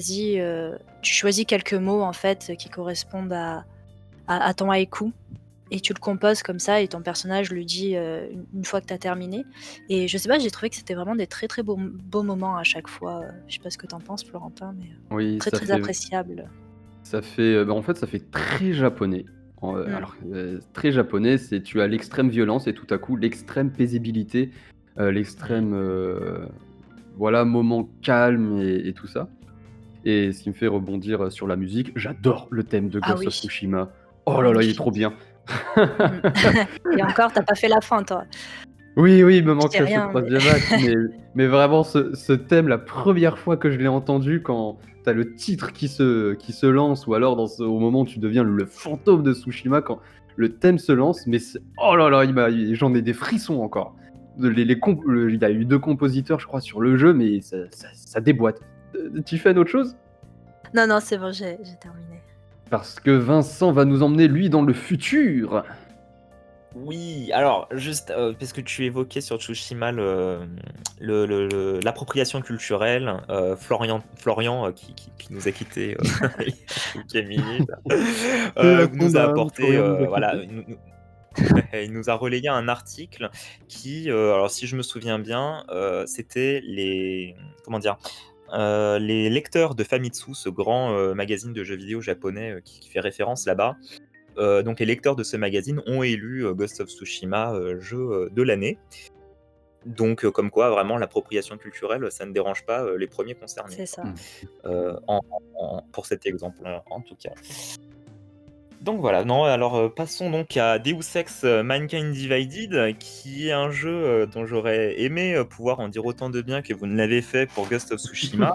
tu choisis quelques mots, en fait, qui correspondent à ton haïku. Et tu le composes comme ça et ton personnage le dit, une fois que tu as terminé et je sais pas, j'ai trouvé que c'était vraiment des très, très beaux moments à chaque fois, je sais pas ce que tu en penses Florentin, mais Oui, très, très appréciable. ça fait, bah, en fait, ça fait très japonais. Mmh. Alors, très japonais, c'est tu as l'extrême violence et tout à coup l'extrême paisibilité, l'extrême, voilà, moment calme et tout ça. Et ce qui me fait rebondir sur la musique, j'adore le thème de Ah Ghost of oui, Tsushima. Oh là là, il est trop magnifique. bien. Mmh. Et encore, tu as pas fait la fin toi? Oui, oui, il me Je dis manquerait ce rien, mais troisième acte, mais vraiment ce thème, la première fois que je l'ai entendu, quand tu as le titre qui se lance, ou alors au moment où tu deviens le fantôme de Tsushima, quand le thème se lance, mais oh là là, j'en ai des frissons encore. Il y a eu 2 compositeurs, je crois, sur le jeu, mais ça déboîte. Tu fais autre chose? non, non, c'est bon, j'ai terminé. Parce que Vincent va nous emmener, lui, dans le futur. Oui, alors juste, parce que tu évoquais sur Tsushima l'appropriation culturelle, Florian, qui nous a quittés, il y a quelques minutes, Paix à nous son a âme, apporté, Florian nous a voilà, quittés. il nous a relayé un article qui, alors si je me souviens bien, c'était les comment dire? Les lecteurs de Famitsu, ce grand, magazine de jeux vidéo japonais, qui fait référence là-bas. Donc les lecteurs de ce magazine ont élu, Ghost of Tsushima, jeu, de l'année. Donc comme quoi vraiment l'appropriation culturelle, ça ne dérange pas, les premiers concernés, C'est quoi. ça. Mmh. Pour cet exemple, en tout cas. Donc voilà, non, alors, passons donc à Deus Ex, Mankind Divided, qui est un jeu, dont j'aurais aimé, pouvoir en dire autant de bien que vous ne l'avez fait pour Ghost of Tsushima.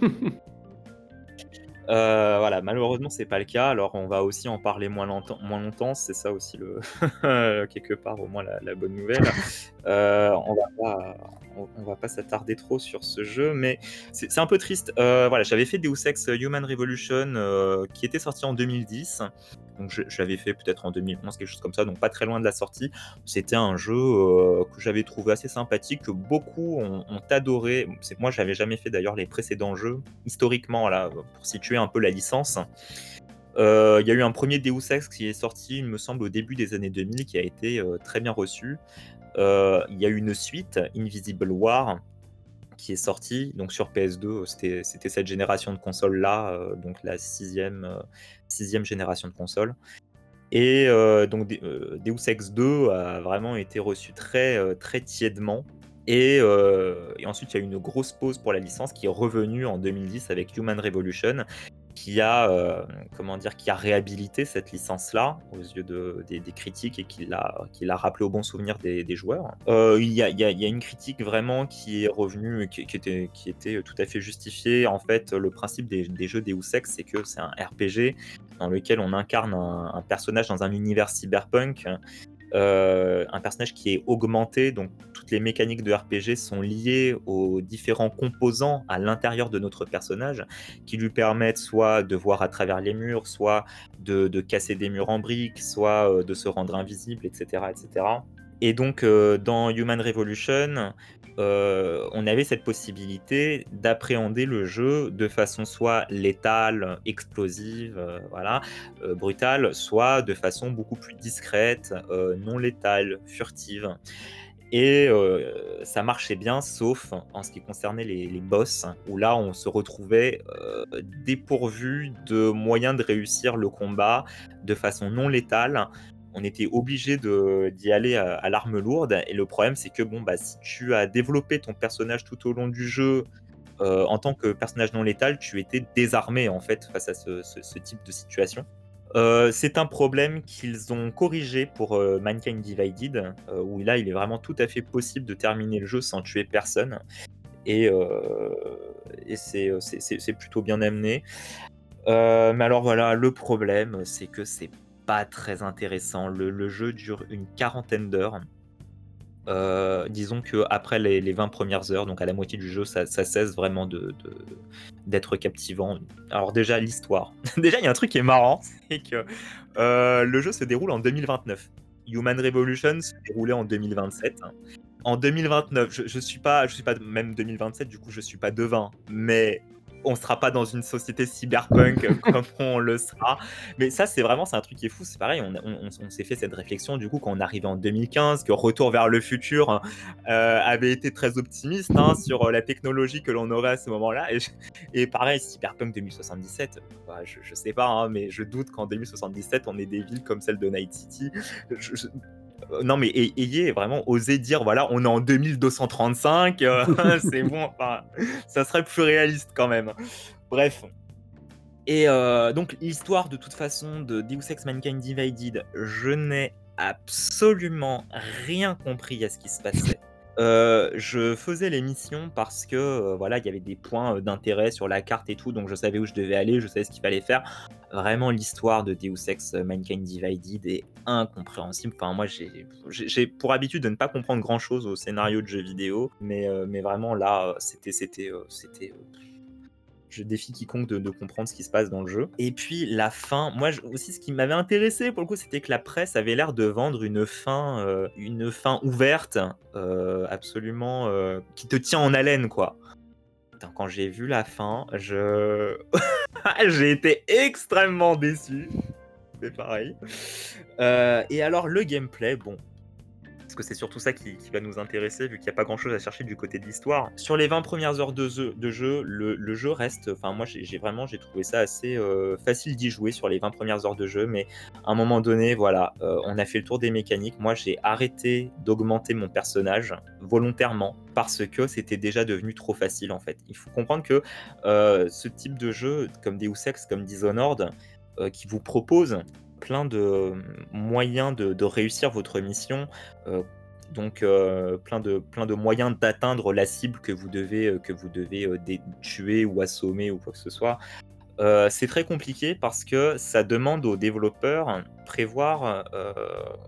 Voilà, malheureusement, c'est pas le cas. Alors, on va aussi en parler moins longtemps. C'est ça aussi le quelque part, au moins, la bonne nouvelle. On va pas on va pas s'attarder trop sur ce jeu, mais c'est un peu triste. Voilà, j'avais fait Deus Ex Human Revolution qui était sorti en 2010. Donc je l'avais fait peut-être en 2011, quelque chose comme ça, donc pas très loin de la sortie. C'était un jeu que j'avais trouvé assez sympathique, que beaucoup ont adoré. Moi, j'avais jamais fait d'ailleurs les précédents jeux. Historiquement, là, pour situer un peu la licence, il y a eu un premier Deus Ex qui est sorti, il me semble, au début des années 2000, qui a été très bien reçu. Il y a eu une suite, Invisible War, qui est sortie donc sur PS2. C'était cette génération de consoles-là, donc la sixième génération de consoles. Et donc Deus Ex 2 a vraiment été reçu très tièdement. Et ensuite, il y a eu une grosse pause pour la licence qui est revenue en 2010 avec Human Revolution, qui a réhabilité cette licence-là aux yeux des critiques et qui l'a rappelé au bon souvenir des joueurs. Il y a une critique vraiment qui est revenue, qui était tout à fait justifiée. En fait, le principe des jeux Deus Ex, c'est que c'est un RPG dans lequel on incarne un personnage dans un univers cyberpunk. Un personnage qui est augmenté, donc toutes les mécaniques de RPG sont liées aux différents composants à l'intérieur de notre personnage, qui lui permettent soit de voir à travers les murs, soit de casser des murs en briques, soit de se rendre invisible, etc. etc. Et donc dans Human Revolution, on avait cette possibilité d'appréhender le jeu de façon soit létale, explosive, brutale, soit de façon beaucoup plus discrète, non létale, furtive. Et ça marchait bien, sauf en ce qui concernait les boss, où là on se retrouvait dépourvu de moyens de réussir le combat de façon non létale. On était obligé d'y aller à l'arme lourde. Et le problème, c'est que si tu as développé ton personnage tout au long du jeu en tant que personnage non létal, tu étais désarmé en fait face à ce type de situation. C'est un problème qu'ils ont corrigé pour Mankind Divided, où là, il est vraiment tout à fait possible de terminer le jeu sans tuer personne. Et c'est plutôt bien amené. Mais alors voilà, le problème, c'est que c'est pas très intéressant. Le jeu dure une quarantaine d'heures. Disons qu'après les 20 premières heures, donc à la moitié du jeu, ça cesse vraiment d'être captivant. Alors déjà, l'histoire. Déjà, il y a un truc qui est marrant, c'est que le jeu se déroule en 2029. Human Revolution se déroulait en 2027. En 2029, je suis pas même 2027, du coup, je suis pas devin, mais on sera pas dans une société cyberpunk comme on le sera. Mais ça, c'est un truc qui est fou. C'est pareil, on s'est fait cette réflexion du coup quand on arrivait en 2015, que Retour vers le futur avait été très optimiste sur la technologie que l'on aurait à ce moment-là. Et pareil, Cyberpunk 2077, je sais pas, mais je doute qu'en 2077, on ait des villes comme celle de Night City. Non, mais ayez vraiment osé dire, voilà, on est en 2235, c'est bon, ça serait plus réaliste quand même. Bref. Et donc, l'histoire, de toute façon, de Deus Ex Mankind Divided, je n'ai absolument rien compris à ce qui se passait. Je faisais les missions parce que il y avait des points d'intérêt sur la carte et tout, donc je savais où je devais aller, je savais ce qu'il fallait faire. Vraiment, l'histoire de Deus Ex Mankind Divided est incompréhensible. Enfin, moi, j'ai pour habitude de ne pas comprendre grand chose au scénario de jeux vidéo, mais vraiment là, je défie quiconque de comprendre ce qui se passe dans le jeu. Et puis la fin, moi aussi, ce qui m'avait intéressé pour le coup, c'était que la presse avait l'air de vendre une fin ouverte, absolument qui te tient en haleine, quoi. Putain, quand j'ai vu la fin, j'ai été extrêmement déçu. C'est pareil. Et alors le gameplay, bon. Parce que c'est surtout ça qui va nous intéresser, vu qu'il n'y a pas grand chose à chercher du côté de l'histoire. Sur les 20 premières heures de jeu, le jeu reste. Enfin, moi, j'ai trouvé ça assez facile d'y jouer sur les 20 premières heures de jeu, mais à un moment donné, on a fait le tour des mécaniques. Moi, j'ai arrêté d'augmenter mon personnage volontairement parce que c'était déjà devenu trop facile, en fait. Il faut comprendre que ce type de jeu, comme Deus Ex, comme Dishonored, qui vous propose plein de moyens de réussir votre mission, donc plein de moyens d'atteindre la cible que vous devez tuer ou assommer ou quoi que ce soit. C'est très compliqué parce que ça demande aux développeurs prévoir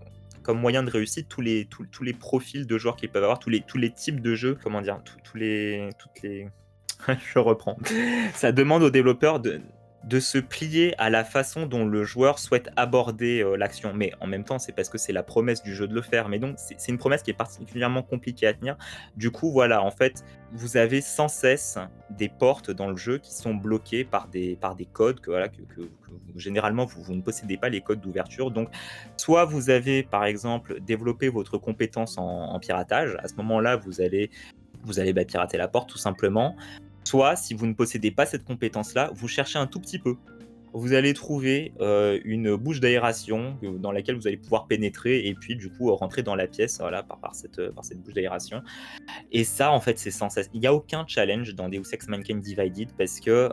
comme moyen de réussite tous les profils de joueurs qu'ils peuvent avoir, tous les types de jeux, comment dire, toutes les... Je reprends. Ça demande aux développeurs de se plier à la façon dont le joueur souhaite aborder l'action. Mais en même temps, c'est parce que c'est la promesse du jeu de le faire. Mais donc, c'est une promesse qui est particulièrement compliquée à tenir. Du coup, voilà, en fait, vous avez sans cesse des portes dans le jeu qui sont bloquées par des codes que généralement, vous ne possédez pas les codes d'ouverture. Donc, soit vous avez, par exemple, développé votre compétence en piratage. À ce moment-là, vous allez pirater la porte, tout simplement. Soit, si vous ne possédez pas cette compétence-là, vous cherchez un tout petit peu. Vous allez trouver une bouche d'aération dans laquelle vous allez pouvoir pénétrer et puis du coup rentrer dans la pièce voilà, par cette bouche d'aération. Et ça, en fait, c'est sans cesse. Il n'y a aucun challenge dans Deus Ex Mankind Divided parce que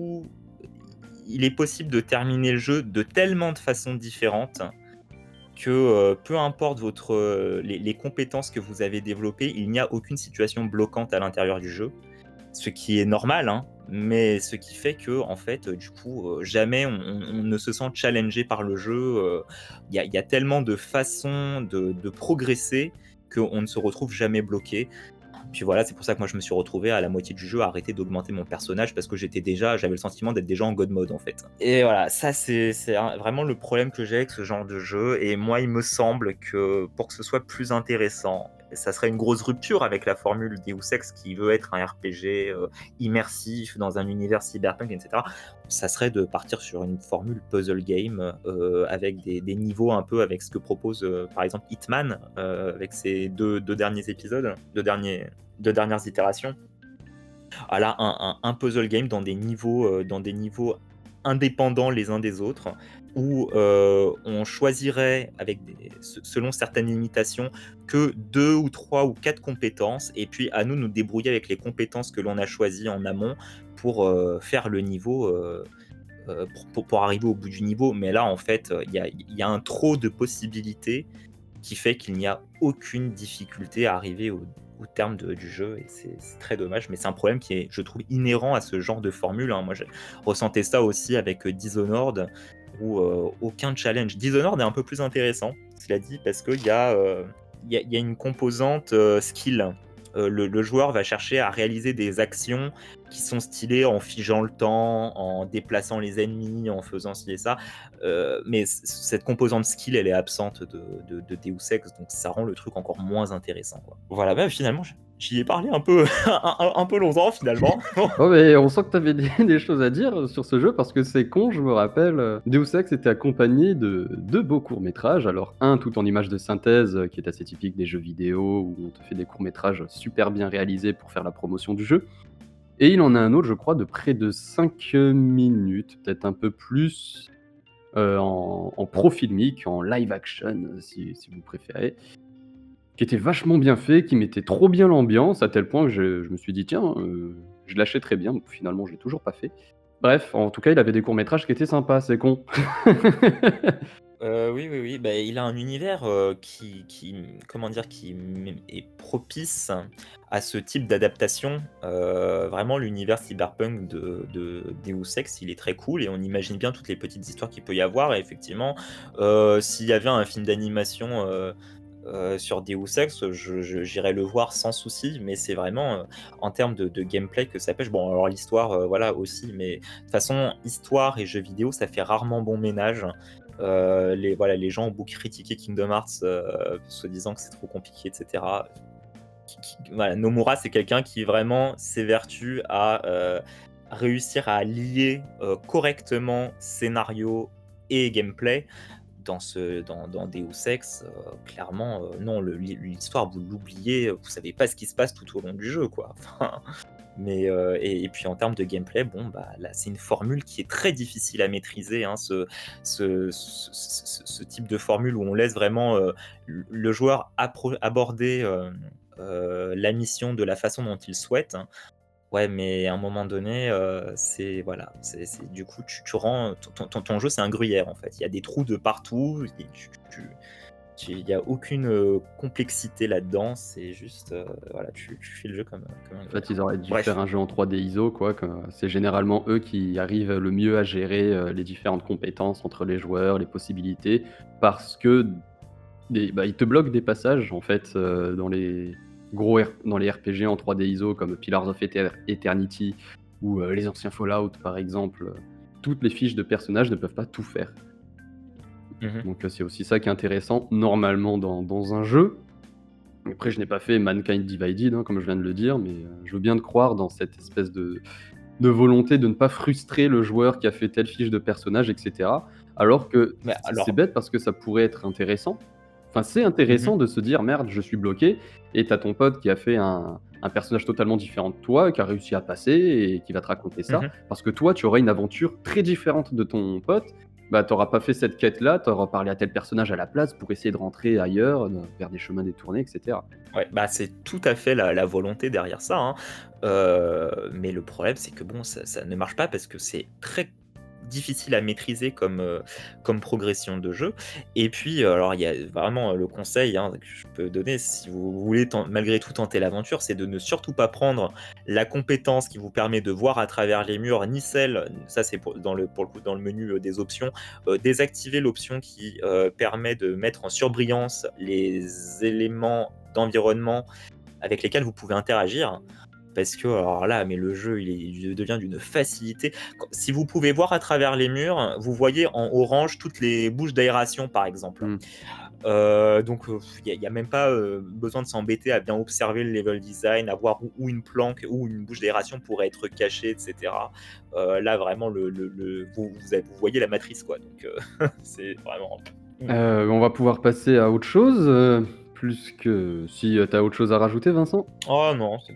il est possible de terminer le jeu de tellement de façons différentes que peu importe les compétences que vous avez développées, il n'y a aucune situation bloquante à l'intérieur du jeu. Ce qui est normal, hein, mais ce qui fait que, en fait, du coup, jamais on ne se sent challengé par le jeu. Il y a tellement de façons de progresser qu'on ne se retrouve jamais bloqué. Puis voilà, c'est pour ça que moi je me suis retrouvé à la moitié du jeu à arrêter d'augmenter mon personnage parce que j'avais le sentiment d'être déjà en God mode en fait. Et voilà, ça c'est vraiment le problème que j'ai avec ce genre de jeu. Et moi, il me semble que pour que ce soit plus intéressant, ça serait une grosse rupture avec la formule Deus Ex qui veut être un RPG immersif dans un univers cyberpunk, etc. Ça serait de partir sur une formule puzzle game avec des niveaux un peu avec ce que propose par exemple Hitman avec ses deux derniers épisodes, deux dernières itérations. Voilà, un puzzle game dans des niveaux indépendants les uns des autres, où on choisirait selon certaines limitations que 2 ou 3 ou 4 compétences, et puis à nous débrouiller avec les compétences que l'on a choisies en amont pour faire le niveau, pour arriver au bout du niveau. Mais là, en fait, il y a un trop de possibilités qui fait qu'il n'y a aucune difficulté à arriver au terme du jeu, et c'est très dommage, mais c'est un problème qui est, je trouve, inhérent à ce genre de formule, hein. Moi, j'ai ressenti ça aussi avec Dishonored, où aucun challenge. Dishonored est un peu plus intéressant, cela dit, parce qu'il y a une composante skill. Le joueur va chercher à réaliser des actions qui sont stylées en figeant le temps, en déplaçant les ennemis, en faisant ci et ça. Mais cette composante skill, elle est absente de Deus Ex, donc ça rend le truc encore moins intéressant, quoi. Voilà, bah, finalement, j'y ai parlé un peu, un peu longtemps, finalement. Oh, mais on sent que tu avais des choses à dire sur ce jeu parce que c'est con, je me rappelle. Deus Ex était accompagné de 2 beaux courts-métrages. Alors, un tout en images de synthèse qui est assez typique des jeux vidéo où on te fait des courts-métrages super bien réalisés pour faire la promotion du jeu. Et il en a un autre, je crois, de près de 5 minutes, peut-être un peu plus, en pro-filmique, en live action, si vous préférez, qui était vachement bien fait, qui mettait trop bien l'ambiance, à tel point que je me suis dit, tiens, je l'achèterais bien. Finalement, je l'ai toujours pas fait. Bref, en tout cas, il avait des courts-métrages qui étaient sympas, c'est con. Oui. Bah, il a un univers qui est propice à ce type d'adaptation. Vraiment, l'univers cyberpunk de Deus Ex, il est très cool et on imagine bien toutes les petites histoires qu'il peut y avoir. Et effectivement, s'il y avait un film d'animation sur Deus Ex, j'irais le voir sans souci, mais c'est vraiment en termes de gameplay que ça pêche. Bon, alors l'histoire, voilà aussi, mais de toute façon, histoire et jeux vidéo, ça fait rarement bon ménage. Les gens ont beaucoup critiqué Kingdom Hearts, se disant que c'est trop compliqué, etc. Voilà, Nomura, c'est quelqu'un qui vraiment s'évertue à réussir à lier correctement scénario et gameplay. Dans Deus Ex, clairement, non, l'histoire, vous l'oubliez, vous savez pas ce qui se passe tout au long du jeu, quoi. Mais et puis en termes de gameplay, bon, bah, là, c'est une formule qui est très difficile à maîtriser, hein, ce type de formule où on laisse vraiment le joueur aborder la mission de la façon dont il souhaite, hein. Ouais, mais à un moment donné, voilà, du coup, tu rends ton jeu, c'est un gruyère, en fait. Il y a des trous de partout, et il n'y a aucune complexité là-dedans, c'est juste, voilà, tu fais le jeu comme un En fait, ils auraient dû Bref. faire un jeu en 3D ISO, quoi. C'est généralement eux qui arrivent le mieux à gérer les différentes compétences entre les joueurs, les possibilités, parce que il te bloque des passages en fait dans les dans les RPG en 3D ISO comme Pillars of Eternity ou les anciens Fallout par exemple. Toutes les fiches de personnages ne peuvent pas tout faire. Donc c'est aussi ça qui est intéressant normalement dans un jeu. Après, je n'ai pas fait Mankind Divided, comme je viens de le dire, mais je veux bien te croire dans cette espèce de volonté de ne pas frustrer le joueur qui a fait telle fiche de personnage, etc. Alors que Mais alors, c'est bête parce que ça pourrait être intéressant. Enfin, c'est intéressant de se dire merde, je suis bloqué, et t'as ton pote qui a fait un personnage totalement différent de toi, qui a réussi à passer et qui va te raconter ça. Parce que toi, tu auras une aventure très différente de ton pote. Bah, t'auras pas fait cette quête-là, t'auras parlé à tel personnage à la place pour essayer de rentrer ailleurs, vers des chemins détournés, etc. ouais, bah c'est tout à fait la volonté derrière ça, hein. Mais le problème, c'est que bon, ça ne marche pas parce que c'est très difficile à maîtriser comme progression de jeu. Et puis, alors il y a vraiment le conseil que je peux donner si vous voulez malgré tout tenter l'aventure, c'est de ne surtout pas prendre la compétence qui vous permet de voir à travers les murs, ni celle, ça c'est pour le coup dans le menu des options, désactiver l'option qui permet de mettre en surbrillance les éléments d'environnement avec lesquels vous pouvez interagir. Parce que, alors là, mais le jeu, il devient d'une facilité. Si vous pouvez voir à travers les murs, vous voyez en orange toutes les bouches d'aération, par exemple. Donc, il n'y a même pas besoin de s'embêter à bien observer le level design, à voir où une planque ou une bouche d'aération pourrait être cachée, etc. Là, vraiment, vous voyez la matrice, quoi. Donc, c'est vraiment... On va pouvoir passer à autre chose. Plus que si t'as autre chose à rajouter, Vincent. Oh non, c'est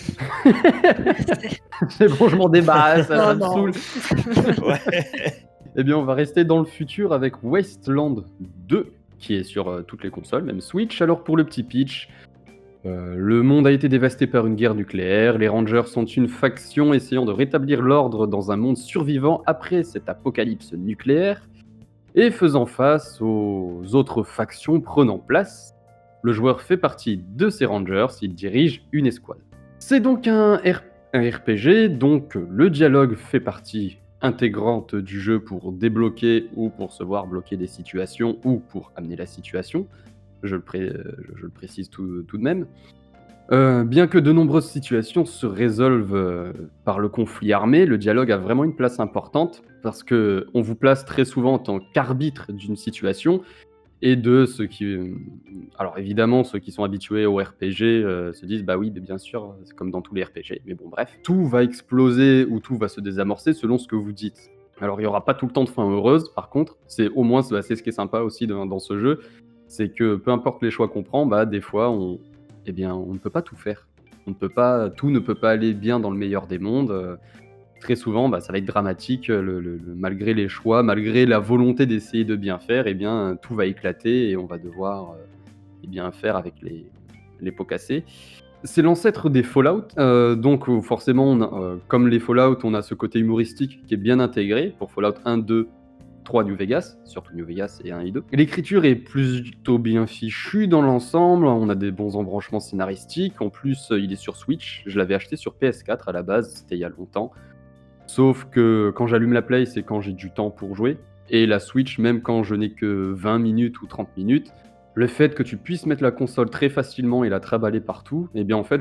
C'est bon, je m'en débarrasse, ça me Non, saoule. ouais. Eh bien, on va rester dans le futur avec Wasteland 2, qui est sur toutes les consoles, même Switch. Alors, pour le petit pitch, le monde a été dévasté par une guerre nucléaire. Les Rangers sont une faction essayant de rétablir l'ordre dans un monde survivant après cet apocalypse nucléaire et faisant face aux autres factions prenant place. Le joueur fait partie de ces Rangers, il dirige une escouade. C'est donc un RPG, donc le dialogue fait partie intégrante du jeu pour débloquer ou pour se voir bloquer des situations ou pour amener la situation. Je le précise tout de même. Bien que de nombreuses situations se résolvent par le conflit armé, le dialogue a vraiment une place importante parce qu'on vous place très souvent en tant qu'arbitre d'une situation et de ceux qui... Alors évidemment, ceux qui sont habitués au RPG se disent bah oui, mais bien sûr, c'est comme dans tous les RPG. Mais bon, bref, tout va exploser ou tout va se désamorcer selon ce que vous dites. Alors il n'y aura pas tout le temps de fin heureuse, par contre, c'est ce qui est sympa aussi dans ce jeu, c'est que peu importe les choix qu'on prend, bah des fois on ne peut pas tout faire. Tout ne peut pas aller bien dans le meilleur des mondes. Très souvent, ça va être dramatique, malgré les choix, malgré la volonté d'essayer de bien faire, tout va éclater et on va devoir faire avec les pots cassés. C'est l'ancêtre des Fallout, donc forcément, comme les Fallout, on a ce côté humoristique qui est bien intégré pour Fallout 1, 2, 3 New Vegas, surtout New Vegas et 1 et 2. L'écriture est plutôt bien fichue dans l'ensemble, on a des bons embranchements scénaristiques, en plus il est sur Switch, je l'avais acheté sur PS4 à la base, c'était il y a longtemps. Sauf que quand j'allume la Play, c'est quand j'ai du temps pour jouer. Et la Switch, même quand je n'ai que 20 minutes ou 30 minutes, le fait que tu puisses mettre la console très facilement et la traballer partout, en fait,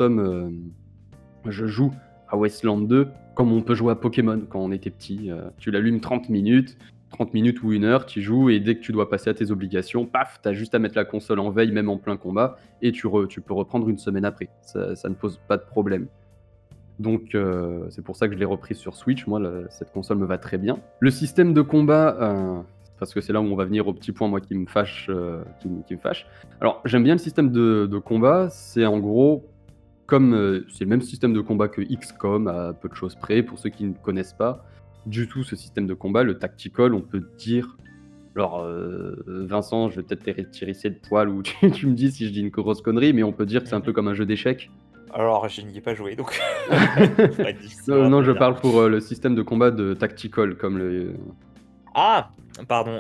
je joue à Wasteland 2 comme on peut jouer à Pokémon quand on était petit. Tu l'allumes 30 minutes ou 1 heure, tu joues et dès que tu dois passer à tes obligations, paf, t'as juste à mettre la console en veille, même en plein combat, et tu peux reprendre une semaine après. Ça ne pose pas de problème. Donc c'est pour ça que je l'ai reprise sur Switch, moi cette console me va très bien. Le système de combat, parce que c'est là où on va venir au petit point moi qui me fâche. Alors j'aime bien le système de combat, c'est en gros comme c'est le même système de combat que XCOM à peu de choses près, pour ceux qui ne connaissent pas du tout ce système de combat, le tactical on peut dire... Alors Vincent, je vais peut-être t'hérisser de poil ou tu me dis si je dis une grosse connerie, mais on peut dire que c'est un peu comme un jeu d'échecs. Alors, je n'y ai pas joué, donc... non, je parle pour le système de combat de tactical, comme le... Ah, pardon.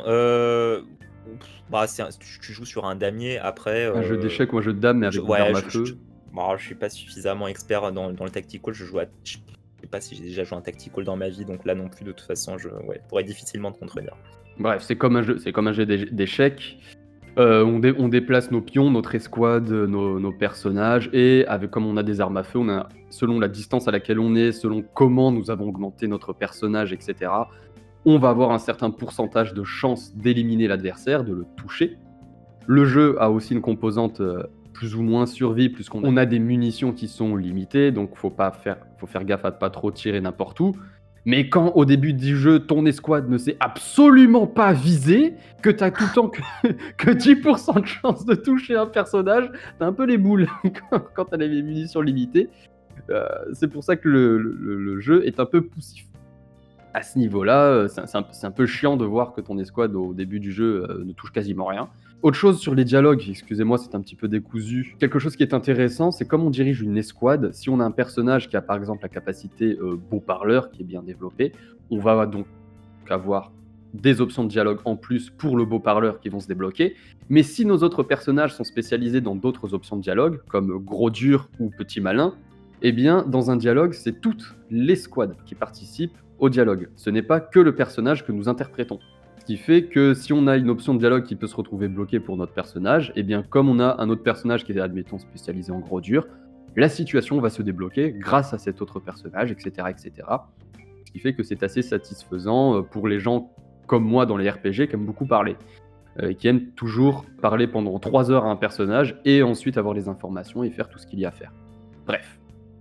Tu joues sur un damier, après... Un jeu d'échecs ou un jeu de dames, mais avec des armes à feu. Je suis pas suffisamment expert dans le tactical, je sais pas si j'ai déjà joué un tactical dans ma vie, donc là non plus, de toute façon, je pourrais difficilement te contredire. Bref, c'est comme un jeu d'échecs. On déplace nos pions, notre escouade, nos personnages et comme on a des armes à feu, selon la distance à laquelle on est, selon comment nous avons augmenté notre personnage et cetera, on va avoir un certain pourcentage de chances d'éliminer l'adversaire, de le toucher. Le jeu a aussi une composante, plus ou moins survie, puisqu'on a des munitions qui sont limitées, donc faut faire gaffe à pas trop tirer n'importe où. Mais quand, au début du jeu, ton escouade ne sait absolument pas viser, que t'as tout le temps que 10% de chance de toucher un personnage, t'as un peu les boules quand t'as les munitions limitées. C'est pour ça que le jeu est un peu poussif. À ce niveau-là, c'est un peu chiant de voir que ton escouade, au début du jeu, ne touche quasiment rien. Autre chose sur les dialogues, excusez-moi, c'est un petit peu décousu. Quelque chose qui est intéressant, c'est comme on dirige une escouade, si on a un personnage qui a par exemple la capacité beau parleur, qui est bien développée, on va donc avoir des options de dialogue en plus pour le beau parleur qui vont se débloquer. Mais si nos autres personnages sont spécialisés dans d'autres options de dialogue, comme gros dur ou petit malin, eh bien, dans un dialogue, c'est toute l'escouade qui participe au dialogue. Ce n'est pas que le personnage que nous interprétons. Ce qui fait que si on a une option de dialogue qui peut se retrouver bloquée pour notre personnage, eh bien comme on a un autre personnage qui est, admettons, spécialisé en gros dur, la situation va se débloquer grâce à cet autre personnage, etc., etc. Ce qui fait que c'est assez satisfaisant pour les gens comme moi dans les RPG qui aiment beaucoup parler. Qui aiment toujours parler pendant 3 heures à un personnage et ensuite avoir les informations et faire tout ce qu'il y a à faire. Bref.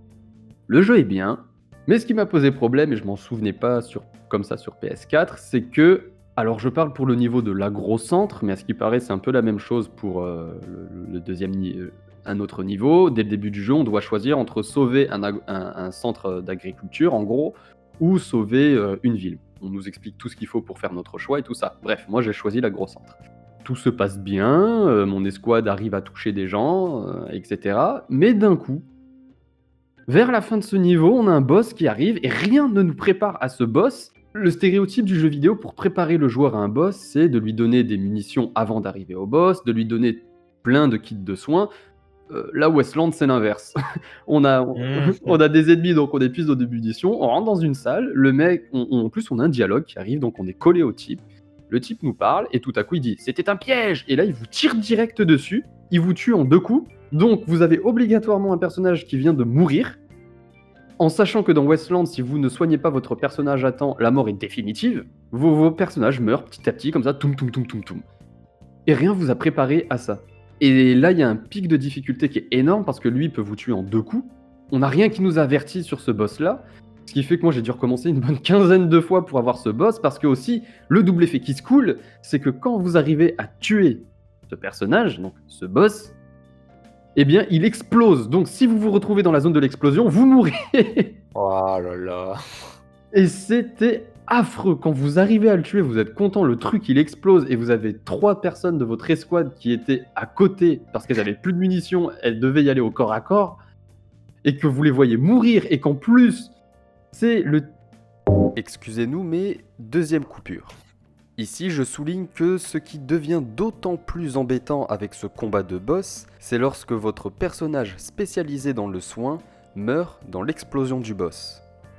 Le jeu est bien, mais ce qui m'a posé problème, et je m'en souvenais pas comme ça sur PS4, c'est que, alors je parle pour le niveau de l'agro-centre, mais à ce qui paraît c'est un peu la même chose pour le deuxième un autre niveau. Dès le début du jeu, on doit choisir entre sauver un centre d'agriculture, en gros, ou sauver une ville. On nous explique tout ce qu'il faut pour faire notre choix et tout ça. Bref, moi j'ai choisi l'agro-centre. Tout se passe bien, mon escouade arrive à toucher des gens, etc. Mais d'un coup, vers la fin de ce niveau, on a un boss qui arrive et rien ne nous prépare à ce boss. Le stéréotype du jeu vidéo pour préparer le joueur à un boss, c'est de lui donner des munitions avant d'arriver au boss, de lui donner plein de kits de soins. Là, Westland, c'est l'inverse. on a des ennemis, donc on épuise nos munitions, on rentre dans une salle, le mec, en plus on a un dialogue qui arrive, donc on est collé au type. Le type nous parle et tout à coup il dit « C'était un piège !» Et là il vous tire direct dessus, il vous tue en 2 coups. Donc vous avez obligatoirement un personnage qui vient de mourir, en sachant que dans Westland, si vous ne soignez pas votre personnage à temps, la mort est définitive. Vos personnages meurent petit à petit comme ça, toum toum toum toum toum. Et rien vous a préparé à ça. Et là il y a un pic de difficulté qui est énorme parce que lui peut vous tuer en 2 coups. On n'a rien qui nous avertit sur ce boss là. Ce qui fait que moi j'ai dû recommencer une bonne quinzaine de fois pour avoir ce boss, parce que aussi, le double effet qui se coule, c'est que quand vous arrivez à tuer ce personnage, donc ce boss, eh bien il explose. Donc si vous vous retrouvez dans la zone de l'explosion, vous mourrez. Oh là là. Et c'était affreux. Quand vous arrivez à le tuer, vous êtes content, le truc il explose, et vous avez 3 personnes de votre escouade qui étaient à côté, parce qu'elles avaient plus de munitions, elles devaient y aller au corps à corps, et que vous les voyez mourir, et qu'en plus... c'est le... Excusez-nous, mais deuxième coupure. Ici, je souligne que ce qui devient d'autant plus embêtant avec ce combat de boss, c'est lorsque votre personnage spécialisé dans le soin meurt dans l'explosion du boss.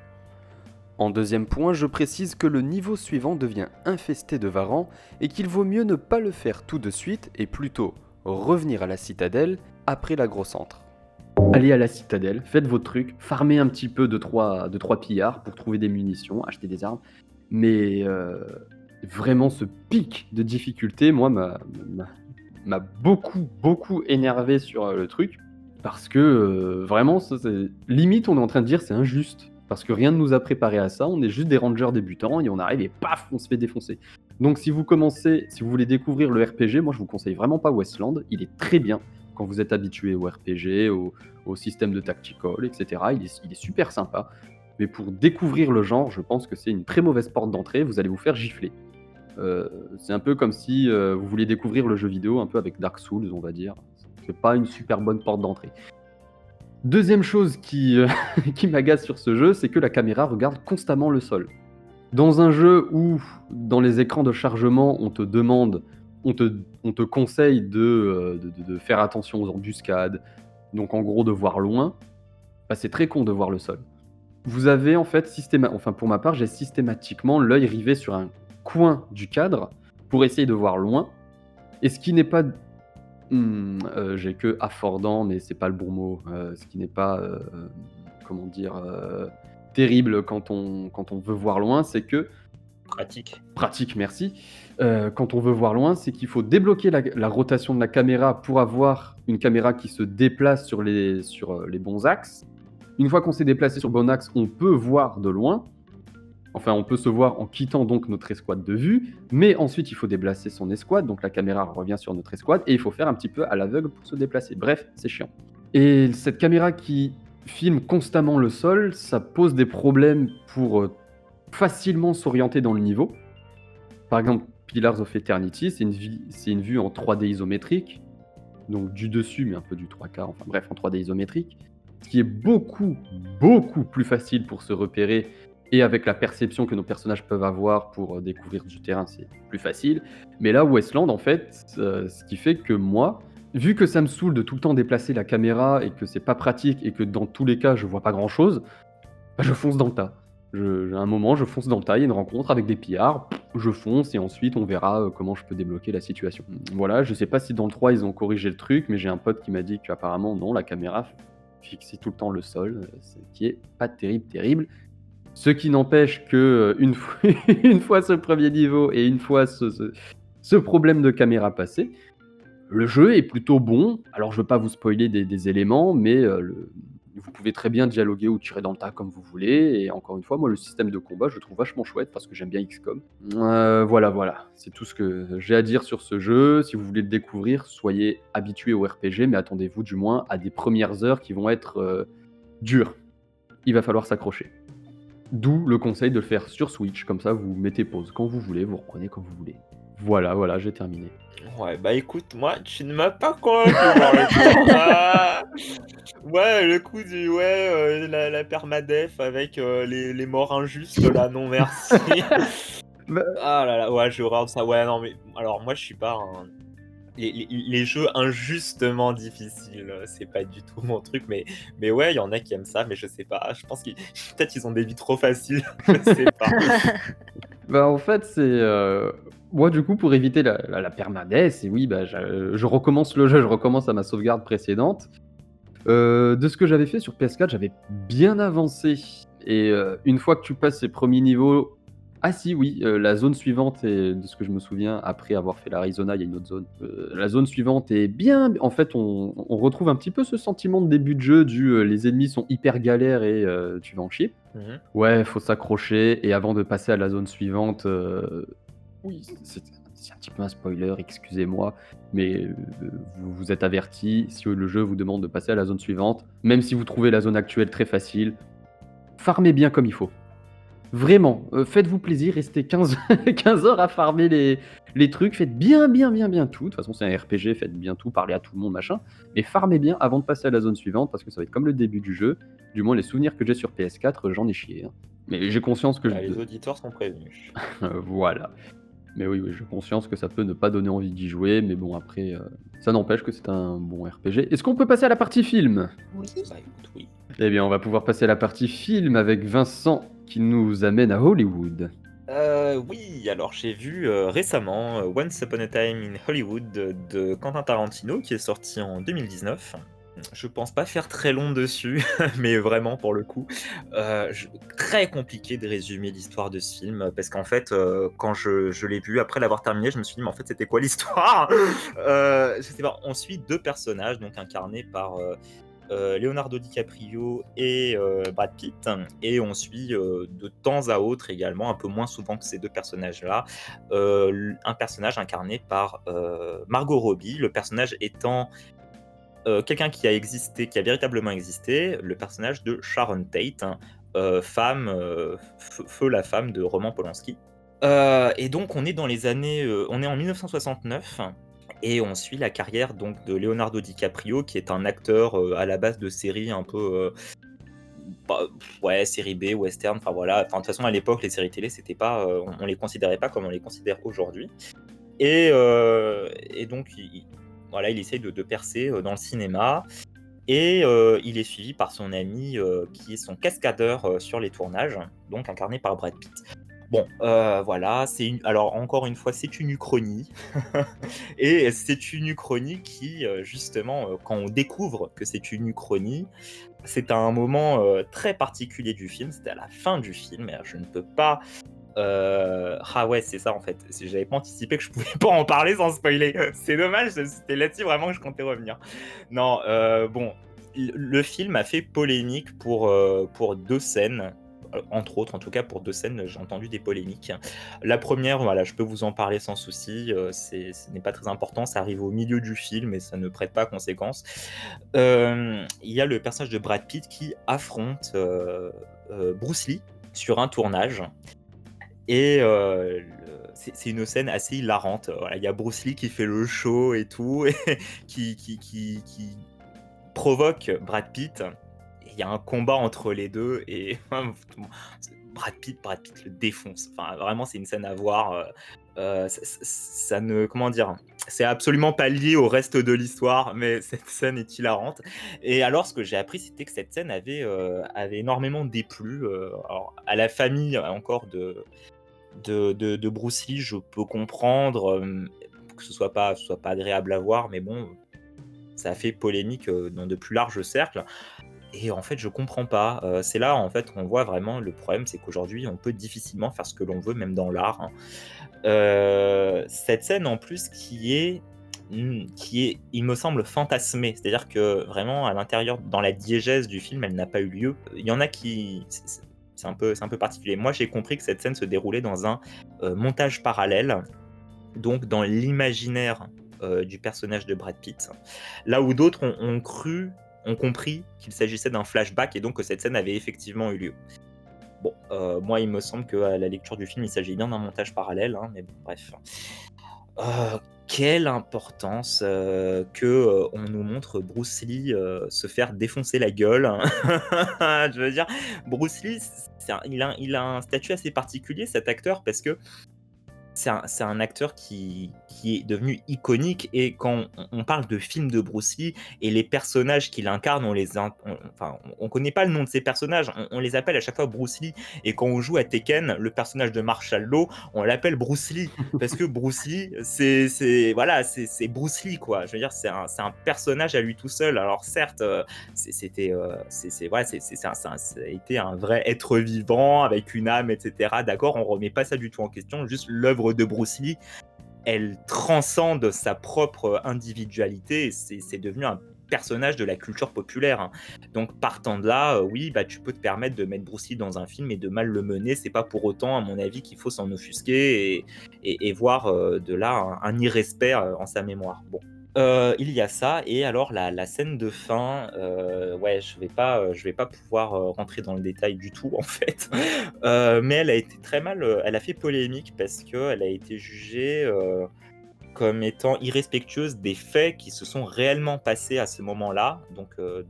En deuxième point, je précise que le niveau suivant devient infesté de varans et qu'il vaut mieux ne pas le faire tout de suite et plutôt revenir à la citadelle après l'agro-centre. Allez à la citadelle, faites vos trucs, farmez un petit peu de 3 pillards pour trouver des munitions, acheter des armes. Mais vraiment, ce pic de difficulté, moi, m'a beaucoup énervé sur le truc. Parce que vraiment, limite, on est en train de dire c'est injuste. Parce que rien ne nous a préparé à ça, on est juste des rangers débutants et on arrive et paf, on se fait défoncer. Donc si vous voulez découvrir le RPG, moi je vous conseille vraiment pas Westland, il est très bien. Quand vous êtes habitué au RPG, au système de tactical, etc., il est super sympa. Mais pour découvrir le genre, je pense que c'est une très mauvaise porte d'entrée, vous allez vous faire gifler. C'est un peu comme si vous vouliez découvrir le jeu vidéo un peu avec Dark Souls, on va dire. C'est pas une super bonne porte d'entrée. Deuxième chose qui m'agace sur ce jeu, c'est que la caméra regarde constamment le sol. Dans un jeu où, dans les écrans de chargement, on te demande... On te conseille de faire attention aux embuscades, donc en gros de voir loin, bah c'est très con de voir le sol. Vous avez en fait, pour ma part, j'ai systématiquement l'œil rivé sur un coin du cadre pour essayer de voir loin, Et ce qui n'est pas, j'ai que affordant, mais c'est pas le bon mot. Ce qui n'est pas, comment dire, terrible quand on veut voir loin, c'est que Pratique. pratique, merci. Quand on veut voir loin, c'est qu'il faut débloquer la rotation de la caméra pour avoir une caméra qui se déplace sur les bons axes. Une fois qu'on s'est déplacé sur le bon axe, on peut voir de loin. Enfin, on peut se voir en quittant donc notre escouade de vue, mais ensuite il faut déplacer son escouade, donc la caméra revient sur notre escouade, et il faut faire un petit peu à l'aveugle pour se déplacer. Bref, c'est chiant. Et cette caméra qui filme constamment le sol, ça pose des problèmes pour facilement s'orienter dans le niveau. Par exemple, Pillars of Eternity, c'est une vue en 3D isométrique, donc du dessus, mais un peu du 3/4, enfin bref, en 3D isométrique, ce qui est beaucoup, beaucoup plus facile pour se repérer, et avec la perception que nos personnages peuvent avoir pour découvrir du terrain, c'est plus facile. Mais là, Westland, en fait, ce qui fait que moi, vu que ça me saoule de tout le temps déplacer la caméra et que c'est pas pratique et que dans tous les cas, je vois pas grand-chose, bah, je fonce dans le tas. À un moment, je fonce dans le tas, il y a une rencontre avec des pillards, je fonce et ensuite on verra comment je peux débloquer la situation. Voilà, je sais pas si dans le 3 ils ont corrigé le truc, mais j'ai un pote qui m'a dit qu'apparemment non, la caméra fixait tout le temps le sol, ce qui est pas terrible. Ce qui n'empêche que une fois ce premier niveau et une fois ce problème de caméra passé, le jeu est plutôt bon. Alors je veux pas vous spoiler des éléments, mais vous pouvez très bien dialoguer ou tirer dans le tas comme vous voulez. Et encore une fois, moi le système de combat je le trouve vachement chouette parce que j'aime bien XCOM. Voilà, c'est tout ce que j'ai à dire sur ce jeu. Si vous voulez le découvrir, soyez habitués au RPG, mais attendez-vous du moins à des premières heures qui vont être dures. Il va falloir s'accrocher. D'où le conseil de le faire sur Switch, comme ça vous mettez pause quand vous voulez, vous reprenez quand vous voulez. Voilà, j'ai terminé. Ouais, bah écoute, moi, tu ne m'as pas convaincu par le coup. Ouais, le coup du la permadef avec les morts injustes, là, non merci. Bah- Ah là là, ouais, j'ai horreur de ça. Ouais, non, mais alors moi, je suis pas un. Les jeux injustement difficiles, c'est pas du tout mon truc, mais ouais, il y en a qui aiment ça, mais je sais pas. Je pense qu'ils peut-être ils ont des vies trop faciles, je sais pas. Bah en fait c'est moi du coup pour éviter la permadesse, et oui bah je recommence le jeu, je recommence à ma sauvegarde précédente. De ce que j'avais fait sur PS4, j'avais bien avancé, et une fois que tu passes ces premiers niveaux, ah si oui, la zone suivante, et de ce que je me souviens, après avoir fait l'Arizona, il y a une autre zone. La zone suivante est bien. En fait, on retrouve un petit peu ce sentiment de début de jeu les ennemis sont hyper galères et tu vas en chier. Mhm. Ouais, faut s'accrocher, et avant de passer à la zone suivante, oui, c'est un petit peu un spoiler, excusez-moi, mais vous êtes avertis, si le jeu vous demande de passer à la zone suivante, même si vous trouvez la zone actuelle très facile, farmez bien comme il faut. Vraiment, faites-vous plaisir, restez 15 heures à farmer les trucs, faites bien tout. De toute façon, c'est un RPG, faites bien tout, parlez à tout le monde, machin. Mais farmez bien avant de passer à la zone suivante, parce que ça va être comme le début du jeu. Du moins, les souvenirs que j'ai sur PS4, j'en ai chié, hein. Mais j'ai conscience que Les auditeurs sont prévenus. voilà. Mais oui, j'ai conscience que ça peut ne pas donner envie d'y jouer, mais bon, après, ça n'empêche que c'est un bon RPG. Est-ce qu'on peut passer à la partie film ? Oui. Bah écoute, oui. Eh bien, on va pouvoir passer à la partie film avec Vincent, qui nous amène à Hollywood. Oui, alors j'ai vu récemment Once Upon a Time in Hollywood de Quentin Tarantino qui est sorti en 2019. Je pense pas faire très long dessus, mais vraiment pour le coup, très compliqué de résumer l'histoire de ce film parce qu'en fait, quand je l'ai vu après l'avoir terminé, je me suis dit mais en fait c'était quoi l'histoire? Je sais pas. On suit deux personnages donc incarnés par Leonardo DiCaprio et Brad Pitt, et on suit de temps à autre également, un peu moins souvent que ces deux personnages-là, un personnage incarné par Margot Robbie, le personnage étant quelqu'un qui a véritablement existé, le personnage de Sharon Tate, femme, feu la femme de Roman Polanski. Et donc on est dans les années, on est en 1969. Et on suit la carrière donc de Leonardo DiCaprio, qui est un acteur à la base de séries un peu, série B, western, enfin voilà. Enfin, de toute façon, à l'époque, les séries télé, c'était pas, on les considérait pas comme on les considère aujourd'hui. Et donc, il essaye de percer dans le cinéma. Et il est suivi par son ami qui est son cascadeur sur les tournages, donc incarné par Brad Pitt. Bon, voilà, alors encore une fois, c'est une uchronie et c'est une uchronie qui, justement, quand on découvre que c'est une uchronie, c'est à un moment, très particulier du film, c'était à la fin du film et je ne peux pas, ah ouais, c'est ça, en fait, j'avais pas anticipé que je pouvais pas en parler sans spoiler. C'est dommage, c'était là-dessus vraiment que je comptais revenir. Non, bon, le film a fait polémique pour 2 scènes, entre autres, en tout cas pour 2 scènes, j'ai entendu des polémiques. La première, voilà, je peux vous en parler sans souci, ce n'est pas très important, ça arrive au milieu du film et ça ne prête pas à conséquence. Il y a le personnage de Brad Pitt qui affronte, Bruce Lee sur un tournage et c'est une scène assez hilarante. Voilà, il y a Bruce Lee qui fait le show et tout, et qui provoque Brad Pitt. Et il y a un combat entre les deux, et Brad Pitt le défonce. Enfin, vraiment, c'est une scène à voir. Ça ne, comment dire, c'est absolument pas lié au reste de l'histoire, mais cette scène est hilarante. Et alors, ce que j'ai appris, c'était que cette scène avait énormément déplu. Alors, à la famille encore de Bruce Lee, je peux comprendre que ce soit pas agréable à voir, mais bon, ça a fait polémique dans de plus larges cercles. Et en fait, je comprends pas. C'est là, en fait, qu'on voit vraiment le problème, c'est qu'aujourd'hui, on peut difficilement faire ce que l'on veut, même dans l'art, hein. Cette scène, en plus, qui est, il me semble, fantasmée. C'est-à-dire que vraiment, à l'intérieur, dans la diégèse du film, elle n'a pas eu lieu. Il y en a qui, c'est un peu particulier. Moi, j'ai compris que cette scène se déroulait dans un montage parallèle, donc dans l'imaginaire du personnage de Brad Pitt, là où d'autres ont compris qu'il s'agissait d'un flashback et donc que cette scène avait effectivement eu lieu. Bon, moi, il me semble qu'à la lecture du film, il s'agit bien d'un montage parallèle, hein, mais bon, bref. Quelle importance on nous montre Bruce Lee se faire défoncer la gueule, hein. Je veux dire, Bruce Lee, il a un statut assez particulier, cet acteur, parce que c'est un acteur qui est devenu iconique, et quand on parle de films de Bruce Lee et les personnages qu'il incarne, on connaît pas le nom de ces personnages, on les appelle à chaque fois Bruce Lee, et quand on joue à Tekken, le personnage de Marshall Law, on l'appelle Bruce Lee, parce que Bruce Lee, voilà, c'est Bruce Lee, quoi. Je veux dire, c'est un personnage à lui tout seul. Alors certes, ça a été un vrai être vivant avec une âme, etc. D'accord, on remet pas ça du tout en question. Juste l'œuvre de Bruce Lee, elle transcende sa propre individualité. C'est devenu un personnage de la culture populaire, hein. Donc partant de là, oui, bah tu peux te permettre de mettre Bruce Lee dans un film et de mal le mener. C'est pas pour autant, à mon avis, qu'il faut s'en offusquer et voir de là un irrespect en sa mémoire. Bon. Il y a ça, et alors la scène de fin, ouais, je vais pas pouvoir rentrer dans le détail du tout, en fait. Mais elle a été très mal, elle a fait polémique parce qu'elle a été jugée comme étant irrespectueuse des faits qui se sont réellement passés à ce moment-là. Donc,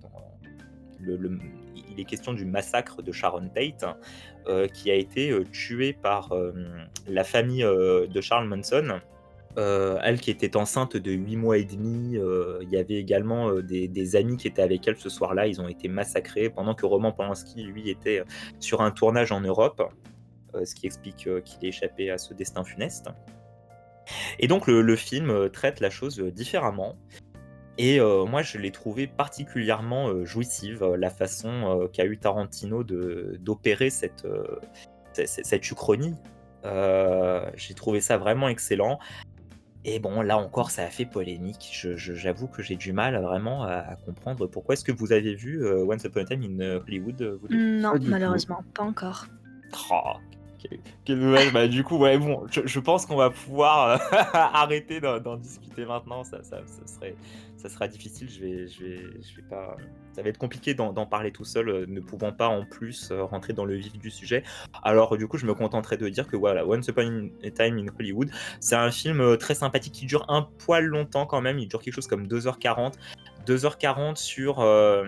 il est question du massacre de Sharon Tate, hein, qui a été tuée par la famille de Charles Manson. Elle qui était enceinte de 8 mois et demi, il y avait également des amis qui étaient avec elle ce soir-là, ils ont été massacrés, pendant que Roman Polanski, lui, était sur un tournage en Europe, ce qui explique qu'il ait échappé à ce destin funeste. Et donc le film traite la chose différemment, et moi je l'ai trouvé particulièrement jouissive, la façon qu'a eu Tarantino d'opérer cette uchronie. J'ai trouvé ça vraiment excellent. Et bon, là encore, ça a fait polémique. J'avoue que j'ai du mal vraiment à comprendre pourquoi. Est-ce que vous avez vu Once Upon a Time in Hollywood, vous deux? Non, Pas du tout. malheureusement, pas encore. Oh, quel dommage. Bah, du coup, ouais, bon, je pense qu'on va pouvoir arrêter d'en discuter maintenant. Ça sera difficile. Je vais pas. Ça va être compliqué d'en parler tout seul, ne pouvant pas en plus rentrer dans le vif du sujet. Alors, du coup, je me contenterai de dire que voilà, Once Upon a Time in Hollywood, c'est un film très sympathique qui dure un poil longtemps quand même. Il dure quelque chose comme 2h40. 2h40 sur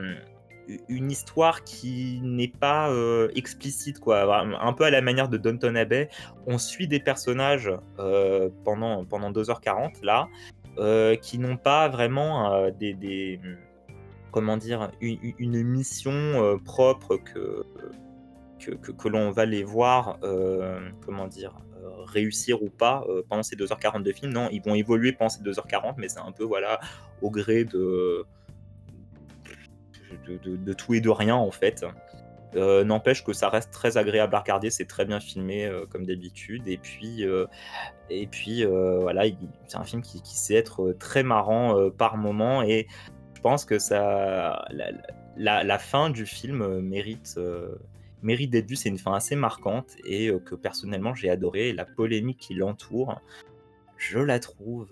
une histoire qui n'est pas explicite, quoi. Un peu à la manière de Downton Abbey. On suit des personnages pendant 2h40 là, qui n'ont pas vraiment comment dire, une mission propre que l'on va les voir, réussir ou pas pendant ces 2h40 de film. Non, ils vont évoluer pendant ces 2h40, mais c'est un peu voilà, au gré de tout et de rien en fait. N'empêche que ça reste très agréable à regarder, c'est très bien filmé comme d'habitude. Et puis voilà, c'est un film qui sait être très marrant par moment. Et je pense que la fin du film mérite d'être vue. C'est une fin assez marquante et que personnellement j'ai adoré. Et la polémique qui l'entoure, je la trouve.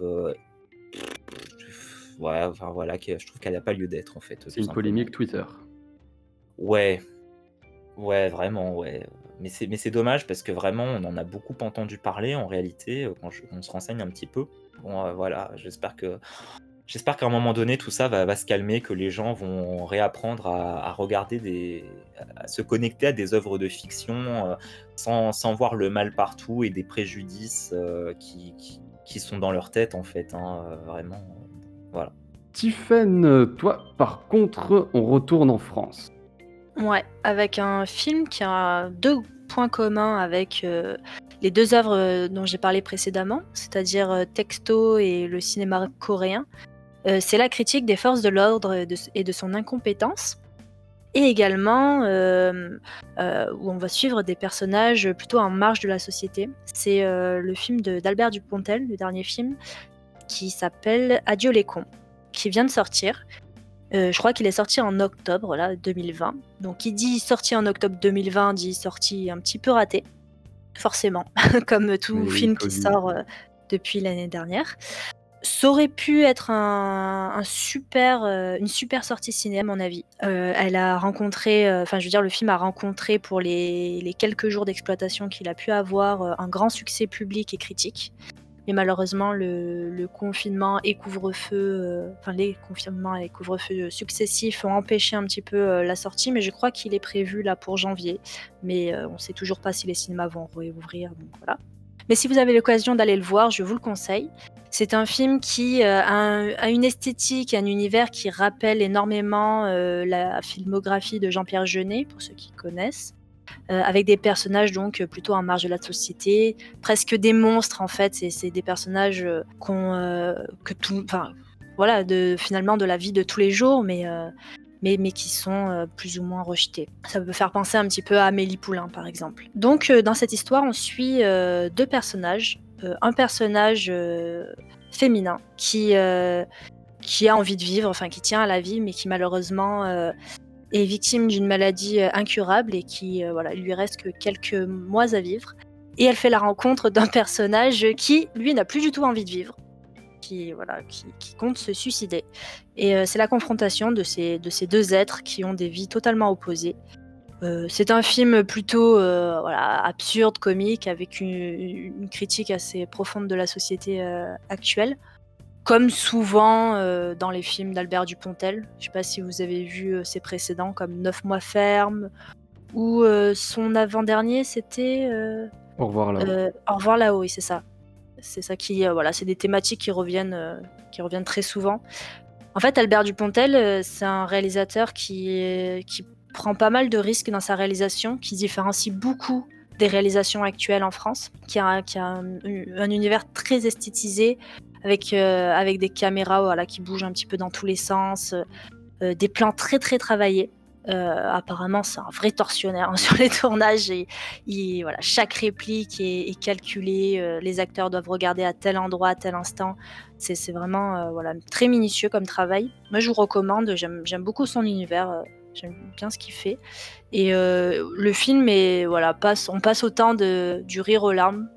Ouais, enfin voilà, je trouve qu'elle n'a pas lieu d'être en fait. C'est tout une simplement. polémique Twitter. Ouais, ouais, vraiment, ouais. Mais c'est dommage parce que vraiment, on en a beaucoup entendu parler en réalité quand on se renseigne un petit peu. Bon, voilà, j'espère qu'à un moment donné, tout ça va se calmer, que les gens vont réapprendre à regarder à se connecter à des œuvres de fiction sans voir le mal partout et des préjudices qui sont dans leur tête en fait, hein, vraiment. Voilà. Tiffen, toi, par contre, on retourne en France. Ouais, avec un film qui a 2 points communs avec les 2 œuvres dont j'ai parlé précédemment, c'est-à-dire Texto et le cinéma coréen. C'est la critique des forces de l'ordre et de son incompétence. Et également où on va suivre des personnages plutôt en marge de la société. C'est le film d'Albert Dupontel, le dernier film, qui s'appelle Adieu les cons, qui vient de sortir. Je crois qu'il est sorti en octobre là, 2020. Donc qui dit sorti en octobre 2020 dit sorti un petit peu raté, forcément, comme tout Oui, film qui Covid. sort depuis l'année dernière. Ça aurait pu être une super sortie ciné à mon avis. Elle a rencontré, le film a rencontré pour les quelques jours d'exploitation qu'il a pu avoir un grand succès public et critique. Mais malheureusement, le confinement et couvre-feu, les confinements et couvre-feu successifs ont empêché un petit peu la sortie, mais je crois qu'il est prévu là pour janvier. Mais on ne sait toujours pas si les cinémas vont réouvrir, donc voilà. Mais si vous avez l'occasion d'aller le voir, je vous le conseille. C'est un film qui a une esthétique, un univers qui rappelle énormément la filmographie de Jean-Pierre Jeunet, pour ceux qui connaissent. Avec des personnages donc plutôt en marge de la société, presque des monstres en fait. C'est des personnages finalement de la vie de tous les jours, mais qui sont plus ou moins rejetés. Ça peut faire penser un petit peu à Amélie Poulain par exemple. Donc dans cette histoire, on suit 2 personnages. Un personnage féminin qui a envie de vivre, qui tient à la vie, mais qui malheureusement est victime d'une maladie incurable et qui il lui reste que quelques mois à vivre. Et elle fait la rencontre d'un personnage qui, lui, n'a plus du tout envie de vivre, qui compte se suicider. Et c'est la confrontation de ces 2 êtres qui ont des vies totalement opposées. C'est un film plutôt absurde, comique, avec une critique assez profonde de la société actuelle. Comme souvent dans les films d'Albert Dupontel. Je ne sais pas si vous avez vu ses précédents, comme 9 mois ferme, ou son avant-dernier, c'était Au revoir là. Au revoir là-haut, oui, c'est ça. C'est ça c'est des thématiques qui reviennent très souvent. En fait, Albert Dupontel, c'est un réalisateur qui prend pas mal de risques dans sa réalisation, qui se différencie beaucoup des réalisations actuelles en France, qui a un univers très esthétisé, avec des caméras qui bougent un petit peu dans tous les sens, des plans très très travaillés. Apparemment, c'est un vrai tortionnaire sur les tournages. Et chaque réplique est calculée. Les acteurs doivent regarder à tel endroit, à tel instant. C'est vraiment très minutieux comme travail. Moi, je vous recommande. J'aime beaucoup son univers. J'aime bien ce qu'il fait. Et le film on passe au temps du rire aux larmes.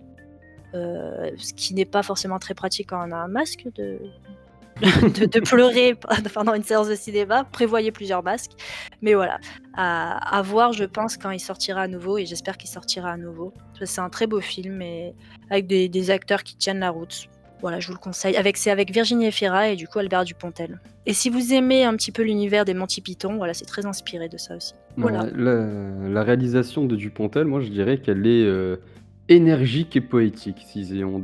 Ce qui n'est pas forcément très pratique quand on a un masque de pleurer pendant une séance de cinéma. Prévoyez plusieurs masques, mais voilà, à voir, je pense, quand il sortira à nouveau, et j'espère qu'il sortira à nouveau. C'est un très beau film, et avec des acteurs qui tiennent la route. Voilà, je vous le conseille. C'est avec Virginie Efira et du coup Albert Dupontel. Et si vous aimez un petit peu l'univers des Monty Python, c'est très inspiré de ça aussi. Voilà. La réalisation de Dupontel, moi je dirais qu'elle est énergique et poétique. Si on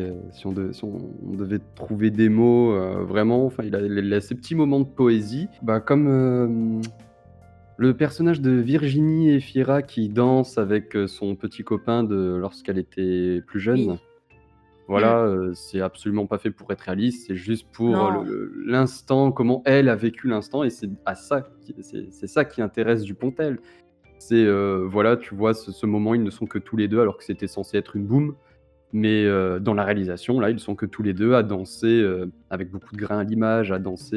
devait trouver des mots vraiment, il a ces petits moments de poésie, comme le personnage de Virginie Efira qui danse avec son petit copain de lorsqu'elle était plus jeune. Oui. Voilà, c'est absolument pas fait pour être réaliste, c'est juste pour Non. l'instant, comment elle a vécu l'instant, et c'est ça qui intéresse Dupontel. C'est voilà, tu vois, ce moment, ils ne sont que tous les deux alors que c'était censé être une boum. Mais dans la réalisation, là, ils sont que tous les deux à danser avec beaucoup de grains à l'image, à danser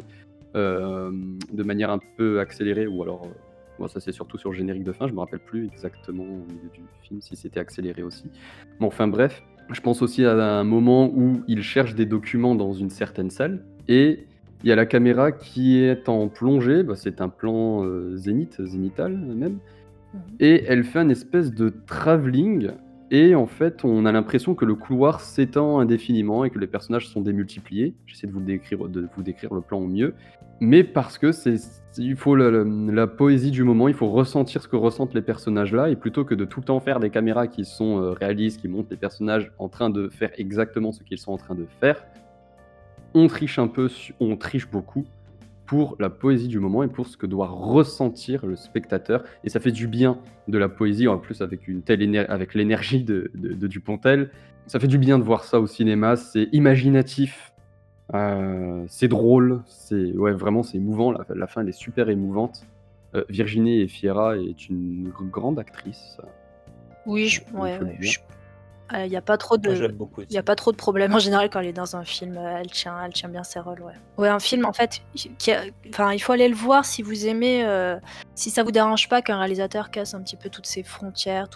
de manière un peu accélérée, ou alors, bon, ça c'est surtout sur le générique de fin, je me rappelle plus exactement au milieu du film si c'était accéléré aussi. Mais enfin bref, je pense aussi à un moment où il cherche des documents dans une certaine salle, et il y a la caméra qui est en plongée, bah, c'est un plan zénital même, Mhm. et elle fait un espèce de travelling, et en fait, on a l'impression que le couloir s'étend indéfiniment et que les personnages sont démultipliés. J'essaie de vous décrire le plan au mieux, mais parce que il faut la poésie du moment, il faut ressentir ce que ressentent les personnages là, et plutôt que de tout le temps faire des caméras qui sont réalistes, qui montrent les personnages en train de faire exactement ce qu'ils sont en train de faire, on triche un peu, on triche beaucoup pour la poésie du moment et pour ce que doit ressentir le spectateur. Et ça fait du bien de la poésie, en plus avec avec l'énergie de Dupontel. Ça fait du bien de voir ça au cinéma, c'est imaginatif, c'est drôle, vraiment c'est émouvant, la fin elle est super émouvante. Virginie Efira est une grande actrice. Oui, Il faut le dire. il n'y a pas trop Moi, de, j'aime beaucoup il aussi. y a pas trop de problèmes en général quand elle est dans un film. Elle tient bien ses rôles, ouais. Ouais, un film en fait, enfin, il faut aller le voir si vous aimez, si ça vous dérange pas qu'un réalisateur casse un petit peu toutes ses frontières,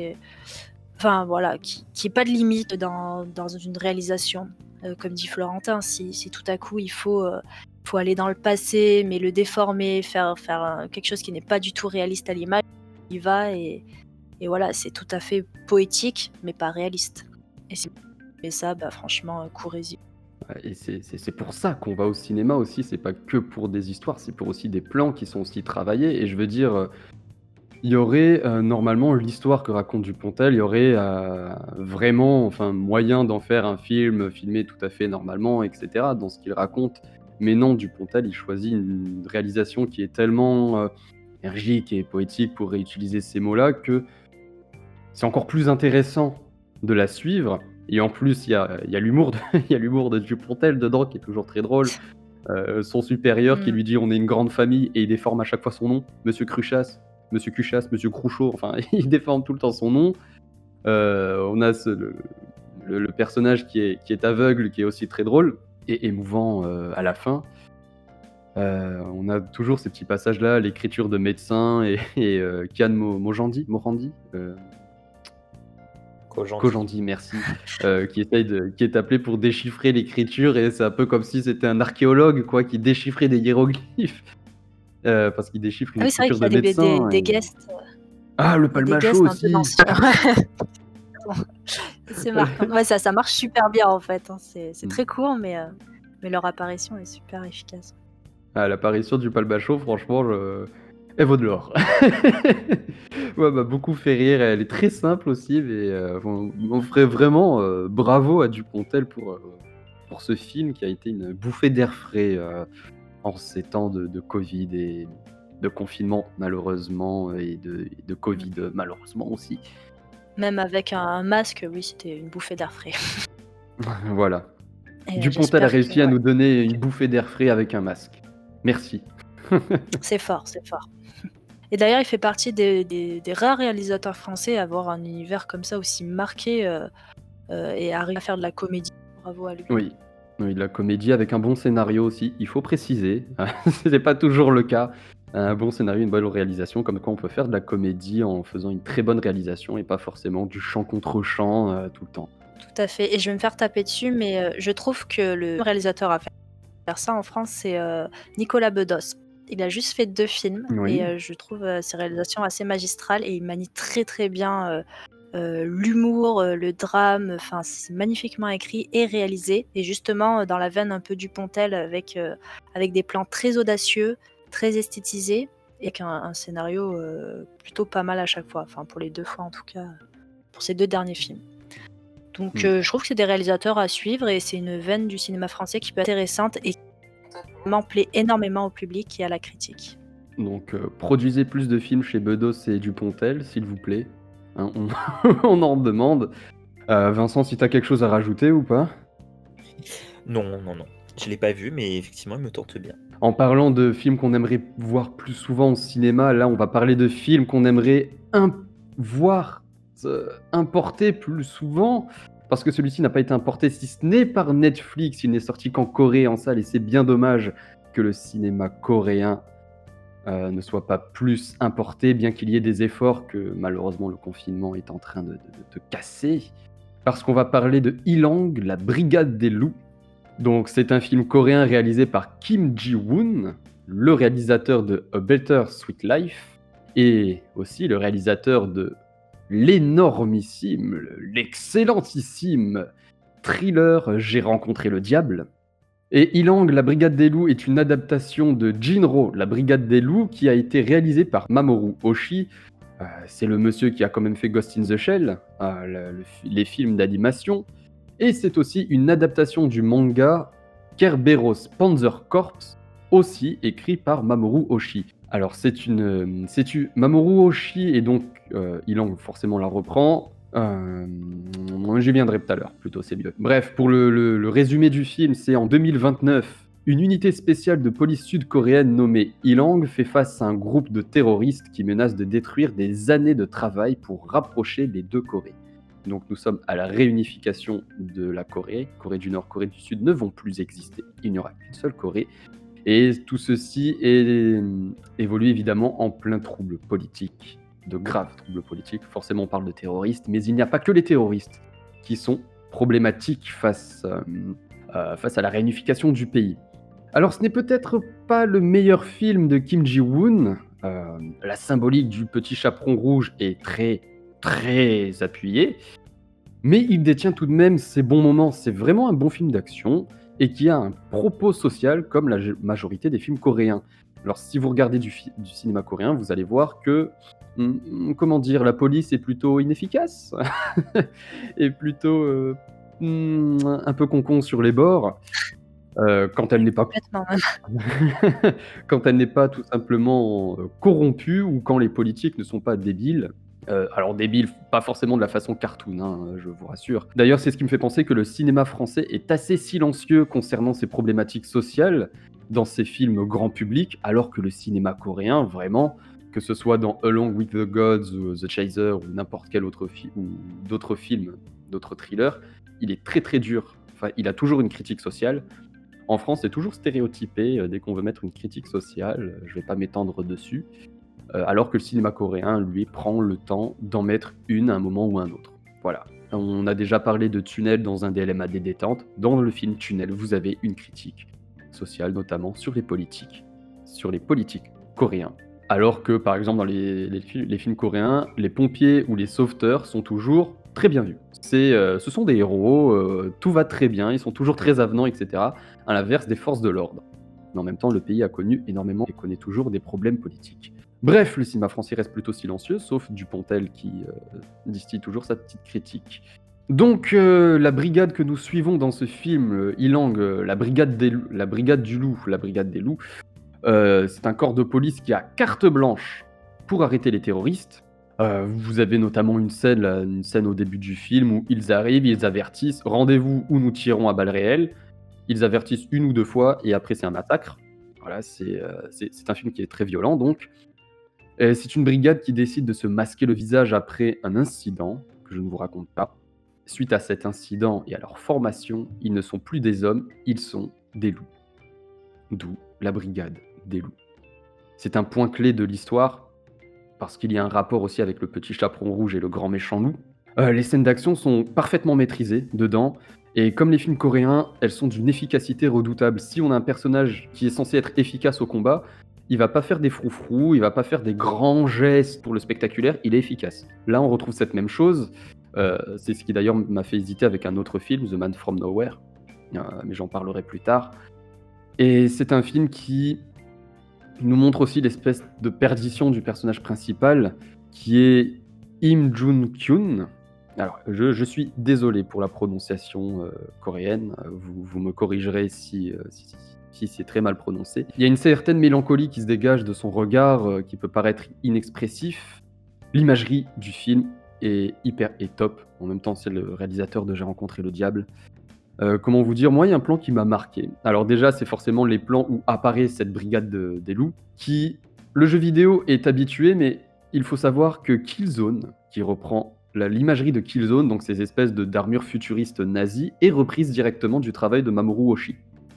enfin voilà, qui ait pas de limite dans une réalisation. Comme dit Florentin, si tout à coup il faut aller dans le passé, mais le déformer, faire quelque chose qui n'est pas du tout réaliste à l'image, il va et voilà, c'est tout à fait poétique, mais pas réaliste. Et ça, bah franchement, courez-y. Ouais, et c'est pour ça qu'on va au cinéma aussi, c'est pas que pour des histoires, c'est pour aussi des plans qui sont aussi travaillés. Et je veux dire, il y aurait normalement l'histoire que raconte Dupontel, il y aurait vraiment, enfin, moyen d'en faire un film filmé tout à fait normalement, etc., dans ce qu'il raconte. Mais non, Dupontel, il choisit une réalisation qui est tellement énergique et poétique, pour réutiliser ces mots-là, que c'est encore plus intéressant de la suivre. Et en plus, il y a l'humour il y a l'humour de Dupontel dedans qui est toujours très drôle. Son supérieur qui lui dit on est une grande famille, et il déforme à chaque fois son nom. Monsieur Cruchas, Monsieur Cuchas, Monsieur Crouchot, enfin il déforme tout le temps son nom. On a le personnage qui est aveugle, qui est aussi très drôle et émouvant à la fin. On a toujours ces petits passages-là, l'écriture de médecin et Kian Morandi, Kojandi, merci, qui est appelé pour déchiffrer l'écriture, et c'est un peu comme si c'était un archéologue quoi, qui déchiffrait des hiéroglyphes, parce qu'il déchiffre une Ah oui, c'est vrai écriture qu'il y de a médecin. des guests, Ah, le il y a des palmacho guests un peu aussi. dans ce film. C'est marquant. Ouais, ça marche super bien en fait, hein. C'est très court, mais leur apparition est super efficace. Ah, l'apparition du palmacho, franchement, elle vaut de l'or. Ouais, m'a beaucoup fait rire, elle est très simple aussi, mais on ferait vraiment bravo à Dupontel pour ce film qui a été une bouffée d'air frais en ces temps de Covid et de confinement malheureusement, et de Covid malheureusement aussi. Même avec un masque, oui, c'était une bouffée d'air frais. Voilà. Et Dupontel a j'espère réussi à que nous donner une bouffée d'air frais avec un masque. Merci. c'est fort, c'est fort. Et d'ailleurs, il fait partie des rares réalisateurs français à avoir un univers comme ça aussi marqué et arriver à faire de la comédie. Bravo à lui. Oui, de la comédie avec un bon scénario aussi, il faut préciser. Ce n'est pas toujours le cas. Un bon scénario, une bonne réalisation, comme quoi on peut faire de la comédie en faisant une très bonne réalisation et pas forcément du chant contre chant tout le temps. Tout à fait. Et je vais me faire taper dessus, mais je trouve que le réalisateur à faire ça en France, c'est Nicolas Bedos. Il a juste fait 2 films Oui. et je trouve ses réalisations assez magistrales, et il manie très très bien l'humour, le drame. Enfin, c'est magnifiquement écrit et réalisé, et justement dans la veine un peu Dupontel, avec des plans très audacieux, très esthétisés, et avec un scénario plutôt pas mal à chaque fois. Enfin, pour les 2 fois en tout cas, pour ces 2 derniers films. Donc je trouve que c'est des réalisateurs à suivre, et c'est une veine du cinéma français qui peut être intéressante et qui plaît énormément au public et à la critique. Donc, produisez plus de films chez Bedos et Dupontel, s'il vous plaît. Hein, on en demande. Vincent, si t'as quelque chose à rajouter ou pas? Non, non, non. Je l'ai pas vu, mais effectivement, il me tente bien. En parlant de films qu'on aimerait voir plus souvent au cinéma, là, on va parler de films qu'on aimerait voir importés plus souvent, parce que celui-ci n'a pas été importé, si ce n'est par Netflix. Il n'est sorti qu'en Corée en salle, et c'est bien dommage que le cinéma coréen ne soit pas plus importé, bien qu'il y ait des efforts que malheureusement le confinement est en train de casser. Parce qu'on va parler de Ilang, la Brigade des loups. Donc c'est un film coréen réalisé par Kim Ji-woon, le réalisateur de A Better Sweet Life, et aussi le réalisateur de l'énormissime, l'excellentissime thriller J'ai rencontré le diable. Et Ilang, la Brigade des loups est une adaptation de Jinro, la Brigade des loups, qui a été réalisée par Mamoru Oshii. C'est le monsieur qui a quand même fait Ghost in the Shell, les films d'animation. Et c'est aussi une adaptation du manga Kerberos Panzer Corps, aussi écrit par Mamoru Oshii. Alors Mamoru Oshii, et donc Ilang forcément la reprend. J'y viendrai tout à l'heure, plutôt c'est mieux. Bref, pour le résumé du film, c'est en 2029, une unité spéciale de police sud-coréenne nommée Ilang fait face à un groupe de terroristes qui menacent de détruire des années de travail pour rapprocher les deux Corées. Donc nous sommes à la réunification de la Corée. Corée du Nord, Corée du Sud ne vont plus exister. Il n'y aura qu'une seule Corée. Et tout ceci évolue évidemment en plein trouble politique, de graves troubles politiques. Forcément on parle de terroristes, mais il n'y a pas que les terroristes qui sont problématiques face à la réunification du pays. Alors ce n'est peut-être pas le meilleur film de Kim Ji-woon. La symbolique du petit chaperon rouge est très très appuyée, mais il détient tout de même ses bons moments. C'est vraiment un bon film d'action et qui a un propos social comme la majorité des films coréens. Alors si vous regardez du cinéma coréen, vous allez voir que la police est plutôt inefficace et plutôt un peu concon sur les bords. Quand elle n'est pas Complètement, même. quand elle n'est pas tout simplement corrompue, ou quand les politiques ne sont pas débiles. Alors débiles, pas forcément de la façon cartoon, hein, je vous rassure. D'ailleurs, c'est ce qui me fait penser que le cinéma français est assez silencieux concernant ces problématiques sociales dans ses films grand public, alors que le cinéma coréen, vraiment, que ce soit dans Along with the Gods ou The Chaser ou n'importe quel autre film, ou d'autres films, d'autres thrillers, il est très très dur. Enfin, il a toujours une critique sociale. En France, c'est toujours stéréotypé. Dès qu'on veut mettre une critique sociale, je vais pas m'étendre dessus. Alors que le cinéma coréen, lui, prend le temps d'en mettre une à un moment ou à un autre. Voilà. On a déjà parlé de Tunnel dans un DLMAD détente. Dans le film Tunnel, vous avez une critique sociale, notamment sur les politiques coréens. Alors que, par exemple, dans les films coréens, les pompiers ou les sauveteurs sont toujours très bien vus. Ce sont des héros, tout va très bien, ils sont toujours très avenants, etc. À l'inverse des forces de l'ordre. Mais en même temps, le pays a connu énormément et connaît toujours des problèmes politiques. Bref, le cinéma français reste plutôt silencieux, sauf Dupontel qui distille toujours sa petite critique. Donc, la brigade que nous suivons dans ce film, Ilang, la brigade des loups, c'est un corps de police qui a carte blanche pour arrêter les terroristes. Vous avez notamment une scène au début du film où ils arrivent, ils avertissent « Rendez-vous où nous tirons à balles réelles ». Ils avertissent une ou deux fois et après c'est un massacre. Voilà, c'est un film qui est très violent donc. C'est une brigade qui décide de se masquer le visage après un incident que je ne vous raconte pas. Suite à cet incident et à leur formation, ils ne sont plus des hommes, ils sont des loups. D'où la brigade des loups. C'est un point clé de l'histoire parce qu'il y a un rapport aussi avec le petit chaperon rouge et le grand méchant loup. Les scènes d'action sont parfaitement maîtrisées dedans. Et comme les films coréens, elles sont d'une efficacité redoutable. Si on a un personnage qui est censé être efficace au combat, il va pas faire des froufrous, il va pas faire des grands gestes pour le spectaculaire, il est efficace. Là, on retrouve cette même chose. C'est ce qui d'ailleurs m'a fait hésiter avec un autre film, The Man from Nowhere, mais j'en parlerai plus tard. Et c'est un film qui nous montre aussi l'espèce de perdition du personnage principal, qui est Im Jun-kyun. Alors, je suis désolé pour la prononciation coréenne, vous me corrigerez si si c'est très mal prononcé. Il y a une certaine mélancolie qui se dégage de son regard, qui peut paraître inexpressif. L'imagerie du film est hyper et top. En même temps, c'est le réalisateur de J'ai rencontré le diable. Comment vous dire? Moi, il y a un plan qui m'a marqué. Alors déjà, c'est forcément les plans où apparaît cette brigade des loups, qui le jeu vidéo est habitué, mais il faut savoir que Killzone, qui reprend l'imagerie de Killzone, donc ces espèces d'armures futuristes nazies, est reprise directement du travail de Mamoru Oshii.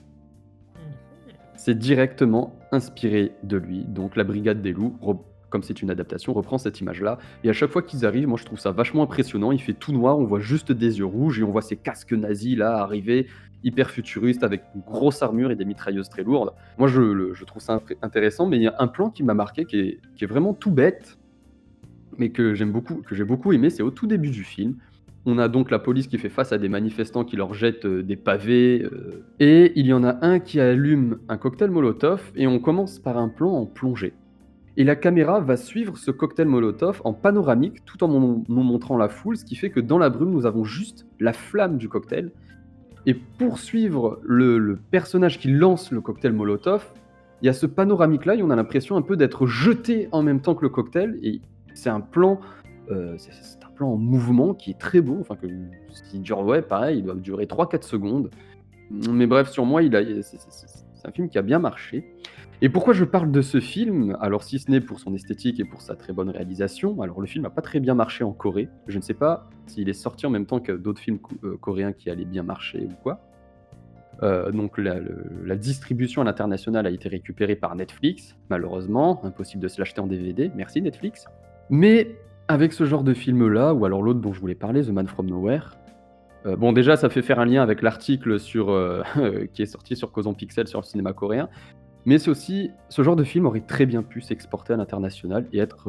C'est directement inspiré de lui. Donc la brigade des loups, comme c'est une adaptation, reprend cette image-là. Et à chaque fois qu'ils arrivent, moi je trouve ça vachement impressionnant. Il fait tout noir, on voit juste des yeux rouges et on voit ces casques nazis là arriver, hyper futuristes, avec une grosse armure et des mitrailleuses très lourdes. Moi je trouve ça intéressant, mais il y a un plan qui m'a marqué qui est vraiment tout bête, mais que j'ai beaucoup aimé. C'est au tout début du film. On a donc la police qui fait face à des manifestants qui leur jettent des pavés, et il y en a un qui allume un cocktail Molotov, et on commence par un plan en plongée. Et la caméra va suivre ce cocktail Molotov en panoramique tout en nous montrant la foule, ce qui fait que dans la brume, nous avons juste la flamme du cocktail. Et pour suivre le personnage qui lance le cocktail Molotov, il y a ce panoramique-là et on a l'impression un peu d'être jeté en même temps que le cocktail. Et c'est un plan, c'est un plan en mouvement qui est très beau, enfin qui dure, pareil, il doit durer 3-4 secondes. Mais bref, sur moi, c'est un film qui a bien marché. Et pourquoi je parle de ce film? Alors si ce n'est pour son esthétique et pour sa très bonne réalisation, alors le film n'a pas très bien marché en Corée. Je ne sais pas s'il est sorti en même temps que d'autres films coréens qui allaient bien marcher ou quoi. Donc la distribution à l'international a été récupérée par Netflix, malheureusement, impossible de se l'acheter en DVD, merci Netflix. Mais avec ce genre de film-là, ou alors l'autre dont je voulais parler, The Man From Nowhere, bon déjà ça fait faire un lien avec l'article qui est sorti sur Cause Pixel sur le cinéma coréen, mais c'est aussi, ce genre de film aurait très bien pu s'exporter à l'international et être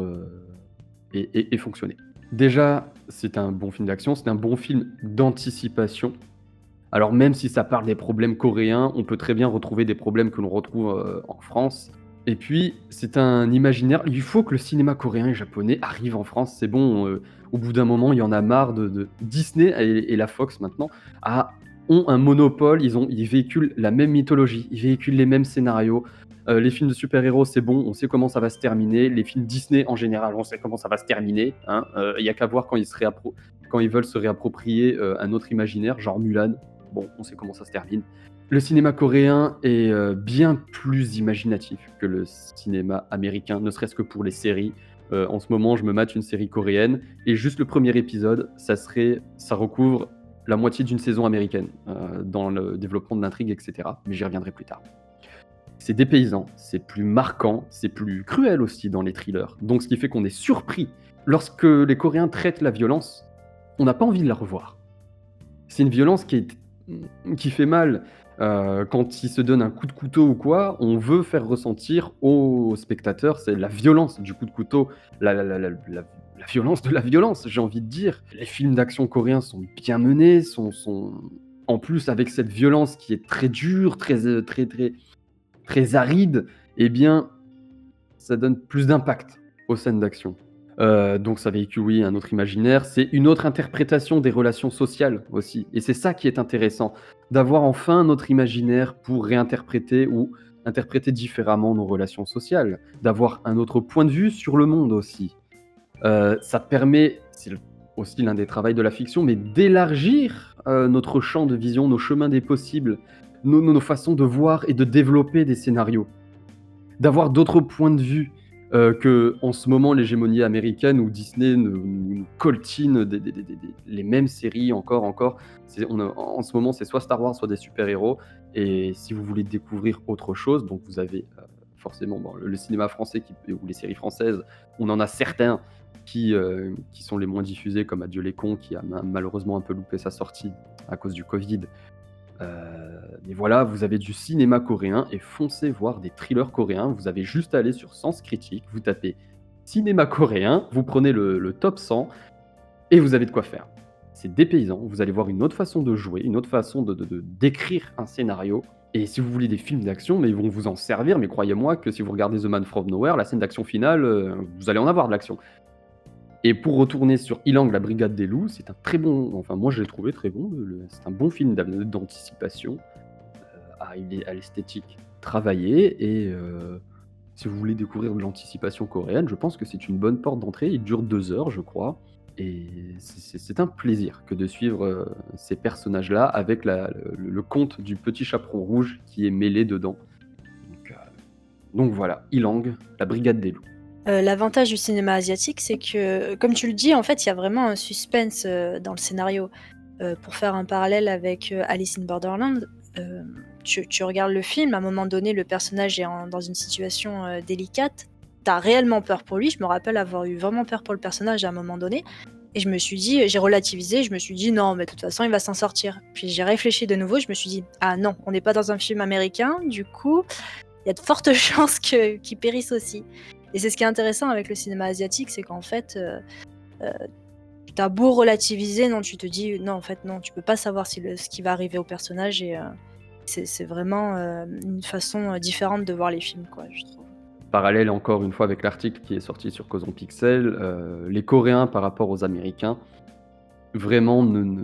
et fonctionner. Déjà, c'est un bon film d'action, c'est un bon film d'anticipation. Alors même si ça parle des problèmes coréens, on peut très bien retrouver des problèmes que l'on retrouve en France. Et puis, c'est un imaginaire. Il faut que le cinéma coréen et japonais arrive en France. C'est bon, au bout d'un moment, il y en a marre de Disney et la Fox maintenant ont un monopole. Ils véhiculent la même mythologie, ils véhiculent les mêmes scénarios. Les films de super-héros, c'est bon, on sait comment ça va se terminer. Les films Disney, en général, on sait comment ça va se terminer. Il n'y a qu'à voir quand ils veulent se réapproprier un autre imaginaire, genre Mulan. Bon, on sait comment ça se termine. Le cinéma coréen est bien plus imaginatif que le cinéma américain, ne serait-ce que pour les séries. En ce moment, je me mate une série coréenne et juste le premier épisode, ça recouvre la moitié d'une saison américaine dans le développement de l'intrigue, etc. Mais j'y reviendrai plus tard. C'est dépaysant, c'est plus marquant, c'est plus cruel aussi dans les thrillers. Donc ce qui fait qu'on est surpris. Lorsque les Coréens traitent la violence, on n'a pas envie de la revoir. C'est une violence qui fait mal. Quand ils se donnent un coup de couteau ou quoi, on veut faire ressentir aux spectateurs, c'est la violence du coup de couteau, la violence de la violence, j'ai envie de dire. Les films d'action coréens sont bien menés, sont en plus avec cette violence qui est très dure, très aride, eh bien, ça donne plus d'impact aux scènes d'action. Donc ça véhicule, oui, un autre imaginaire, c'est une autre interprétation des relations sociales aussi. Et c'est ça qui est intéressant, d'avoir enfin notre imaginaire pour réinterpréter ou interpréter différemment nos relations sociales, d'avoir un autre point de vue sur le monde aussi. Ça permet, c'est aussi l'un des travaux de la fiction, mais d'élargir notre champ de vision, nos chemins des possibles, nos façons de voir et de développer des scénarios. D'avoir d'autres points de vue. Que en ce moment l'hégémonie américaine où Disney nous coltine les mêmes séries encore. En ce moment c'est soit Star Wars soit des super-héros, et si vous voulez découvrir autre chose, donc vous avez forcément le cinéma français ou les séries françaises, on en a certains qui sont les moins diffusés, comme Adieu les cons, qui a malheureusement un peu loupé sa sortie à cause du Covid. Mais voilà, vous avez du cinéma coréen et foncez voir des thrillers coréens. Vous avez juste à aller sur Sens Critique, vous tapez cinéma coréen, vous prenez le top 100 et vous avez de quoi faire. C'est dépaysant, vous allez voir une autre façon de jouer, une autre façon d'écrire un scénario. Et si vous voulez des films d'action, mais ils vont vous en servir, mais croyez-moi que si vous regardez The Man From Nowhere, la scène d'action finale, vous allez en avoir de l'action. Et pour retourner sur Ilang, la brigade des loups, c'est un très bon, enfin moi je l'ai trouvé très bon, c'est un bon film d'anticipation, à il est à l'esthétique travaillée et si vous voulez découvrir de l'anticipation coréenne, je pense que c'est une bonne porte d'entrée. Il dure 2 heures, je crois et c'est un plaisir que de suivre, ces personnages-là avec le conte du petit chaperon rouge qui est mêlé dedans. Donc voilà, Ilang, la brigade des loups. L'avantage du cinéma asiatique, c'est que, comme tu le dis, en fait, il y a vraiment un suspense dans le scénario. Pour faire un parallèle avec Alice in Borderland, tu regardes le film, à un moment donné, le personnage est dans une situation délicate. T'as réellement peur pour lui. Je me rappelle avoir eu vraiment peur pour le personnage à un moment donné. Et je me suis dit, j'ai relativisé, je me suis dit non, mais de toute façon, il va s'en sortir. Puis j'ai réfléchi de nouveau, je me suis dit, ah non, on n'est pas dans un film américain, du coup, il y a de fortes chances qu'il périsse aussi. Et c'est ce qui est intéressant avec le cinéma asiatique, c'est qu'en fait, t'as beau relativiser, non, tu te dis, non, en fait, non, tu peux pas savoir ce qui va arriver au personnage, et c'est vraiment une façon différente de voir les films, quoi, je trouve. Parallèle encore une fois avec l'article qui est sorti sur Cause on Pixel, les Coréens par rapport aux Américains, vraiment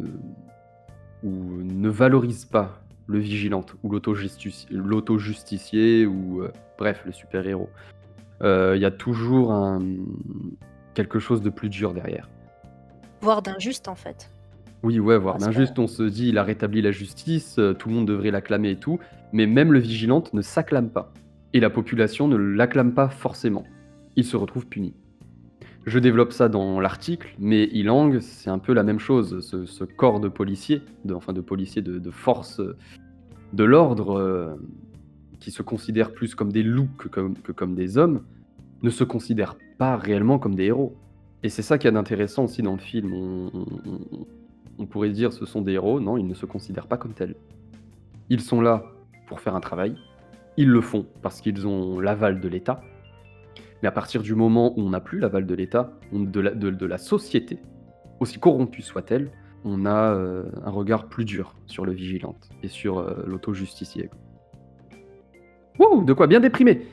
ne valorisent pas le vigilante ou l'autojusticier ou bref, le super-héros. Il y a toujours quelque chose de plus dur derrière. Voire d'injuste, en fait. Oui, ouais, voire Parce que- d'injuste, on se dit il a rétabli la justice, tout le monde devrait l'acclamer et tout, mais même le vigilante ne s'acclame pas. Et la population ne l'acclame pas forcément. Il se retrouve puni. Je développe ça dans l'article, mais Ilang, c'est un peu la même chose. Ce corps de policiers, de force de l'ordre, qui se considèrent plus comme des loups que comme des hommes, ne se considèrent pas réellement comme des héros. Et c'est ça qu'il y a d'intéressant aussi dans le film. On pourrait dire ce sont des héros, non, ils ne se considèrent pas comme tels. Ils sont là pour faire un travail, ils le font parce qu'ils ont l'aval de l'État, mais à partir du moment où on n'a plus l'aval de l'État, de la société, aussi corrompue soit-elle, on a un regard plus dur sur le vigilante et sur l'auto-justicier. Wouh, de quoi bien déprimé.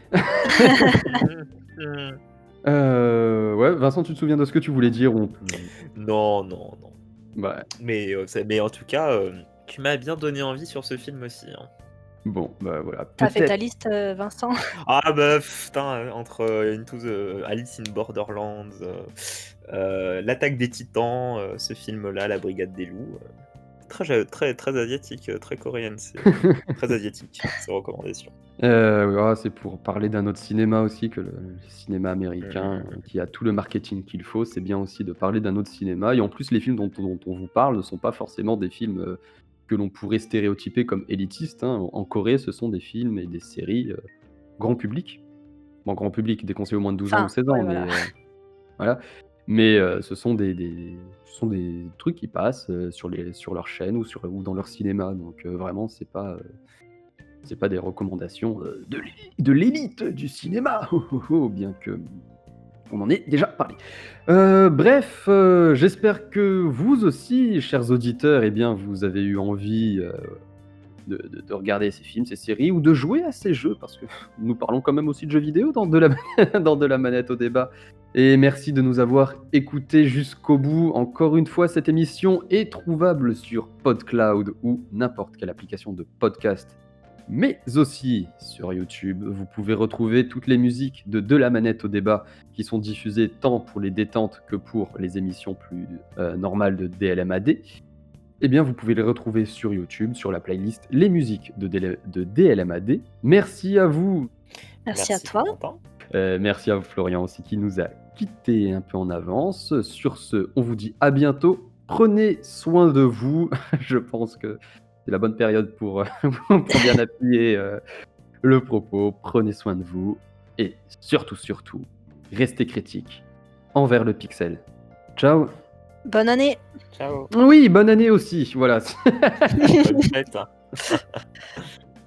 Ouais, Vincent, tu te souviens de ce que tu voulais dire Non. Ouais. Mais en tout cas, tu m'as bien donné envie sur ce film aussi, hein. Bon, bah voilà. T'as fait Peut-être- ta liste, Vincent? Ah bah putain, entre Alice in Borderlands, l'attaque des Titans, ce film-là, La Brigade des Loups, très asiatique, très coréenne, c'est très asiatique, ces recommandations. Ouais, c'est pour parler d'un autre cinéma aussi que le cinéma américain, qui a tout le marketing qu'il faut. C'est bien aussi de parler d'un autre cinéma. Et en plus, les films dont on vous parle ne sont pas forcément des films que l'on pourrait stéréotyper comme élitistes, hein. En Corée, ce sont des films et des séries grand public. Bon, grand public, déconseillé au moins de 12 ans ou 16 ans, ouais, mais voilà. voilà. Mais ce sont des trucs qui passent sur leur chaîne ou dans leur cinéma. Donc vraiment, c'est pas des recommandations de l'élite du cinéma, bien que on en ait déjà parlé. Bref, j'espère que vous aussi, chers auditeurs, eh bien, vous avez eu envie de regarder ces films, ces séries, ou de jouer à ces jeux, parce que nous parlons quand même aussi de jeux vidéo dans de la manette au débat. Et merci de nous avoir écoutés jusqu'au bout. Encore une fois, cette émission est trouvable sur PodCloud ou n'importe quelle application de podcast, mais aussi sur YouTube. Vous pouvez retrouver toutes les musiques de la manette au débat qui sont diffusées tant pour les détentes que pour les émissions plus normales de DLMAD. Eh bien, vous pouvez les retrouver sur YouTube, sur la playlist Les musiques de DLMAD. Merci à vous. Merci à toi. Corentin. Merci à Florian aussi qui nous a quittés un peu en avance. Sur ce, on vous dit à bientôt. Prenez soin de vous. Je pense que c'est la bonne période pour bien appuyer le propos. Prenez soin de vous. Et surtout, restez critiques envers le pixel. Ciao. Bonne année! Ciao. Oui, bonne année aussi. Voilà. Bonne fête.